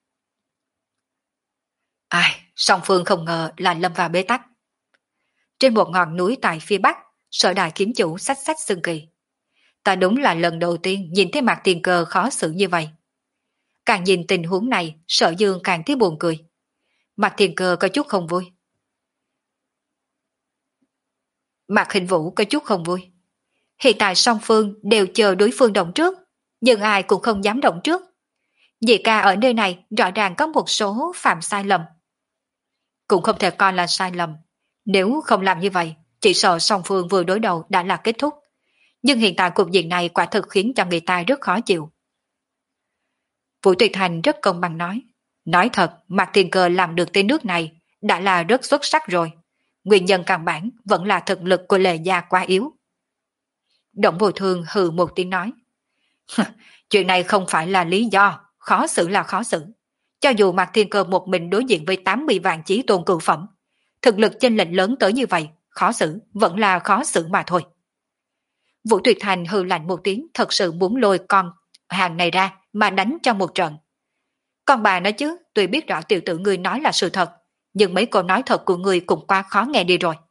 Ai, song phương không ngờ là lâm vào bế tắc. Trên một ngọn núi tại phía bắc, Sở Đại Kiếm Chủ xách xách xưng kỳ. Ta đúng là lần đầu tiên nhìn thấy Mạc Thiên Cơ khó xử như vậy. Càng nhìn tình huống này, Sở Dương càng thấy buồn cười. Mạc Thiên Cơ có chút không vui. Mạc Hình Vũ có chút không vui. Hiện tại song phương đều chờ đối phương động trước, nhưng ai cũng không dám động trước. Nhị ca ở nơi này rõ ràng có một số phạm sai lầm. Cũng không thể coi là sai lầm. Nếu không làm như vậy, chỉ sợ song phương vừa đối đầu đã là kết thúc. Nhưng hiện tại cục diện này quả thực khiến cho người ta rất khó chịu. Vũ Tuyệt Thành rất công bằng nói. Nói thật, Mạc Thiên Cơ làm được tới nước này đã là rất xuất sắc rồi. Nguyên nhân căn bản vẫn là thực lực của Lệ Gia quá yếu. Động Vô Thương hừ một tiếng nói. Chuyện này không phải là lý do, khó xử là khó xử. Cho dù Mạc Thiên Cơ một mình đối diện với tám mươi vạn chí tôn cửu phẩm, thực lực chênh lệch lớn tới như vậy, khó xử vẫn là khó xử mà thôi. Vũ Tuyệt Thành hừ lạnh một tiếng, thật sự muốn lôi con hàng này ra mà đánh trong một trận. Con bà nói chứ, tuy biết rõ tiểu tử ngươi nói là sự thật, nhưng mấy câu nói thật của ngươi cũng quá khó nghe đi rồi.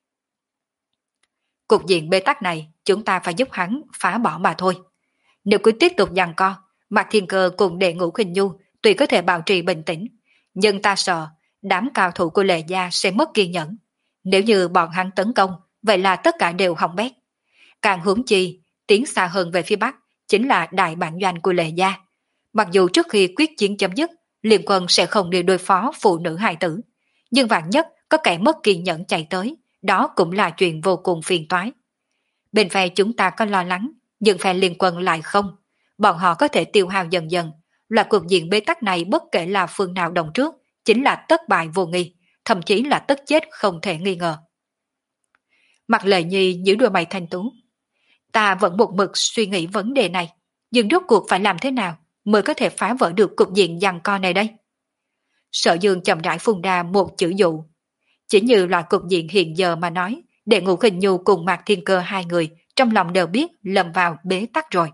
Cục diện bế tắc này, chúng ta phải giúp hắn phá bỏ mà thôi. Nếu cứ tiếp tục giằng co, Mạc Thiên Cơ cùng Đệ Ngũ Khinh Nhu tuy có thể bảo trì bình tĩnh, nhưng ta sợ đám cao thủ của Lệ Gia sẽ mất kiên nhẫn. Nếu như bọn hắn tấn công, vậy là tất cả đều hỏng bét. Càng hướng chi, tiến xa hơn về phía Bắc, chính là đại bản doanh của Lệ Gia. Mặc dù trước khi quyết chiến chấm dứt, liên quân sẽ không đi đối phó phụ nữ hài tử, nhưng vạn nhất có kẻ mất kiên nhẫn chạy tới, đó cũng là chuyện vô cùng phiền toái. Bên phe chúng ta có lo lắng, nhưng phe liên quân lại không. Bọn họ có thể tiêu hao dần dần. Loại cục diện bế tắc này bất kể là phương nào đồng trước, chính là tất bại vô nghi, thậm chí là tất chết không thể nghi ngờ. Mặt Lệ Nhi giữ đôi mày thanh tú. Ta vẫn một mực suy nghĩ vấn đề này, nhưng rốt cuộc phải làm thế nào mới có thể phá vỡ được cục diện giằng co này đây? Sở Dương chậm rãi phun ra một chữ dụ. Chỉ như loại cục diện hiện giờ mà nói, Đệ Ngũ Khinh Nhu cùng Mạc Thiên Cơ hai người trong lòng đều biết lầm vào bế tắc rồi.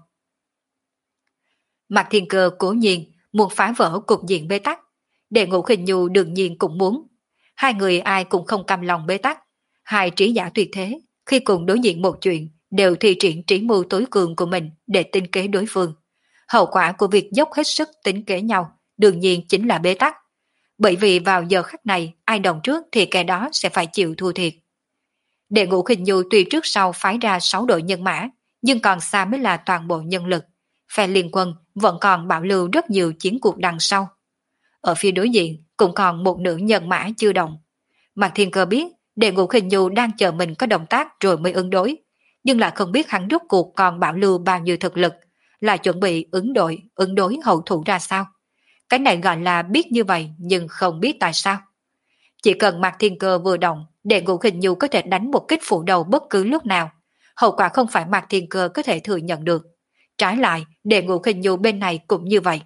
Mạc Thiên Cơ cố nhiên muốn phá vỡ cục diện bế tắc, Đệ Ngũ Khinh Nhu đương nhiên cũng muốn. Hai người ai cũng không cam lòng bế tắc. Hai trí giả tuyệt thế, khi cùng đối diện một chuyện, đều thi triển trí mưu tối cường của mình để tinh kế đối phương. Hậu quả của việc dốc hết sức tính kế nhau, đương nhiên chính là bế tắc. Bởi vì vào giờ khắc này, ai đồng trước thì kẻ đó sẽ phải chịu thua thiệt. Đệ Ngũ Khinh Nhu tuy trước sau phái ra sáu đội nhân mã, nhưng còn xa mới là toàn bộ nhân lực. Phe liên quân vẫn còn bảo lưu rất nhiều chiến cuộc đằng sau. Ở phía đối diện cũng còn một nửa nhân mã chưa động. Mạc Thiên Cơ biết Đệ Ngũ Khinh Nhu đang chờ mình có động tác rồi mới ứng đối, nhưng lại không biết hắn rốt cuộc còn bảo lưu bao nhiêu thực lực, là chuẩn bị ứng đội, ứng đối hậu thủ ra sao. Cái này gọi là biết như vậy nhưng không biết tại sao. Chỉ cần Mạc Thiên Cơ vừa động, Đệ Ngũ Khinh Nhu có thể đánh một kích phủ đầu bất cứ lúc nào. Hậu quả không phải Mạc Thiên Cơ có thể thừa nhận được. Trái lại, Đệ Ngũ Khinh Nhu bên này cũng như vậy.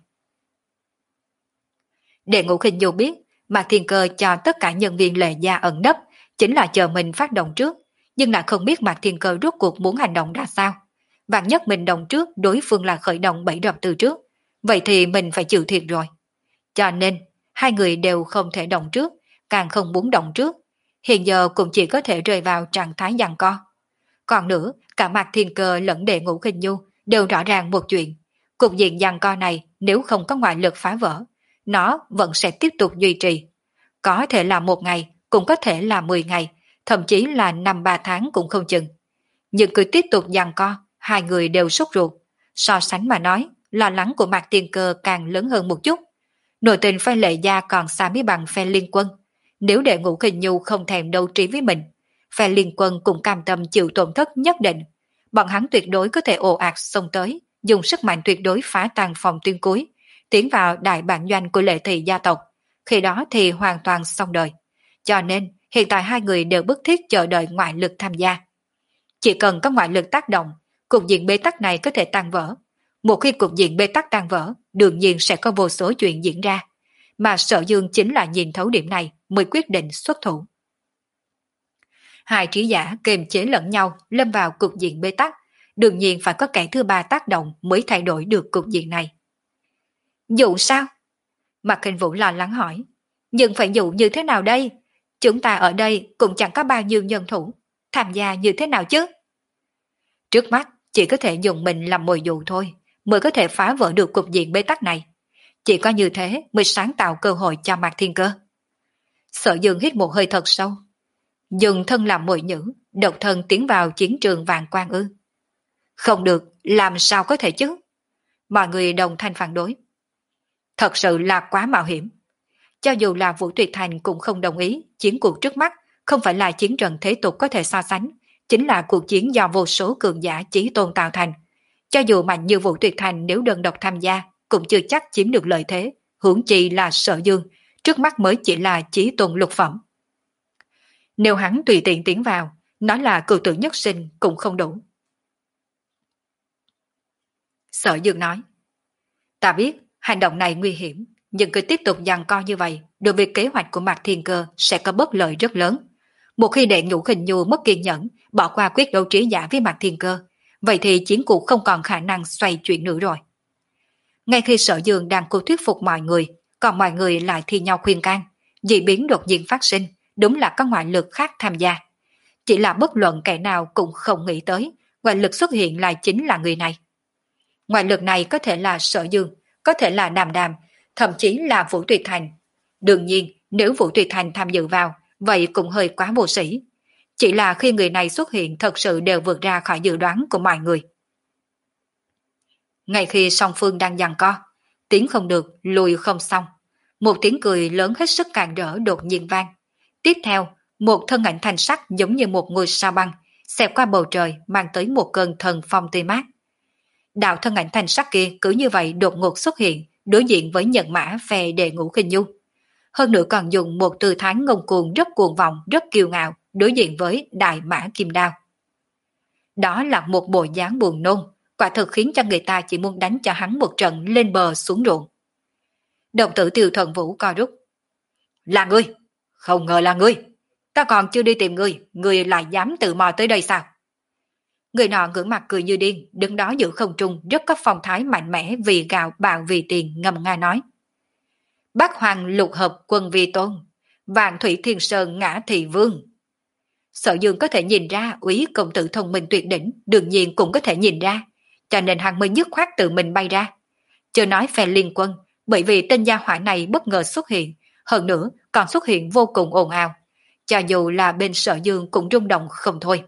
Đệ Ngũ Khinh Nhu biết Mạc Thiên Cơ cho tất cả nhân viên Lệ Gia ẩn nấp, chính là chờ mình phát động trước, nhưng lại không biết Mạc Thiên Cơ rốt cuộc muốn hành động ra sao. Vạn nhất mình động trước, đối phương là khởi động bẫy rập từ trước, vậy thì mình phải chịu thiệt rồi. Cho nên, hai người đều không thể động trước, càng không muốn động trước. Hiện giờ cũng chỉ có thể rơi vào trạng thái giằng co. Còn nữa, cả Mạc Thiên Cơ lẫn Đệ Ngũ Khinh Nhu đều rõ ràng một chuyện. Cục diện giằng co này nếu không có ngoại lực phá vỡ, nó vẫn sẽ tiếp tục duy trì. Có thể là một ngày, cũng có thể là mười ngày, thậm chí là năm ba tháng cũng không chừng. Nhưng cứ tiếp tục giằng co, hai người đều sốt ruột. So sánh mà nói, lo lắng của Mạc Thiên Cơ càng lớn hơn một chút. Nội tình phe Lệ Gia còn xa mới bằng phe liên quân. Nếu Đệ Ngũ Khinh Nhu không thèm đấu trí với mình, phe liên quân cũng cam tâm chịu tổn thất nhất định. Bọn hắn tuyệt đối có thể ồ ạt xông tới, dùng sức mạnh tuyệt đối phá tan phòng tuyến cuối, tiến vào đại bản doanh của Lệ Thị gia tộc. Khi đó thì hoàn toàn xong đời. Cho nên, hiện tại hai người đều bức thiết chờ đợi ngoại lực tham gia. Chỉ cần có ngoại lực tác động, cục diện bế tắc này có thể tan vỡ. Một khi cục diện bế tắc tan vỡ, đương nhiên sẽ có vô số chuyện diễn ra. Mà Sở Dương chính là nhìn thấu điểm này mới quyết định xuất thủ. Hai trí giả kiềm chế lẫn nhau lâm vào cục diện bế tắc, đương nhiên phải có kẻ thứ ba tác động mới thay đổi được cục diện này. Dụ sao? Mạc Kinh Vũ lo lắng hỏi. Nhưng phải dụ như thế nào đây? Chúng ta ở đây cũng chẳng có bao nhiêu nhân thủ, tham gia như thế nào chứ? Trước mắt chỉ có thể dùng mình làm mồi dụ thôi, mới có thể phá vỡ được cục diện bế tắc này. Chỉ có như thế mới sáng tạo cơ hội cho Mạc Thiên Cơ. Sở Dương hít một hơi thật sâu. Dùng thân làm mồi nhữ, độc thân tiến vào chiến trường vạn quan ư. Không được, làm sao có thể chứ? Mọi người đồng thanh phản đối. Thật sự là quá mạo hiểm. Cho dù là Vũ Tuyệt Thành cũng không đồng ý chiến cuộc trước mắt không phải là chiến trận thế tục có thể so sánh, chính là cuộc chiến do vô số cường giả chí tôn tạo thành. Cho dù mạnh như Vũ Tuyệt Thành nếu đơn độc tham gia, cũng chưa chắc chiếm được lợi thế, huống chi là Sở Dương, trước mắt mới chỉ là chí tôn lục phẩm. Nếu hắn tùy tiện tiến vào, nói là cửu tử nhất sinh cũng không đủ. Sở Dương nói, ta biết hành động này nguy hiểm, nhưng cứ tiếp tục giằng co như vậy, đối với kế hoạch của Mạc Thiên Cơ sẽ có bất lợi rất lớn. Một khi đệ Ngũ Khinh Nhu mất kiên nhẫn, bỏ qua quyết đấu trí giả với Mạc Thiên Cơ, vậy thì chiến cuộc không còn khả năng xoay chuyển nữa rồi. Ngay khi Sở Dương đang cố thuyết phục mọi người, còn mọi người lại thi nhau khuyên can, dị biến đột nhiên phát sinh, đúng là có ngoại lực khác tham gia. Chỉ là bất luận kẻ nào cũng không nghĩ tới, ngoại lực xuất hiện lại chính là người này. Ngoại lực này có thể là Sở Dương, có thể là Đàm Đàm, thậm chí là Vũ Tuyệt Thành. Đương nhiên, nếu Vũ Tuyệt Thành tham dự vào, vậy cũng hơi quá vô sĩ. Chỉ là khi người này xuất hiện thật sự đều vượt ra khỏi dự đoán của mọi người. Ngay khi song phương đang giằng co, tiến không được, lùi không xong. Một tiếng cười lớn hết sức càn rỡ đột nhiên vang. Tiếp theo, một thân ảnh thanh sắc giống như một ngôi sao băng, xẹt qua bầu trời mang tới một cơn thần phong tươi mát. Đạo thân ảnh thanh sắc kia cứ như vậy đột ngột xuất hiện, đối diện với nhận mã phe Đệ Ngũ Khinh Nhu. Hơn nữa còn dùng một tư thái ngông cuồng rất cuồng vọng, rất kiêu ngạo, đối diện với Đại Mã Kim Đao. Đó là một bộ dáng buồn nôn, quả thực khiến cho người ta chỉ muốn đánh cho hắn một trận lên bờ xuống ruộng. Đồng tử Tiêu Thuận Vũ co rút. Là ngươi, không ngờ là ngươi, ta còn chưa đi tìm ngươi, ngươi lại dám tự mò tới đây sao? Người nọ ngưỡng mặt cười như điên, đứng đó giữa không trung rất có phong thái mạnh mẽ vì gạo bạo vì tiền, ngầm nga nói. Bác Hoàng lục hợp quân vi tôn, Vạn Thủy Thiên Sơn ngã thị vương. Sở Dương có thể nhìn ra Úy công tử thông minh tuyệt đỉnh, đương nhiên cũng có thể nhìn ra, cho nên hắn mới dứt khoát tự mình bay ra. Chưa nói phe liên quân, bởi vì tên gia hỏa này bất ngờ xuất hiện, hơn nữa còn xuất hiện vô cùng ồn ào, cho dù là bên Sở Dương cũng rung động không thôi.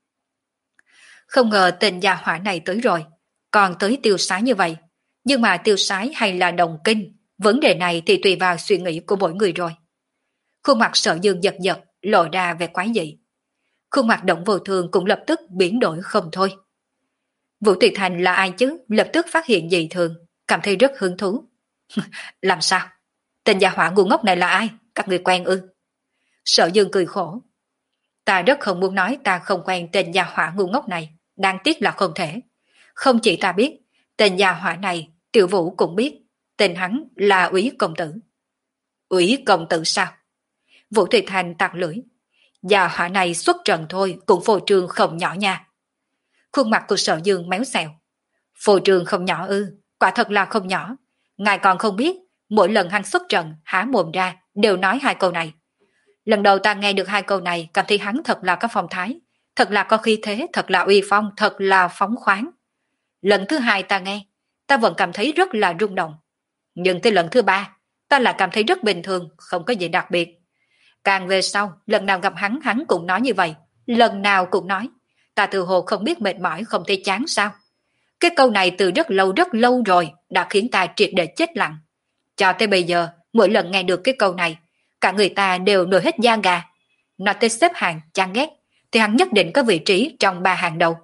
Không ngờ tên gia hỏa này tới rồi, còn tới tiêu sái như vậy. Nhưng mà tiêu sái hay là đồng kinh, vấn đề này thì tùy vào suy nghĩ của mỗi người rồi. Khuôn mặt Sở Dương giật giật, lộ ra vẻ quái dị. Khuôn mặt Động Vô Thường cũng lập tức biến đổi không thôi. Vũ Tuyệt Thành là ai chứ, lập tức phát hiện dị thường, cảm thấy rất hứng thú. Làm sao? Tên gia hỏa ngu ngốc này là ai? Các người quen ư? Sở Dương cười khổ. Ta rất không muốn nói ta không quen tên gia hỏa ngu ngốc này, đáng tiếc là không thể. Không chỉ ta biết, tên gia hỏa này, Tiểu Vũ cũng biết, tên hắn là Úy công tử. Úy công tử sao? Vũ Tuyệt Thành tặc lưỡi. Gia hỏa này xuất trận thôi cũng phô trương không nhỏ nha. Khuôn mặt của Sở Dương méo xẹo. Phô trương không nhỏ ư, quả thật là không nhỏ. Ngài còn không biết, mỗi lần hắn xuất trận há mồm ra đều nói hai câu này. Lần đầu ta nghe được hai câu này cảm thấy hắn thật là có phong thái, thật là có khí thế, thật là uy phong, thật là phóng khoáng. Lần thứ hai ta nghe, ta vẫn cảm thấy rất là rung động. Nhưng tới lần thứ ba, ta lại cảm thấy rất bình thường, không có gì đặc biệt. Càng về sau, lần nào gặp hắn, hắn cũng nói như vậy. Lần nào cũng nói, ta tự hồ không biết mệt mỏi, không thấy chán sao. Cái câu này từ rất lâu rất lâu rồi đã khiến ta triệt để chết lặng. Cho tới bây giờ, mỗi lần nghe được cái câu này, cả người ta đều nổi hết da gà. Nói tới xếp hàng chán ghét, thì hắn nhất định có vị trí trong ba hàng đầu.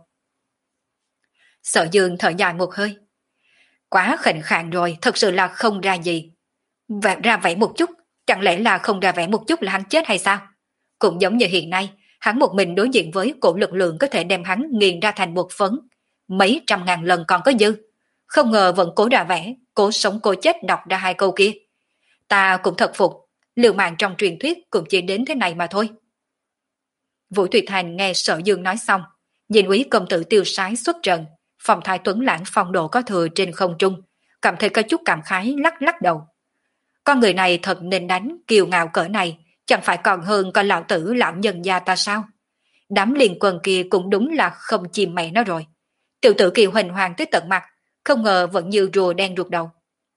Sở Dương thở dài một hơi. Quá khệnh khạng rồi, thật sự là không ra gì. Và ra vẻ một chút, chẳng lẽ là không ra vẻ một chút là hắn chết hay sao? Cũng giống như hiện nay, hắn một mình đối diện với cổ lực lượng có thể đem hắn nghiền ra thành một phấn. Mấy trăm ngàn lần còn có dư. Không ngờ vẫn cố ra vẻ, cố sống cố chết đọc ra hai câu kia. Ta cũng thật phục, liều mạng trong truyền thuyết cũng chỉ đến thế này mà thôi. Vũ Tuyệt Thành nghe Sở Dương nói xong, nhìn Úy công tử tiêu sái xuất trận, phong thái tuấn lãng phong độ có thừa trên không trung, cảm thấy có chút cảm khái lắc lắc đầu. Con người này thật nên đánh, kiêu ngạo cỡ này, chẳng phải còn hơn con lão tử lão nhân gia ta sao? Đám liên quân kia cũng đúng là không chìm mẹ nó rồi. Tiểu tử Kiều Huỳnh Hoàng tới tận mặt, không ngờ vẫn như rùa đen ruột đầu.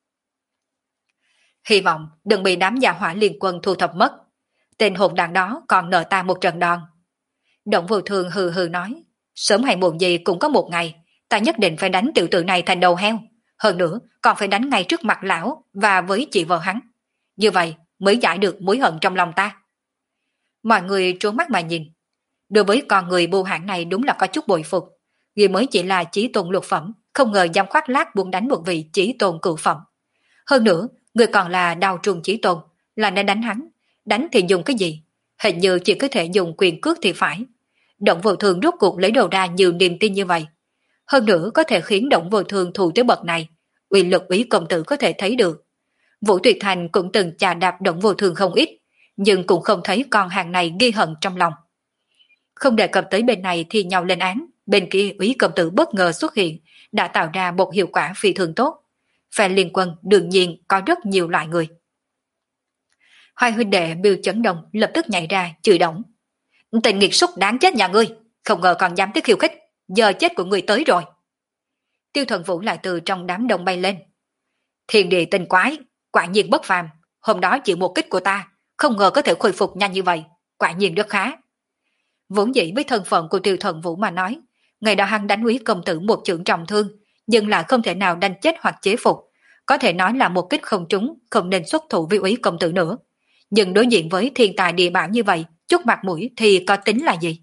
Hy vọng đừng bị đám gia hỏa liên quân thu thập mất. Tên hồn đàn đó còn nợ ta một trận đòn. Động Vô Thường hừ hừ nói, sớm hay muộn gì cũng có một ngày, ta nhất định phải đánh tiểu tử này thành đầu heo. Hơn nữa còn phải đánh ngay trước mặt lão và với chị vợ hắn. Như vậy mới giải được mối hận trong lòng ta. Mọi người trố mắt mà nhìn. Đối với con người bưu hãn này đúng là có chút bội phục. Vì mới chỉ là chí tôn lục phẩm, không ngờ dám khoác lác buông đánh một vị chí tôn cửu phẩm. Hơn nữa, người còn là đào trùng chí tôn, là nên đánh hắn. Đánh thì dùng cái gì? Hình như chỉ có thể dùng quyền cước thì phải. Động vô thường rốt cuộc lấy đồ ra nhiều niềm tin như vậy. Hơn nữa có thể khiến động vô thường thù tới bậc này. Uy lực Úy công tử có thể thấy được. Vũ Tuyệt Thành cũng từng chà đạp động vô thường không ít, nhưng cũng không thấy con hàng này ghi hận trong lòng. Không đề cập tới bên này thì nhau lên án, bên kia Úy công tử bất ngờ xuất hiện, đã tạo ra một hiệu quả phi thường tốt. Phe liên quân đương nhiên có rất nhiều loại người. Hai huynh đệ Biêu Chấn Đông lập tức nhảy ra chửi đổng. Tình nghiệt xúc đáng chết nhà ngươi, không ngờ còn dám tiếp khiêu khích, giờ chết của ngươi tới rồi. Tiêu Thần Vũ lại từ trong đám đông bay lên. Thiên địa tinh quái, quả nhiên bất phàm, hôm đó chịu một kích của ta, không ngờ có thể khôi phục nhanh như vậy, quả nhiên rất khá. Vốn dĩ với thân phận của Tiêu Thần Vũ mà nói, ngày đó hắn đánh Úy công tử một chưởng trọng thương, nhưng lại không thể nào đánh chết hoặc chế phục, có thể nói là một kích không trúng, không nên xuất thủ với Úy công tử nữa. Nhưng đối diện với thiên tài địa bảo như vậy, chút mặt mũi thì có tính là gì?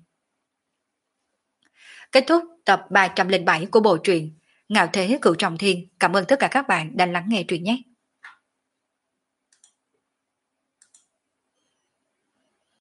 Kết thúc tập ba trăm lẻ bảy của bộ truyện Ngạo Thế Cửu Trọng Thiên. Cảm ơn tất cả các bạn đã lắng nghe truyện nhé.